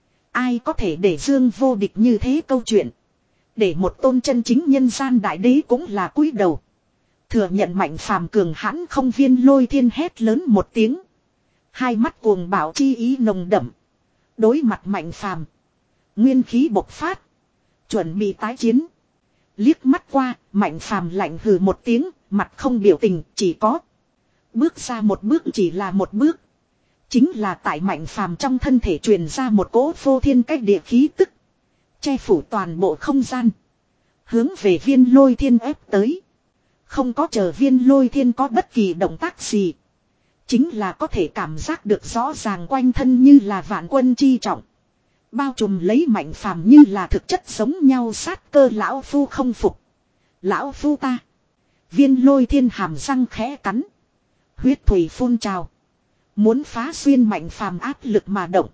Ai có thể để Dương Vô Địch như thế câu chuyện. Để một tôn chân chính nhân gian đại đế cũng là cúi đầu. Thừa nhận Mạnh Phàm cường hãn không. Viên lôi thiên hét lớn một tiếng. Hai mắt cuồng bạo chi ý nồng đậm. Đối mặt Mạnh Phàm, nguyên khí bộc phát. Chuẩn bị tái chiến. Liếc mắt qua, Mạnh Phàm lạnh hừ một tiếng, mặt không biểu tình, chỉ có. Bước ra một bước chỉ là một bước. Chính là tại Mạnh Phàm trong thân thể truyền ra một cỗ phô thiên cách địa khí tức. Che phủ toàn bộ không gian. Hướng về viên lôi thiên ép tới. Không có chờ viên lôi thiên có bất kỳ động tác gì. Chính là có thể cảm giác được rõ ràng quanh thân như là vạn quân chi trọng. Bao trùm lấy Mạnh Phàm như là thực chất giống nhau sát cơ. Lão phu không phục. Lão phu ta. Viên lôi thiên hàm răng khẽ cắn. Huyết thủy phun trào. Muốn phá xuyên Mạnh Phàm áp lực mà động.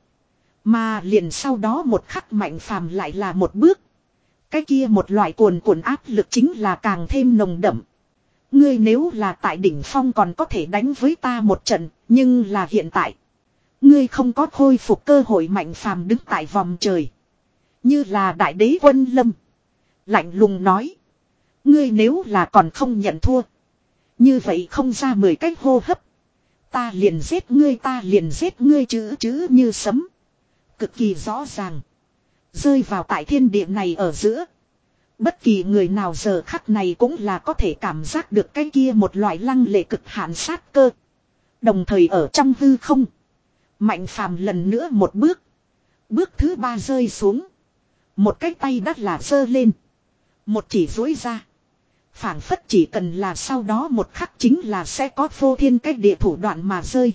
Mà liền sau đó một khắc Mạnh Phàm lại là một bước. Cái kia một loại cuồn cuộn áp lực chính là càng thêm nồng đậm. Ngươi nếu là tại đỉnh phong còn có thể đánh với ta một trận, nhưng là hiện tại. Ngươi không có khôi phục cơ hội. Mạnh Phàm đứng tại vòng trời. Như là đại đế quân lâm. Lạnh lùng nói. Ngươi nếu là còn không nhận thua. Như vậy không ra mười cách hô hấp. Ta liền giết ngươi, ta liền giết ngươi, chữ chữ như sấm. Cực kỳ rõ ràng. Rơi vào tại thiên địa này ở giữa. Bất kỳ người nào giờ khắc này cũng là có thể cảm giác được cái kia một loại lăng lệ cực hạn sát cơ. Đồng thời ở trong hư không. Mạnh Phàm lần nữa một bước. Bước thứ ba rơi xuống. Một cái tay đắt là giơ lên. Một chỉ duỗi ra. Phảng phất chỉ cần là sau đó một khắc chính là sẽ có phô thiên cách địa thủ đoạn mà rơi.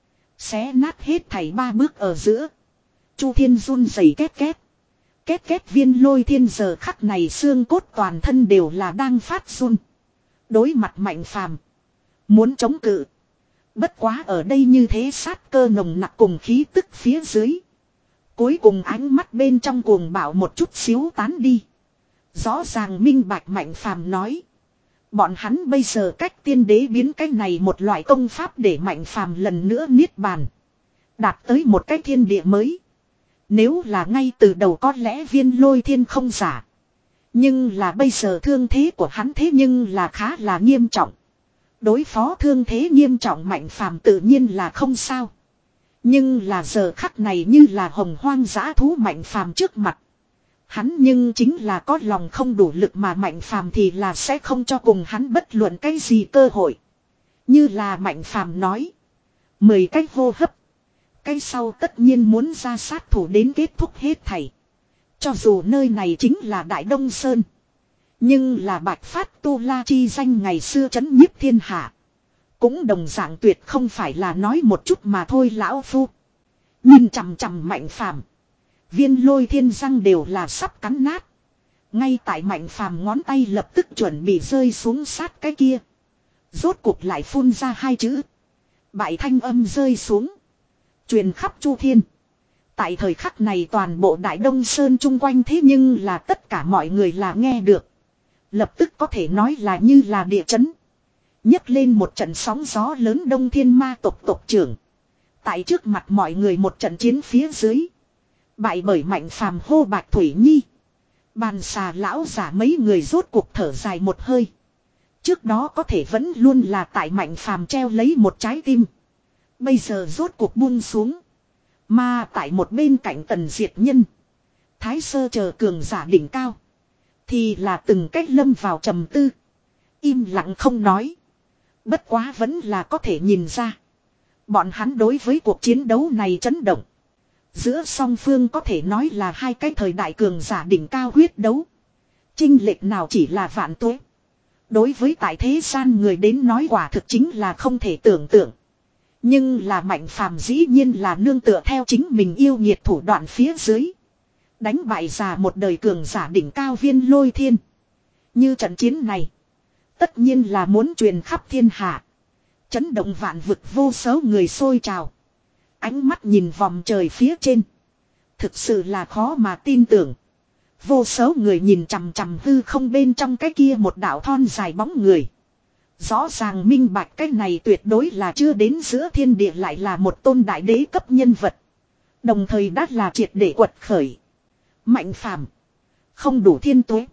Xé nát hết thảy ba bước ở giữa. Chu thiên run rẩy két két. Két két viên lôi thiên giờ khắc này xương cốt toàn thân đều là đang phát run. Đối mặt Mạnh Phàm, muốn chống cự. Bất quá ở đây như thế sát cơ nồng nặc cùng khí tức phía dưới. Cuối cùng ánh mắt bên trong cuồng bạo một chút xíu tán đi. Rõ ràng minh bạch Mạnh Phàm nói. Bọn hắn bây giờ cách tiên đế biến cái này một loại công pháp để Mạnh Phàm lần nữa niết bàn. Đạt tới một cái thiên địa mới. Nếu là ngay từ đầu có lẽ viên lôi thiên không giả. Nhưng là bây giờ thương thế của hắn thế nhưng là khá là nghiêm trọng. Đối phó thương thế nghiêm trọng Mạnh Phàm tự nhiên là không sao. Nhưng là giờ khắc này như là hồng hoang dã thú Mạnh Phàm trước mặt. Hắn nhưng chính là có lòng không đủ lực mà Mạnh Phàm thì là sẽ không cho cùng hắn bất luận cái gì cơ hội. Như là Mạnh Phàm nói. Mười cái hô hấp. Cái sau tất nhiên muốn ra sát thủ đến kết thúc hết thảy. Cho dù nơi này chính là Đại Đông Sơn. Nhưng là Bạch Phát Tu La chi danh ngày xưa chấn nhiếp thiên hạ. Cũng đồng dạng tuyệt không phải là nói một chút mà thôi lão phu. Nhìn chằm chằm Mạnh Phàm, Viên Lôi Thiên răng đều là sắp cắn nát. Ngay tại Mạnh Phàm ngón tay lập tức chuẩn bị rơi xuống sát cái kia. Rốt cuộc lại phun ra hai chữ. Bại thanh âm rơi xuống. Truyền khắp Chu Thiên. Tại thời khắc này toàn bộ Đại Đông Sơn chung quanh thế nhưng là tất cả mọi người là nghe được. Lập tức có thể nói là như là địa chấn. Nhấc lên một trận sóng gió lớn Đông Thiên Ma tộc tộc trưởng. Tại trước mặt mọi người một trận chiến phía dưới. Bại bởi Mạnh Phàm hô Bạch Thủy Nhi. Bàn xà lão giả mấy người rốt cuộc thở dài một hơi. Trước đó có thể vẫn luôn là tại Mạnh Phàm treo lấy một trái tim. Bây giờ rốt cuộc buông xuống. Mà tại một bên cạnh Tần Diệt Nhân. Thái Sơ chờ cường giả đỉnh cao. Thì là từng cách lâm vào trầm tư. Im lặng không nói. Bất quá vẫn là có thể nhìn ra. Bọn hắn đối với cuộc chiến đấu này chấn động. Giữa song phương có thể nói là hai cái thời đại cường giả đỉnh cao huyết đấu. Chênh lệch nào chỉ là vạn tuế. Đối với tại thế gian người đến nói quả thực chính là không thể tưởng tượng. Nhưng là Mạnh Phàm dĩ nhiên là nương tựa theo chính mình yêu nghiệt thủ đoạn phía dưới. Đánh bại già một đời cường giả đỉnh cao Viên Lôi Thiên. Như trận chiến này. Tất nhiên là muốn truyền khắp thiên hạ. Chấn động vạn vực vô số người sôi trào. Ánh mắt nhìn vòng trời phía trên. Thực sự là khó mà tin tưởng. Vô số người nhìn chằm chằm hư không bên trong cái kia một đạo thon dài bóng người. Rõ ràng minh bạch cái này tuyệt đối là chưa đến giữa thiên địa lại là một tôn đại đế cấp nhân vật. Đồng thời đã là triệt để quật khởi. Mạnh Phàm không đủ thiên tuế.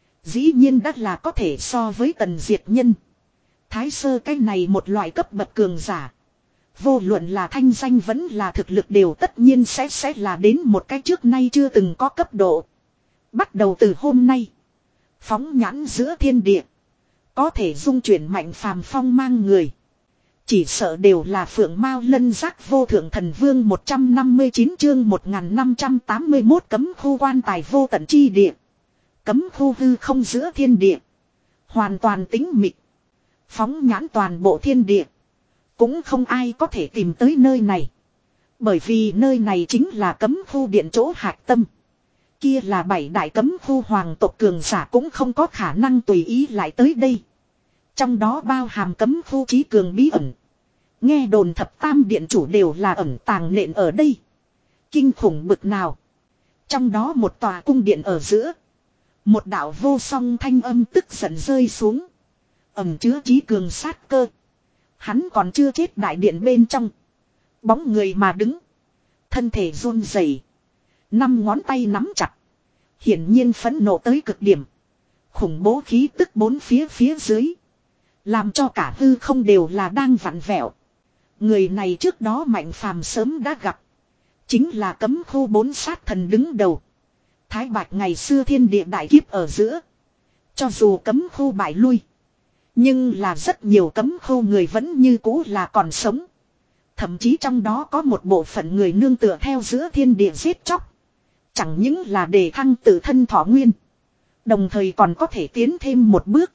Dĩ nhiên đã là có thể so với Tần Diệt Nhân. Thái Sơ cái này một loại cấp bậc cường giả. Vô luận là thanh danh vẫn là thực lực đều tất nhiên sẽ sẽ là đến một cái trước nay chưa từng có cấp độ. Bắt đầu từ hôm nay. Phóng nhãn giữa thiên địa. Có thể dung chuyển Mạnh Phàm phong mang người. Chỉ sợ đều là Phượng Mao Lân Giác vô thượng thần vương một trăm năm mươi chín chương một nghìn năm trăm tám mươi mốt cấm khu quan tài vô tận chi địa. Cấm khu hư không giữa thiên địa. Hoàn toàn tĩnh mịch. Phóng nhãn toàn bộ thiên địa. Cũng không ai có thể tìm tới nơi này. Bởi vì nơi này chính là cấm khu điện chỗ hạch tâm. Kia là bảy đại cấm khu hoàng tộc cường giả cũng không có khả năng tùy ý lại tới đây. Trong đó bao hàm cấm khu trí cường bí ẩn. Nghe đồn thập tam điện chủ đều là ẩn tàng nện ở đây. Kinh khủng bực nào. Trong đó một tòa cung điện ở giữa. Một đạo vô song thanh âm tức giận rơi xuống. Ẩm chứa trí cường sát cơ. Hắn còn chưa chết đại điện bên trong. Bóng người mà đứng. Thân thể run rẩy, năm ngón tay nắm chặt. Hiển nhiên phẫn nộ tới cực điểm. Khủng bố khí tức bốn phía phía dưới. Làm cho cả hư không đều là đang vặn vẹo. Người này trước đó Mạnh Phàm sớm đã gặp. Chính là cấm khu bốn sát thần đứng đầu. Thái Bạch ngày xưa thiên địa đại kiếp ở giữa. Cho dù cấm khu bại lui. Nhưng là rất nhiều cấm khu người vẫn như cũ là còn sống. Thậm chí trong đó có một bộ phận người nương tựa theo giữa thiên địa giết chóc. Chẳng những là đề thăng tự thân thọ nguyên. Đồng thời còn có thể tiến thêm một bước.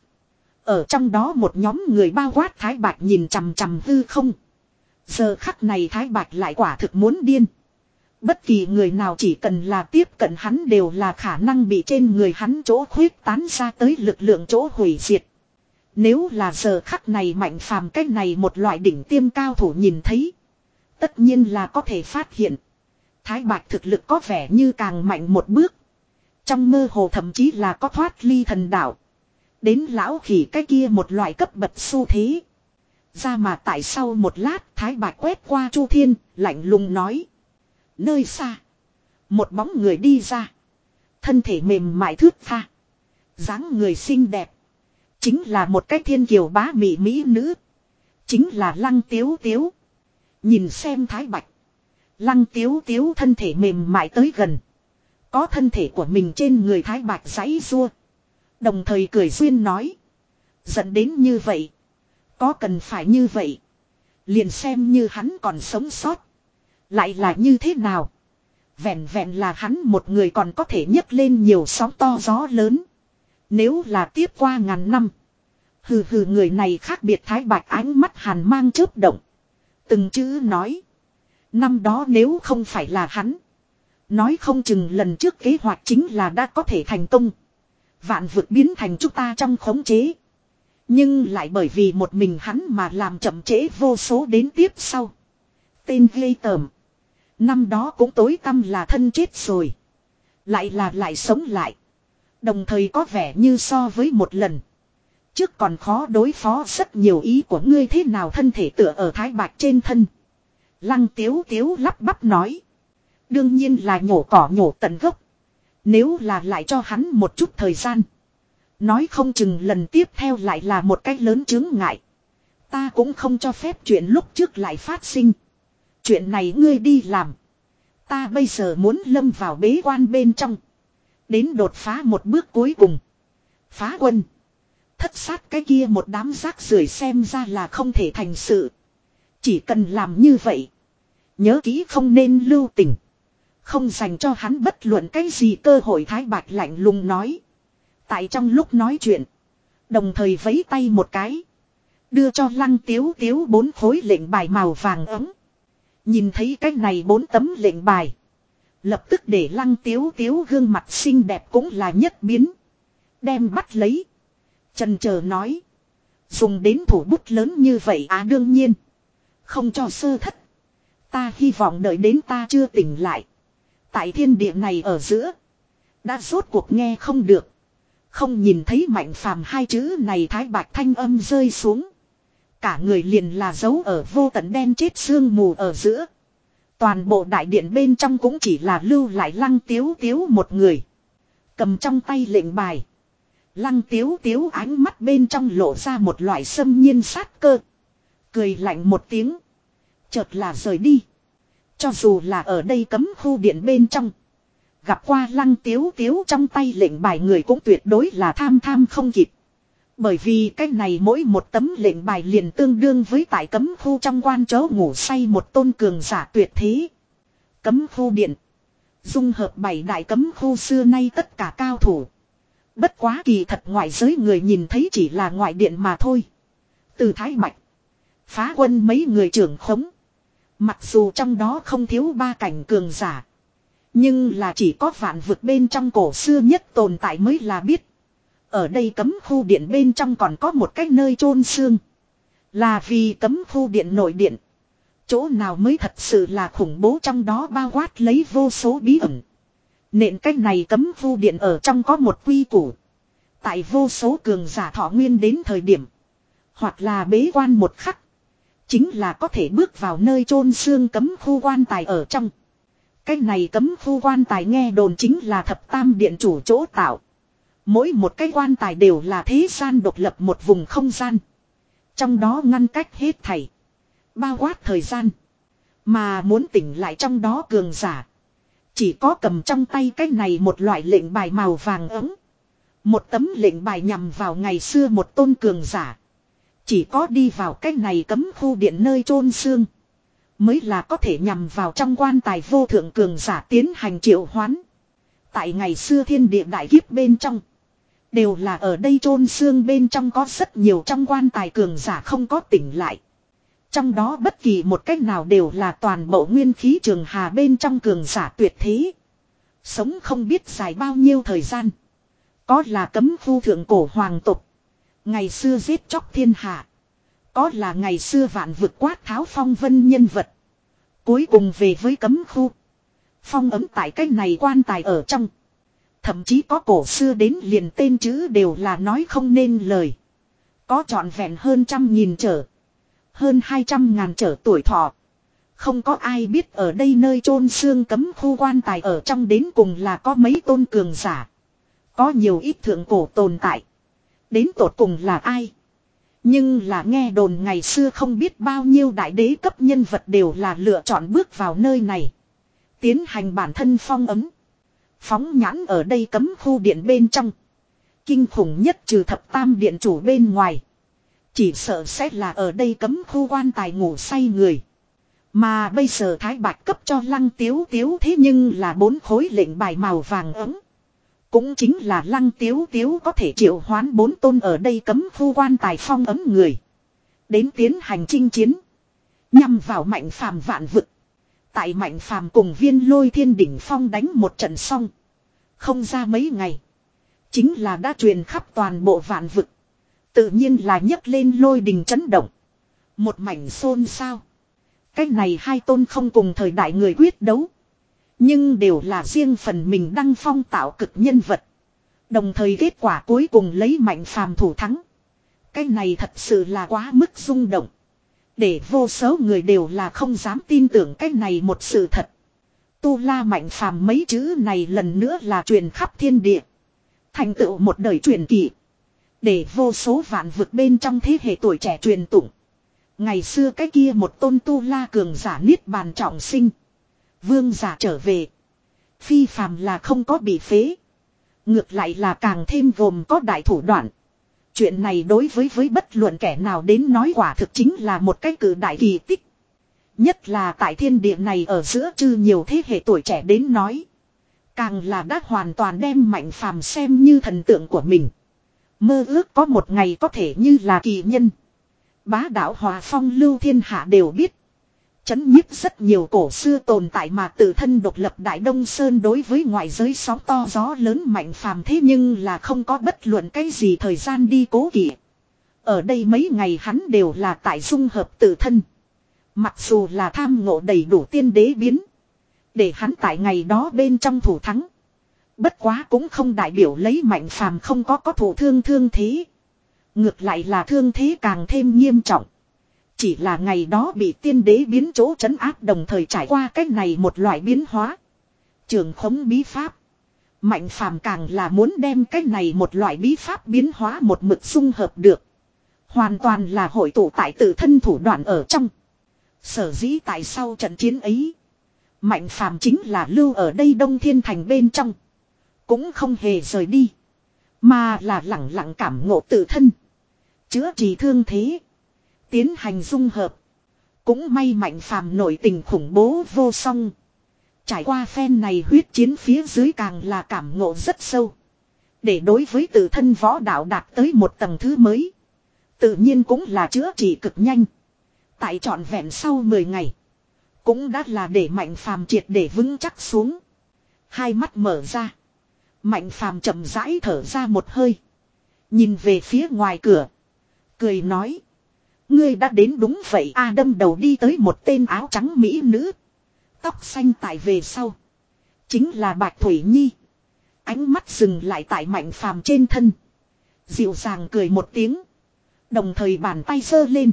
Ở trong đó một nhóm người bao quát Thái Bạch nhìn chằm chằm hư không. Giờ khắc này Thái Bạch lại quả thực muốn điên. Bất kỳ người nào chỉ cần là tiếp cận hắn đều là khả năng bị trên người hắn chỗ khuyết tán ra tới lực lượng chỗ hủy diệt. Nếu là giờ khắc này Mạnh Phàm cách này một loại đỉnh tiêm cao thủ nhìn thấy. Tất nhiên là có thể phát hiện. Thái Bạch thực lực có vẻ như càng mạnh một bước. Trong mơ hồ thậm chí là có thoát ly thần đạo. Đến lão khỉ cái kia một loại cấp bậc xu thế. Ra mà tại sau một lát Thái Bạch quét qua Chu Thiên, lạnh lùng nói. Nơi xa. Một bóng người đi ra. Thân thể mềm mại thướt tha. Dáng người xinh đẹp. Chính là một cái thiên kiều bá mị mỹ nữ. Chính là Lăng Tiếu Tiếu. Nhìn xem Thái Bạch. Lăng Tiếu Tiếu thân thể mềm mại tới gần. Có thân thể của mình trên người Thái Bạch giãy giụa. Đồng thời cười duyên nói. Dẫn đến như vậy. Có cần phải như vậy. Liền xem như hắn còn sống sót. Lại là như thế nào. Vẹn vẹn là hắn một người còn có thể nhấc lên nhiều sóng to gió lớn. Nếu là tiếp qua ngàn năm. Hừ hừ, người này khác biệt. Thái Bạch ánh mắt hàn mang chớp động. Từng chữ nói. Năm đó nếu không phải là hắn. Nói không chừng lần trước kế hoạch chính là đã có thể thành công. Vạn vực biến thành chúng ta trong khống chế. Nhưng lại bởi vì một mình hắn mà làm chậm trễ vô số đến tiếp sau. Tên ghê tởm. Năm đó cũng tối tăm là thân chết rồi. Lại là lại sống lại. Đồng thời có vẻ như so với một lần. Trước còn khó đối phó rất nhiều, ý của ngươi thế nào? Thân thể tựa ở Thái Bạch trên thân. Lăng Tiếu Tiếu lắp bắp nói. Đương nhiên là nhổ cỏ nhổ tận gốc. Nếu là lại cho hắn một chút thời gian. Nói không chừng lần tiếp theo lại là một cách lớn chướng ngại. Ta cũng không cho phép chuyện lúc trước lại phát sinh. Chuyện này ngươi đi làm. Ta bây giờ muốn lâm vào bế quan bên trong. Đến đột phá một bước cuối cùng. Phá quân. Thất sát cái kia một đám rác rưởi xem ra là không thể thành sự. Chỉ cần làm như vậy. Nhớ kỹ không nên lưu tình. Không dành cho hắn bất luận cái gì cơ hội. Thái Bạch lạnh lùng nói. Tại trong lúc nói chuyện. Đồng thời vẫy tay một cái. Đưa cho Lăng Tiếu Tiếu bốn khối lệnh bài màu vàng ấm. Nhìn thấy cái này bốn tấm lệnh bài. Lập tức để Lăng Tiếu Tiếu gương mặt xinh đẹp cũng là nhất biến. Đem bắt lấy. Chần chờ nói. Dùng đến thủ bút lớn như vậy à? Đương nhiên. Không cho sơ thất. Ta hy vọng đợi đến ta chưa tỉnh lại. Tại thiên địa này ở giữa. Đã rốt cuộc nghe không được. Không nhìn thấy Mạnh Phàm hai chữ này. Thái Bạch thanh âm rơi xuống. Cả người liền là giấu ở vô tận đen chết sương mù ở giữa. Toàn bộ đại điện bên trong cũng chỉ là lưu lại Lăng Tiếu Tiếu một người. Cầm trong tay lệnh bài. Lăng Tiếu Tiếu ánh mắt bên trong lộ ra một loại xâm nhiên sát cơ. Cười lạnh một tiếng. Chợt là rời đi. Cho dù là ở đây cấm khu điện bên trong. Gặp qua Lăng Tiếu Tiếu trong tay lệnh bài người cũng tuyệt đối là tham tham không kịp. Bởi vì cái này mỗi một tấm lệnh bài liền tương đương với tại cấm khu trong quan chó ngủ say một tôn cường giả tuyệt thế. Cấm khu điện. Dung hợp bảy đại cấm khu xưa nay tất cả cao thủ. Bất quá kỳ thật ngoại giới người nhìn thấy chỉ là ngoại điện mà thôi. Từ Thái Bạch. Phá quân mấy người trưởng khống. Mặc dù trong đó không thiếu ba cảnh cường giả. Nhưng là chỉ có vạn vực bên trong cổ xưa nhất tồn tại mới là biết. Ở đây cấm khu điện bên trong còn có một cái nơi chôn xương. Là vì cấm khu điện nội điện. Chỗ nào mới thật sự là khủng bố, trong đó bao quát lấy vô số bí ẩn. Nện cách này cấm khu điện ở trong có một quy củ. Tại vô số cường giả thọ nguyên đến thời điểm. Hoặc là bế quan một khắc. Chính là có thể bước vào nơi chôn xương cấm khu quan tài ở trong. Cách này cấm khu quan tài nghe đồn chính là thập tam điện chủ chỗ tạo. Mỗi một cái quan tài đều là thế gian độc lập một vùng không gian. Trong đó ngăn cách hết thảy. Bao quát thời gian. Mà muốn tỉnh lại trong đó cường giả. Chỉ có cầm trong tay cái này một loại lệnh bài màu vàng ấm. Một tấm lệnh bài nhằm vào ngày xưa một tôn cường giả. Chỉ có đi vào cái này cấm khu điện nơi chôn xương. Mới là có thể nhằm vào trong quan tài vô thượng cường giả tiến hành triệu hoán. Tại ngày xưa thiên địa đại kiếp bên trong. Đều là ở đây chôn xương bên trong có rất nhiều trong quan tài cường giả không có tỉnh lại. Trong đó bất kỳ một cách nào đều là toàn bộ nguyên khí trường hà bên trong cường giả tuyệt thế. Sống không biết dài bao nhiêu thời gian. Có là cấm khu thượng cổ hoàng tộc. Ngày xưa giết chóc thiên hạ. Có là ngày xưa vạn vực quát tháo phong vân nhân vật. Cuối cùng về với cấm khu. Phong ấm tại cách này quan tài ở trong. Thậm chí có cổ xưa đến liền tên chữ đều là nói không nên lời. Có trọn vẹn hơn trăm nghìn trở. Hơn hai trăm ngàn trở tuổi thọ. Không có ai biết ở đây nơi chôn xương cấm khu quan tài ở trong đến cùng là có mấy tôn cường giả. Có nhiều ít thượng cổ tồn tại. đến tột cùng là ai. Nhưng là nghe đồn ngày xưa không biết bao nhiêu đại đế cấp nhân vật đều là lựa chọn bước vào nơi này. Tiến hành bản thân phong ấm. Phóng nhãn ở đây cấm khu điện bên trong. Kinh khủng nhất trừ thập tam điện chủ bên ngoài. Chỉ sợ sẽ là ở đây cấm khu quan tài ngủ say người. Mà bây giờ Thái Bạch cấp cho Lăng Tiếu Tiếu thế nhưng là bốn khối lệnh bài màu vàng ấm. Cũng chính là Lăng Tiếu Tiếu có thể triệu hoán bốn tôn ở đây cấm khu quan tài phong ấm người. Đến tiến hành chinh chiến. Nhằm vào Mạnh Phàm vạn vực. Tại Mạnh Phàm cùng Viên Lôi Thiên đỉnh phong đánh một trận xong. Không ra mấy ngày. Chính là đã truyền khắp toàn bộ vạn vực. Tự nhiên là nhấc lên lôi đình chấn động. Một mảnh xôn xao. Cách này hai tôn không cùng thời đại người quyết đấu. Nhưng đều là riêng phần mình đăng phong tạo cực nhân vật. Đồng thời kết quả cuối cùng lấy Mạnh Phàm thủ thắng. Cái này thật sự là quá mức rung động. Để vô số người đều là không dám tin tưởng cái này một sự thật. Tu La Mạnh Phàm mấy chữ này lần nữa là truyền khắp thiên địa. Thành tựu một đời truyền kỳ. Để vô số vạn vực bên trong thế hệ tuổi trẻ truyền tụng. Ngày xưa cái kia một tôn Tu La cường giả niết bàn trọng sinh. Vương giả trở về. Phi phàm là không có bị phế. Ngược lại là càng thêm gồm có đại thủ đoạn. Chuyện này đối với với bất luận kẻ nào đến nói quả thực chính là một cái cử đại kỳ tích. Nhất là tại thiên địa này ở giữa chư nhiều thế hệ tuổi trẻ đến nói. Càng là đã hoàn toàn đem Mạnh Phàm xem như thần tượng của mình. Mơ ước có một ngày có thể như là kỳ nhân. Bá đạo hòa phong lưu thiên hạ đều biết. Chấn nhiếp rất nhiều cổ xưa tồn tại mà tự thân độc lập Đại Đông Sơn đối với ngoại giới sóng to gió lớn Mạnh Phàm thế nhưng là không có bất luận cái gì thời gian đi cố kỵ. Ở đây mấy ngày hắn đều là tại dung hợp tự thân. Mặc dù là tham ngộ đầy đủ tiên đế biến. Để hắn tại ngày đó bên trong thủ thắng. Bất quá cũng không đại biểu lấy Mạnh Phàm không có có thủ thương thương thế. Ngược lại là thương thế càng thêm nghiêm trọng. Chỉ là ngày đó bị tiên đế biến chỗ trấn áp đồng thời trải qua cách này một loại biến hóa. Trường khống bí pháp. Mạnh Phàm càng là muốn đem cách này một loại bí pháp biến hóa một mực dung hợp được. Hoàn toàn là hội tụ tại tự thân thủ đoạn ở trong. Sở dĩ tại sau trận chiến ấy. Mạnh Phàm chính là lưu ở đây Đông Thiên Thành bên trong. Cũng không hề rời đi. Mà là lặng lặng cảm ngộ tự thân. Chữa trị thương thế. Tiến hành dung hợp. Cũng may Mạnh Phàm nổi tình khủng bố vô song. Trải qua phen này huyết chiến phía dưới càng là cảm ngộ rất sâu. Để đối với tự thân võ đạo đạt tới một tầng thứ mới. Tự nhiên cũng là chữa trị cực nhanh. Tại trọn vẹn sau mười ngày. Cũng đã là để Mạnh Phàm triệt để vững chắc xuống. Hai mắt mở ra. Mạnh Phàm chậm rãi thở ra một hơi. Nhìn về phía ngoài cửa. Cười nói. Ngươi đã đến đúng vậy a đâm đầu đi tới một tên áo trắng mỹ nữ. Tóc xanh tại về sau. Chính là Bạch Thủy Nhi. Ánh mắt dừng lại tại Mạnh Phàm trên thân. Dịu dàng cười một tiếng. Đồng thời bàn tay giơ lên.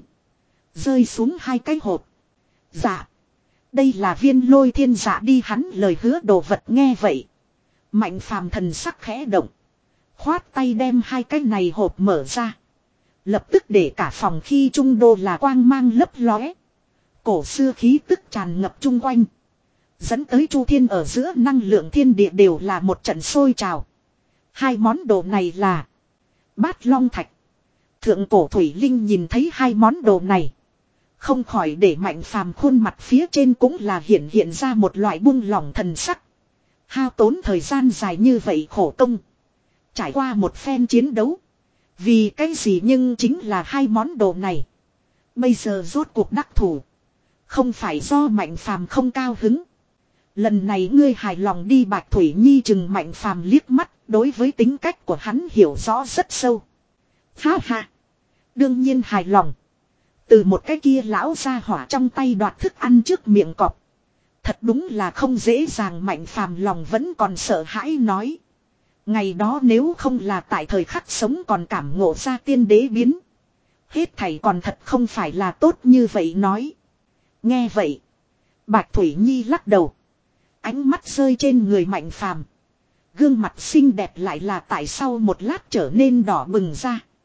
Rơi xuống hai cái hộp. Dạ. Đây là Viên Lôi Thiên dạ đi hắn lời hứa đồ vật nghe vậy. Mạnh Phàm thần sắc khẽ động. Khoát tay đem hai cái này hộp mở ra. Lập tức để cả phòng khi trung đô là quang mang lấp lóe. Cổ xưa khí tức tràn ngập chung quanh. Dẫn tới Chu Thiên ở giữa năng lượng thiên địa đều là một trận sôi trào. Hai món đồ này là Bát Long Thạch. Thượng cổ Thủy Linh nhìn thấy hai món đồ này. Không khỏi để Mạnh Phàm khuôn mặt phía trên cũng là hiện hiện ra một loại buông lỏng thần sắc. Hao tốn thời gian dài như vậy khổ công. Trải qua một phen chiến đấu. Vì cái gì nhưng chính là hai món đồ này. Bây giờ rốt cuộc đắc thủ. Không phải do Mạnh Phàm không cao hứng. Lần này ngươi hài lòng đi Bạch Thủy Nhi chừng Mạnh Phàm liếc mắt. Đối với tính cách của hắn hiểu rõ rất sâu. Ha ha. Đương nhiên hài lòng. Từ một cái kia lão ra hỏa trong tay đoạt thức ăn trước miệng cọp. Thật đúng là không dễ dàng Mạnh Phàm lòng vẫn còn sợ hãi nói. Ngày đó nếu không là tại thời khắc sống còn cảm ngộ ra tiên đế biến. Hết thảy còn thật không phải là tốt như vậy nói. Nghe vậy. Bạch Thủy Nhi lắc đầu. Ánh mắt rơi trên người Mạnh Phàm. Gương mặt xinh đẹp lại là tại sau một lát trở nên đỏ bừng ra.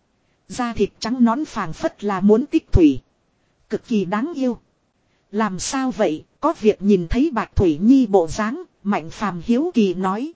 Da thịt trắng nõn phảng phất là muốn tích thủy. Cực kỳ đáng yêu. Làm sao vậy, có việc nhìn thấy Bạch Thủy Nhi bộ dáng, Mạnh Phàm hiếu kỳ nói.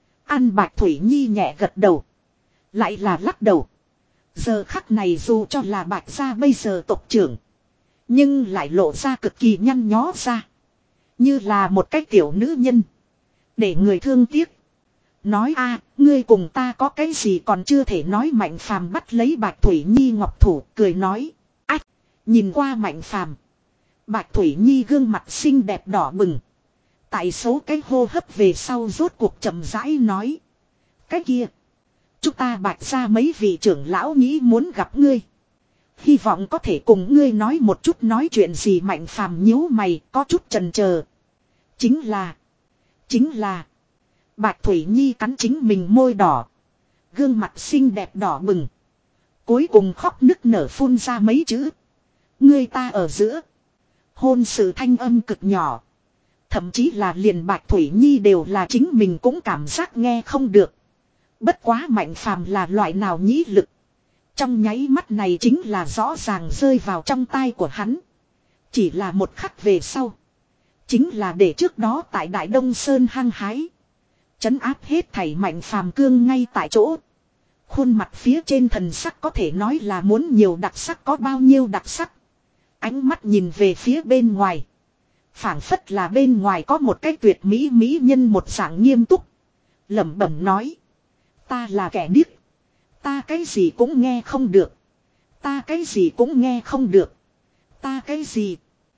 Ăn Bạch Thủy Nhi nhẹ gật đầu. Lại là lắc đầu. Giờ khắc này dù cho là Bạch gia bây giờ tộc trưởng. Nhưng lại lộ ra cực kỳ nhăn nhó ra. Như là một cái tiểu nữ nhân. Để người thương tiếc. Nói a, ngươi cùng ta có cái gì còn chưa thể nói. Mạnh Phàm bắt lấy Bạch Thủy Nhi ngọc thủ cười nói. Ách, nhìn qua Mạnh Phàm. Bạch Thủy Nhi gương mặt xinh đẹp đỏ bừng. Tại số cái hô hấp về sau rốt cuộc chậm rãi nói. Cái kia. Chúng ta Bạch gia mấy vị trưởng lão nghĩ muốn gặp ngươi. Hy vọng có thể cùng ngươi nói một chút nói chuyện gì. Mạnh Phàm nhíu mày có chút chần chờ. Chính là. Chính là. Bạch Thủy Nhi cắn chính mình môi đỏ. Gương mặt xinh đẹp đỏ bừng. Cuối cùng khóc nức nở phun ra mấy chữ. Ngươi ta ở giữa. Hôn sự thanh âm cực nhỏ. Thậm chí là liền Bạch Thủy Nhi đều là chính mình cũng cảm giác nghe không được. Bất quá Mạnh Phàm là loại nào nhĩ lực. Trong nháy mắt này chính là rõ ràng rơi vào trong tai của hắn. Chỉ là một khắc về sau. Chính là để trước đó tại Đại Đông Sơn hăng hái. Chấn áp hết thảy Mạnh Phàm cương ngay tại chỗ. Khuôn mặt phía trên thần sắc có thể nói là muốn nhiều đặc sắc có bao nhiêu đặc sắc. Ánh mắt nhìn về phía bên ngoài. Phảng phất là bên ngoài có một cái tuyệt mỹ mỹ nhân một dạng nghiêm túc. Lẩm bẩm nói. Ta là kẻ điếc. Ta cái gì cũng nghe không được. Ta cái gì cũng nghe không được. Ta cái gì.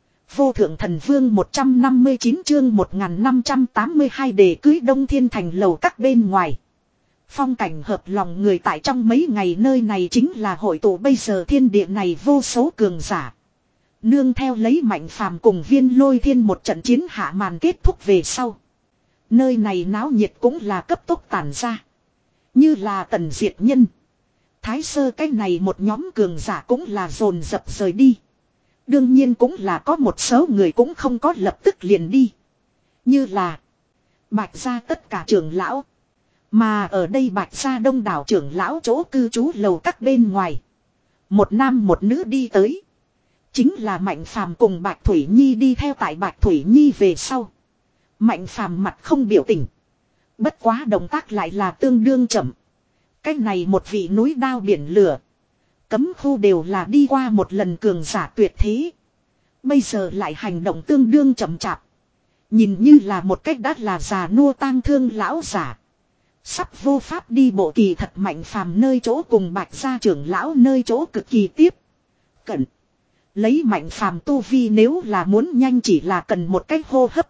Vô thượng thần vương một trăm năm mươi chín chương một nghìn năm trăm tám mươi hai đề cưới Đông Thiên Thành lầu các bên ngoài. Phong cảnh hợp lòng người tại trong mấy ngày nơi này chính là hội tụ bây giờ thiên địa này vô số cường giả. Nương theo lấy Mạnh Phàm cùng Viên Lôi Thiên một trận chiến hạ màn kết thúc về sau. Nơi này náo nhiệt cũng là cấp tốc tản ra. Như là Tần Diệt Nhân. Thái Sơ cái này một nhóm cường giả cũng là dồn dập rời đi. Đương nhiên cũng là có một số người cũng không có lập tức liền đi. Như là Bạch gia tất cả trưởng lão. Mà ở đây Bạch gia đông đảo trưởng lão chỗ cư trú lầu các bên ngoài. Một nam một nữ đi tới. Chính là Mạnh Phàm cùng Bạch Thủy Nhi đi theo tại Bạch Thủy Nhi về sau. Mạnh Phàm mặt không biểu tình. Bất quá động tác lại là tương đương chậm. Cái này một vị núi đao biển lửa. Cấm khu đều là đi qua một lần cường giả tuyệt thế. Bây giờ lại hành động tương đương chậm chạp. Nhìn như là một cách đắt là già nua tang thương lão giả. Sắp vô pháp đi bộ kỳ thật Mạnh Phàm nơi chỗ cùng Bạch gia trưởng lão nơi chỗ cực kỳ tiếp cận. Lấy Mạnh Phàm tu vi nếu là muốn nhanh chỉ là cần một cách hô hấp.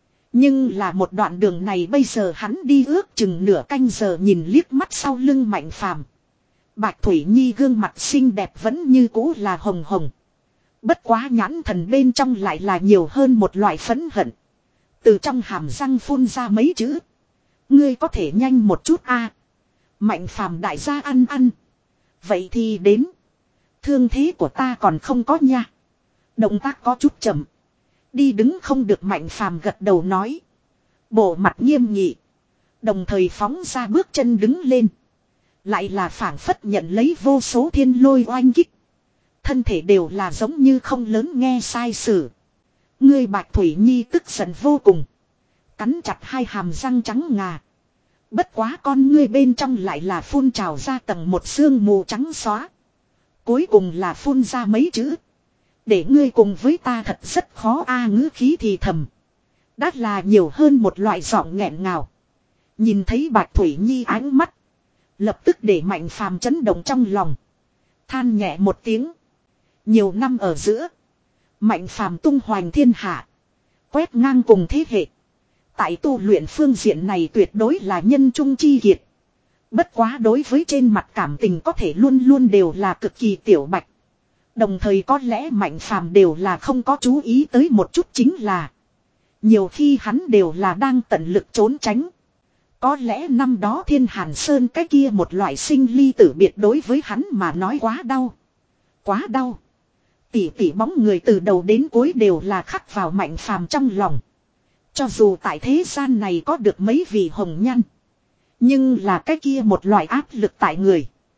Nhưng là một đoạn đường này bây giờ hắn đi ước chừng nửa canh giờ nhìn liếc mắt sau lưng Mạnh Phàm. Bạch Thủy Nhi gương mặt xinh đẹp vẫn như cũ là hồng hồng. Bất quá nhãn thần bên trong lại là nhiều hơn một loại phẫn hận. Từ trong hàm răng phun ra mấy chữ. Ngươi có thể nhanh một chút a. Mạnh Phàm đại gia ăn ăn. Vậy thì đến. Thương thế của ta còn không có nha. Động tác có chút chậm. Đi đứng không được Mạnh Phàm gật đầu nói. Bộ mặt nghiêm nghị. Đồng thời phóng ra bước chân đứng lên. Lại là phảng phất nhận lấy vô số thiên lôi oanh kích. Thân thể đều là giống như không lớn nghe sai sử. Ngươi Bạch Thủy Nhi tức giận vô cùng. Cắn chặt hai hàm răng trắng ngà. Bất quá con ngươi bên trong lại là phun trào ra tầng một sương mù trắng xóa. Cuối cùng là phun ra mấy chữ. Để ngươi cùng với ta thật rất khó a ngữ khí thì thầm. Đã là nhiều hơn một loại giọng nghẹn ngào. Nhìn thấy Bạch Thủy Nhi ánh mắt. Lập tức để Mạnh Phàm chấn động trong lòng. Than nhẹ một tiếng. Nhiều năm ở giữa. Mạnh Phàm tung hoành thiên hạ. Quét ngang cùng thế hệ. Tại tu luyện phương diện này tuyệt đối là nhân trung chi kiệt. Bất quá đối với trên mặt cảm tình có thể luôn luôn đều là cực kỳ tiểu bạch. Đồng thời có lẽ Mạnh Phàm đều là không có chú ý tới một chút chính là. Nhiều khi hắn đều là đang tận lực trốn tránh. Có lẽ năm đó Thiên Hàn Sơn cái kia một loại sinh ly tử biệt đối với hắn mà nói quá đau. Quá đau. Tỷ tỷ bóng người từ đầu đến cuối đều là khắc vào Mạnh Phàm trong lòng. Cho dù tại thế gian này có được mấy vị hồng nhan. Nhưng là cái kia một loại áp lực tại người.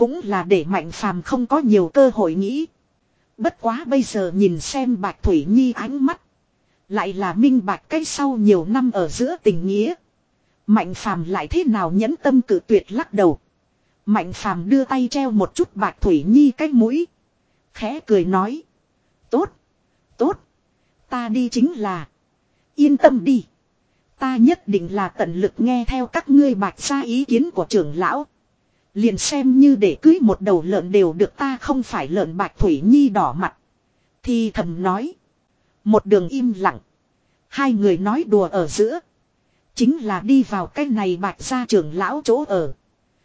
cũng là để Mạnh Phàm không có nhiều cơ hội nghĩ. Bất quá bây giờ nhìn xem Bạch Thủy Nhi ánh mắt. Lại là minh bạch cái sau nhiều năm ở giữa tình nghĩa. Mạnh Phàm lại thế nào nhẫn tâm cự tuyệt lắc đầu. Mạnh Phàm đưa tay treo một chút Bạch Thủy Nhi cái mũi. Khẽ cười nói. Tốt. Tốt. Ta đi chính là. Yên tâm đi. Ta nhất định là tận lực nghe theo các ngươi Bạch gia ý kiến của trưởng lão. Liền xem như để cưới một đầu lợn đều được, ta không phải lợn. Bạch Thủy Nhi đỏ mặt. Thì thầm nói. Một đường im lặng. Hai người nói đùa ở giữa. Chính là đi vào cái này Bạch gia trưởng lão chỗ ở.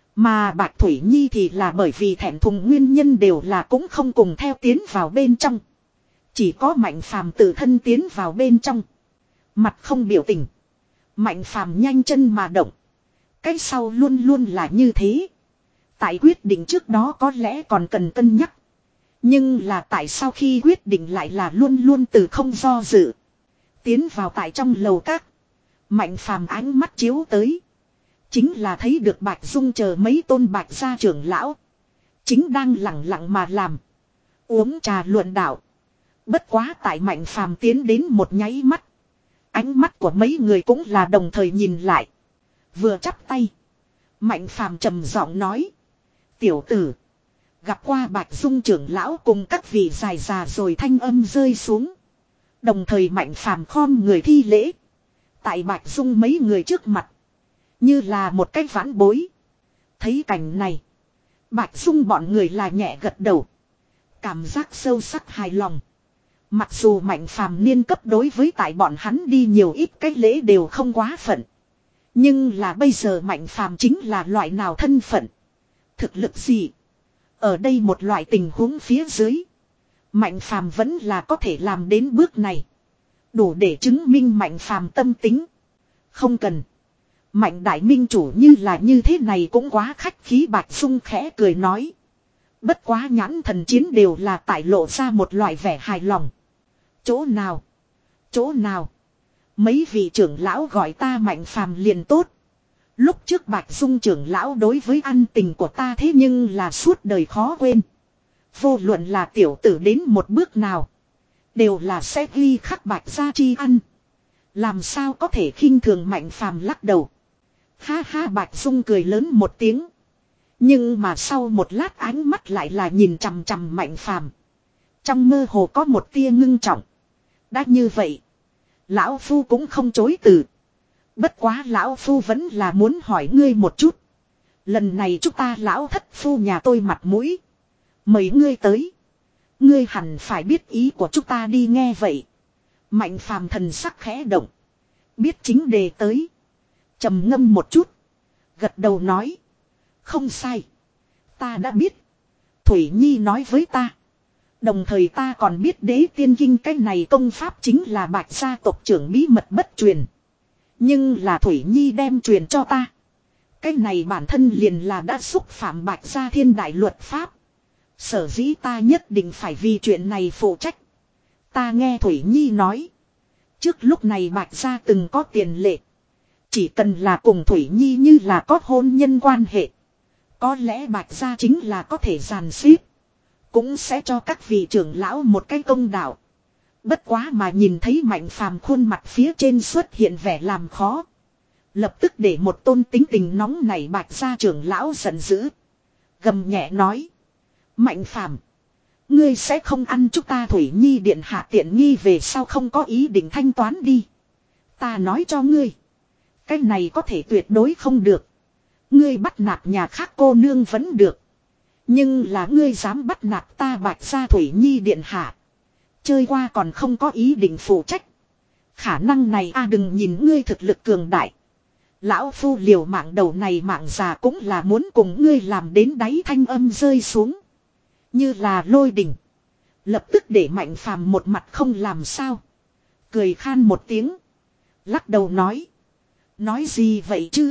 Mà Bạch Thủy Nhi thì là bởi vì thẹn thùng nguyên nhân đều là cũng không cùng theo tiến vào bên trong. Chỉ có Mạnh Phàm tự thân tiến vào bên trong. Mặt không biểu tình. Mạnh Phàm nhanh chân mà động. Cái sau luôn luôn là như thế. Tại quyết định trước đó có lẽ còn cần cân nhắc. Nhưng là tại sao khi quyết định lại là luôn luôn từ không do dự. Tiến vào tại trong lầu các. Mạnh Phàm ánh mắt chiếu tới. Chính là thấy được Bạch Dung chờ mấy tôn Bạch gia trưởng lão. Chính đang lặng lặng mà làm. Uống trà luận đạo. Bất quá tại Mạnh Phàm tiến đến một nháy mắt. Ánh mắt của mấy người cũng là đồng thời nhìn lại. Vừa chắp tay. Mạnh Phàm trầm giọng nói. Tiểu tử. Gặp qua Bạch Dung trưởng lão cùng các vị dài già rồi thanh âm rơi xuống. Đồng thời Mạnh Phàm khom người thi lễ. Tại Bạch Dung mấy người trước mặt. Như là một cái vãn bối. Thấy cảnh này. Bạch Dung bọn người là nhẹ gật đầu. Cảm giác sâu sắc hài lòng. Mặc dù Mạnh Phàm niên cấp đối với tại bọn hắn đi nhiều ít cái lễ đều không quá phận. Nhưng là bây giờ Mạnh Phàm chính là loại nào thân phận. Thực lực gì. Ở đây một loại tình huống phía dưới. Mạnh Phàm vẫn là có thể làm đến bước này. Đủ để chứng minh Mạnh Phàm tâm tính. Không cần. Mạnh đại minh chủ như là như thế này cũng quá khách khí. Bạch Dung khẽ cười nói. Bất quá nhãn thần chiến đều là tại lộ ra một loại vẻ hài lòng. Chỗ nào? Chỗ nào? Mấy vị trưởng lão gọi ta Mạnh Phàm liền tốt. Lúc trước Bạch Dung trưởng lão đối với ăn tình của ta thế nhưng là suốt đời khó quên. Vô luận là tiểu tử đến một bước nào. Đều là sẽ ghi khắc Bạch gia tri ăn. Làm sao có thể khinh thường Mạnh Phàm lắc đầu. Ha ha, Bạch Dung cười lớn một tiếng. Nhưng mà sau một lát ánh mắt lại là nhìn chằm chằm Mạnh Phàm. Trong mơ hồ có một tia ngưng trọng. Đã như vậy. Lão Phu cũng không chối từ. Bất quá Lão Phu vẫn là muốn hỏi ngươi một chút. Lần này chúng ta Lão thất phu nhà tôi mặt mũi. Mời ngươi tới. Ngươi hẳn phải biết ý của chúng ta đi. Nghe vậy. Mạnh Phàm thần sắc khẽ động. Biết chính đề tới. Trầm ngâm một chút. Gật đầu nói. Không sai. Ta đã biết. Thủy Nhi nói với ta. Đồng thời ta còn biết Đế Tiên Kinh cái này công pháp chính là Bạch gia tộc trưởng bí mật bất truyền. Nhưng là Thủy Nhi đem truyền cho ta. Cái này bản thân liền là đã xúc phạm Bạch gia thiên đại luật pháp. Sở dĩ ta nhất định phải vì chuyện này phụ trách. Ta nghe Thủy Nhi nói. Trước lúc này Bạch gia từng có tiền lệ. Chỉ cần là cùng Thủy Nhi như là có hôn nhân quan hệ. Có lẽ Bạch gia chính là có thể giàn xếp. Cũng sẽ cho các vị trưởng lão một cái công đạo. Bất quá mà nhìn thấy Mạnh Phàm khuôn mặt phía trên xuất hiện vẻ làm khó. Lập tức để một tôn tính tình nóng nảy Bạch gia trưởng lão giận dữ. Gầm nhẹ nói. Mạnh Phàm, ngươi sẽ không ăn chúng ta Thủy Nhi điện hạ tiện nghi về sau không có ý định thanh toán đi. Ta nói cho ngươi. Cái này có thể tuyệt đối không được. Ngươi bắt nạt nhà khác cô nương vẫn được. Nhưng là ngươi dám bắt nạt ta Bạch gia Thủy Nhi điện hạ. Chơi qua còn không có ý định phụ trách. Khả năng này a đừng nhìn ngươi thực lực cường đại. Lão Phu liều mạng đầu này mạng già cũng là muốn cùng ngươi làm đến đáy thanh âm rơi xuống. Như là lôi đỉnh. Lập tức để Mạnh Phàm một mặt không làm sao. Cười khan một tiếng. Lắc đầu nói. Nói gì vậy chứ?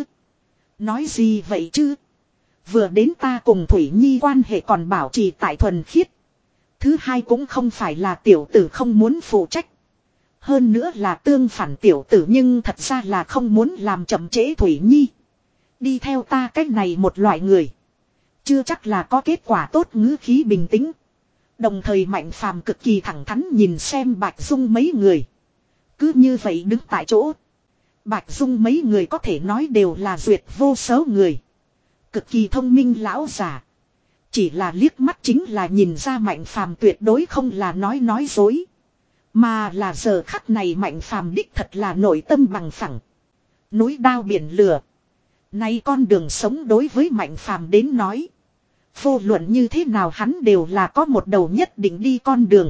Nói gì vậy chứ? Vừa đến ta cùng Thủy Nhi quan hệ còn bảo trì tại thuần khiết. Thứ hai cũng không phải là tiểu tử không muốn phụ trách. Hơn nữa là tương phản tiểu tử nhưng thật ra là không muốn làm chậm trễ Thủy Nhi. Đi theo ta cách này một loại người. Chưa chắc là có kết quả tốt ngữ khí bình tĩnh. Đồng thời Mạnh Phàm cực kỳ thẳng thắn nhìn xem Bạch Dung mấy người. Cứ như vậy đứng tại chỗ. Bạch Dung mấy người có thể nói đều là duyệt vô số người. Cực kỳ thông minh lão giả. Chỉ là liếc mắt chính là nhìn ra Mạnh Phàm tuyệt đối không là nói nói dối. Mà là giờ khắc này Mạnh Phàm đích thật là nội tâm bằng phẳng. Núi đao biển lửa. Nay con đường sống đối với Mạnh Phàm đến nói. Vô luận như thế nào hắn đều là có một đầu nhất định đi con đường.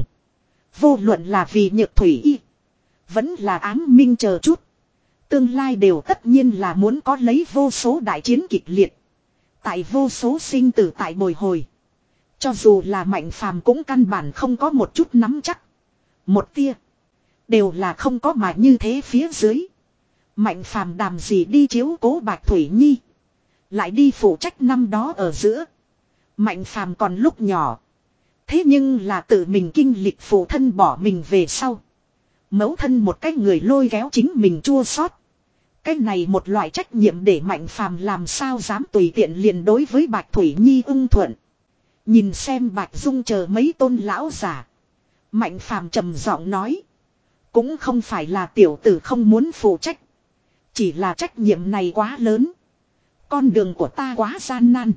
Vô luận là vì Nhược Thủy Y. Vẫn là ám minh chờ chút. Tương lai đều tất nhiên là muốn có lấy vô số đại chiến kịch liệt. Tại vô số sinh tử tại bồi hồi. Cho dù là Mạnh Phàm cũng căn bản không có một chút nắm chắc. Một tia. Đều là không có mà như thế phía dưới. Mạnh Phàm đàm gì đi chiếu cố Bạch Thủy Nhi. Lại đi phụ trách năm đó ở giữa. Mạnh Phàm còn lúc nhỏ. Thế nhưng là tự mình kinh lịch phụ thân bỏ mình về sau. Mẫu thân một cái người lôi kéo chính mình chua xót. Cái này một loại trách nhiệm để Mạnh Phàm làm sao dám tùy tiện liền đối với Bạch Thủy Nhi ưng thuận. Nhìn xem Bạch Dung chờ mấy tôn lão giả. Mạnh Phàm trầm giọng nói. Cũng không phải là tiểu tử không muốn phụ trách. Chỉ là trách nhiệm này quá lớn. Con đường của ta quá gian nan.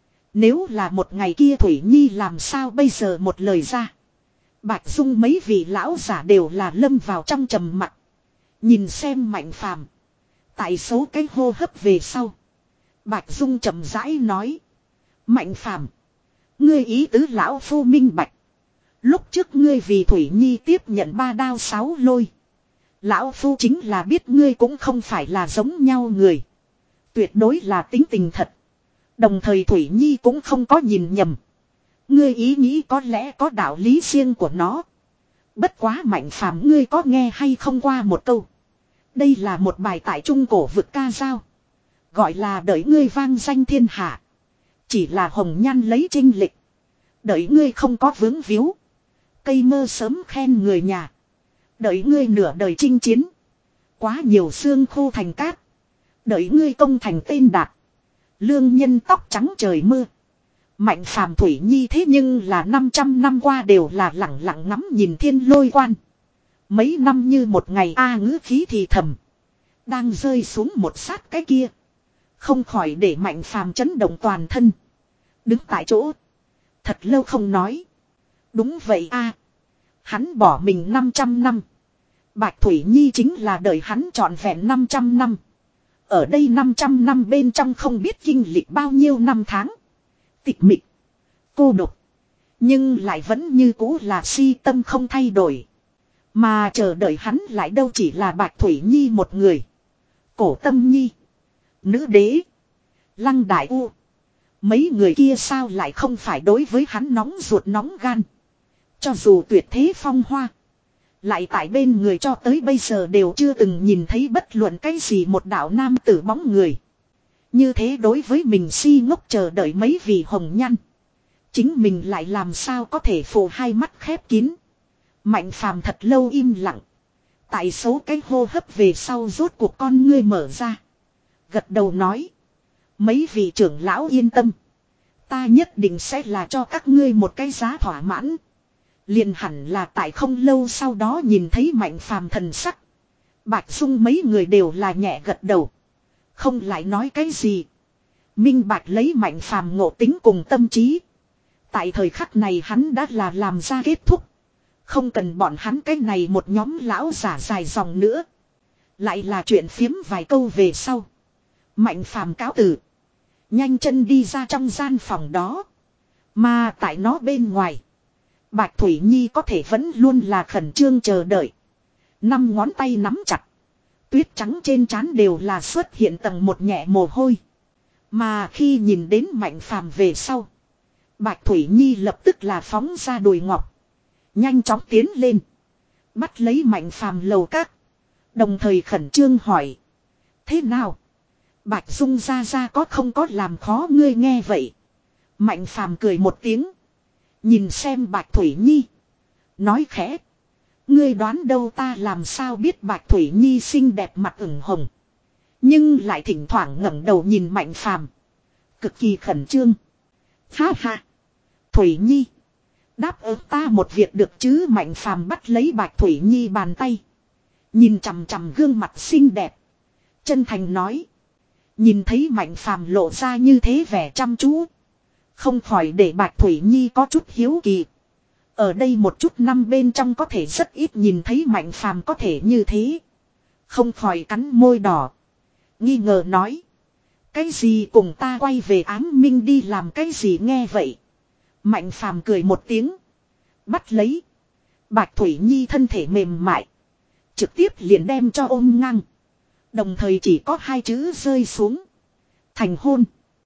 Nếu là một ngày kia Thủy Nhi làm sao bây giờ một lời ra. Bạch Dung mấy vị lão giả đều là lâm vào trong trầm mặc. Nhìn xem Mạnh Phàm. Tại số cái hô hấp về sau. Bạch Dung chậm rãi nói. Mạnh Phàm, ngươi ý tứ lão phu minh bạch. Lúc trước ngươi vì Thủy Nhi tiếp nhận ba đao sáu lôi. Lão phu chính là biết ngươi cũng không phải là giống nhau người. Tuyệt đối là tính tình thật. Đồng thời Thủy Nhi cũng không có nhìn nhầm. Ngươi ý nghĩ có lẽ có đạo lý riêng của nó. Bất quá Mạnh Phàm, ngươi có nghe hay không qua một câu. Đây là một bài tại trung cổ vực ca dao. Gọi là đợi ngươi vang danh thiên hạ. Chỉ là hồng nhan lấy trinh lịch. Đợi ngươi không có vướng víu. Cây mơ sớm khen người nhà. Đợi ngươi nửa đời chinh chiến. Quá nhiều xương khô thành cát. Đợi ngươi công thành tên đạt. Lương nhân tóc trắng trời mưa. Mạnh Phàm Thủy Nhi thế nhưng là năm trăm năm qua đều là lặng lặng ngắm nhìn thiên lôi quan. Mấy năm như một ngày a ngữ khí thì thầm. Đang rơi xuống một sát cái kia. Không khỏi để Mạnh Phàm chấn động toàn thân. Đứng tại chỗ. Thật lâu không nói. Đúng vậy a. Hắn bỏ mình năm trăm năm. Bạch Thủy Nhi chính là đợi hắn trọn vẹn năm trăm năm. Ở đây năm trăm năm bên trong không biết kinh lịch bao nhiêu năm tháng. Tịch mịch. Cô độc. Nhưng lại vẫn như cũ là si tâm không thay đổi. Mà chờ đợi hắn lại đâu chỉ là Bạch Thủy Nhi một người. Cổ Tâm Nhi. Nữ đế. Lăng Đại U. Mấy người kia sao lại không phải đối với hắn nóng ruột nóng gan. Cho dù tuyệt thế phong hoa. Lại tại bên người cho tới bây giờ đều chưa từng nhìn thấy bất luận cái gì một đạo nam tử bóng người. Như thế đối với mình si ngốc chờ đợi mấy vị hồng nhan. Chính mình lại làm sao có thể phủ hai mắt khép kín. Mạnh Phàm thật lâu im lặng. Tại số cái hô hấp về sau rốt cuộc con ngươi mở ra. Gật đầu nói. Mấy vị trưởng lão yên tâm. Ta nhất định sẽ là cho các ngươi một cái giá thỏa mãn. Liền hẳn là tại không lâu sau đó nhìn thấy Mạnh Phàm thần sắc. Bạch Dung mấy người đều là nhẹ gật đầu. Không lại nói cái gì. Minh Bạch lấy Mạnh Phàm ngộ tính cùng tâm trí. Tại thời khắc này hắn đã là làm ra kết thúc. Không cần bọn hắn cái này một nhóm lão giả dài dòng nữa. Lại là chuyện phiếm vài câu về sau. Mạnh Phàm cáo từ. Nhanh chân đi ra trong gian phòng đó. Mà tại nó bên ngoài. Bạch Thủy Nhi có thể vẫn luôn là khẩn trương chờ đợi. Năm ngón tay nắm chặt. Tuyết trắng trên trán đều là xuất hiện tầng một nhẹ mồ hôi. Mà khi nhìn đến Mạnh Phàm về sau. Bạch Thủy Nhi lập tức là phóng ra đùi ngọc. Nhanh chóng tiến lên. Bắt lấy Mạnh Phàm lầu các. Đồng thời khẩn trương hỏi. Thế nào? Bạch Dung ra ra có không có làm khó ngươi nghe vậy? Mạnh Phàm cười một tiếng. Nhìn xem Bạch Thủy Nhi. Nói khẽ. Ngươi đoán đâu ta làm sao biết Bạch Thủy Nhi xinh đẹp mặt ửng hồng. Nhưng lại thỉnh thoảng ngẩng đầu nhìn Mạnh Phàm. Cực kỳ khẩn trương. Ha ha. Thủy Nhi. Đáp ứng ta một việc được chứ, Mạnh Phàm bắt lấy Bạch Thủy Nhi bàn tay. Nhìn chằm chằm gương mặt xinh đẹp. Chân thành nói. Nhìn thấy Mạnh Phàm lộ ra như thế vẻ chăm chú. Không khỏi để Bạch Thủy Nhi có chút hiếu kỳ. Ở đây một chút năm bên trong có thể rất ít nhìn thấy Mạnh Phàm có thể như thế. Không khỏi cắn môi đỏ. Nghi ngờ nói. Cái gì cùng ta quay về ám minh đi làm cái gì nghe vậy. Mạnh Phàm cười một tiếng. Bắt lấy. Bạch Thủy Nhi thân thể mềm mại. Trực tiếp liền đem cho ôm ngang. Đồng thời chỉ có hai chữ rơi xuống. Thành hôn.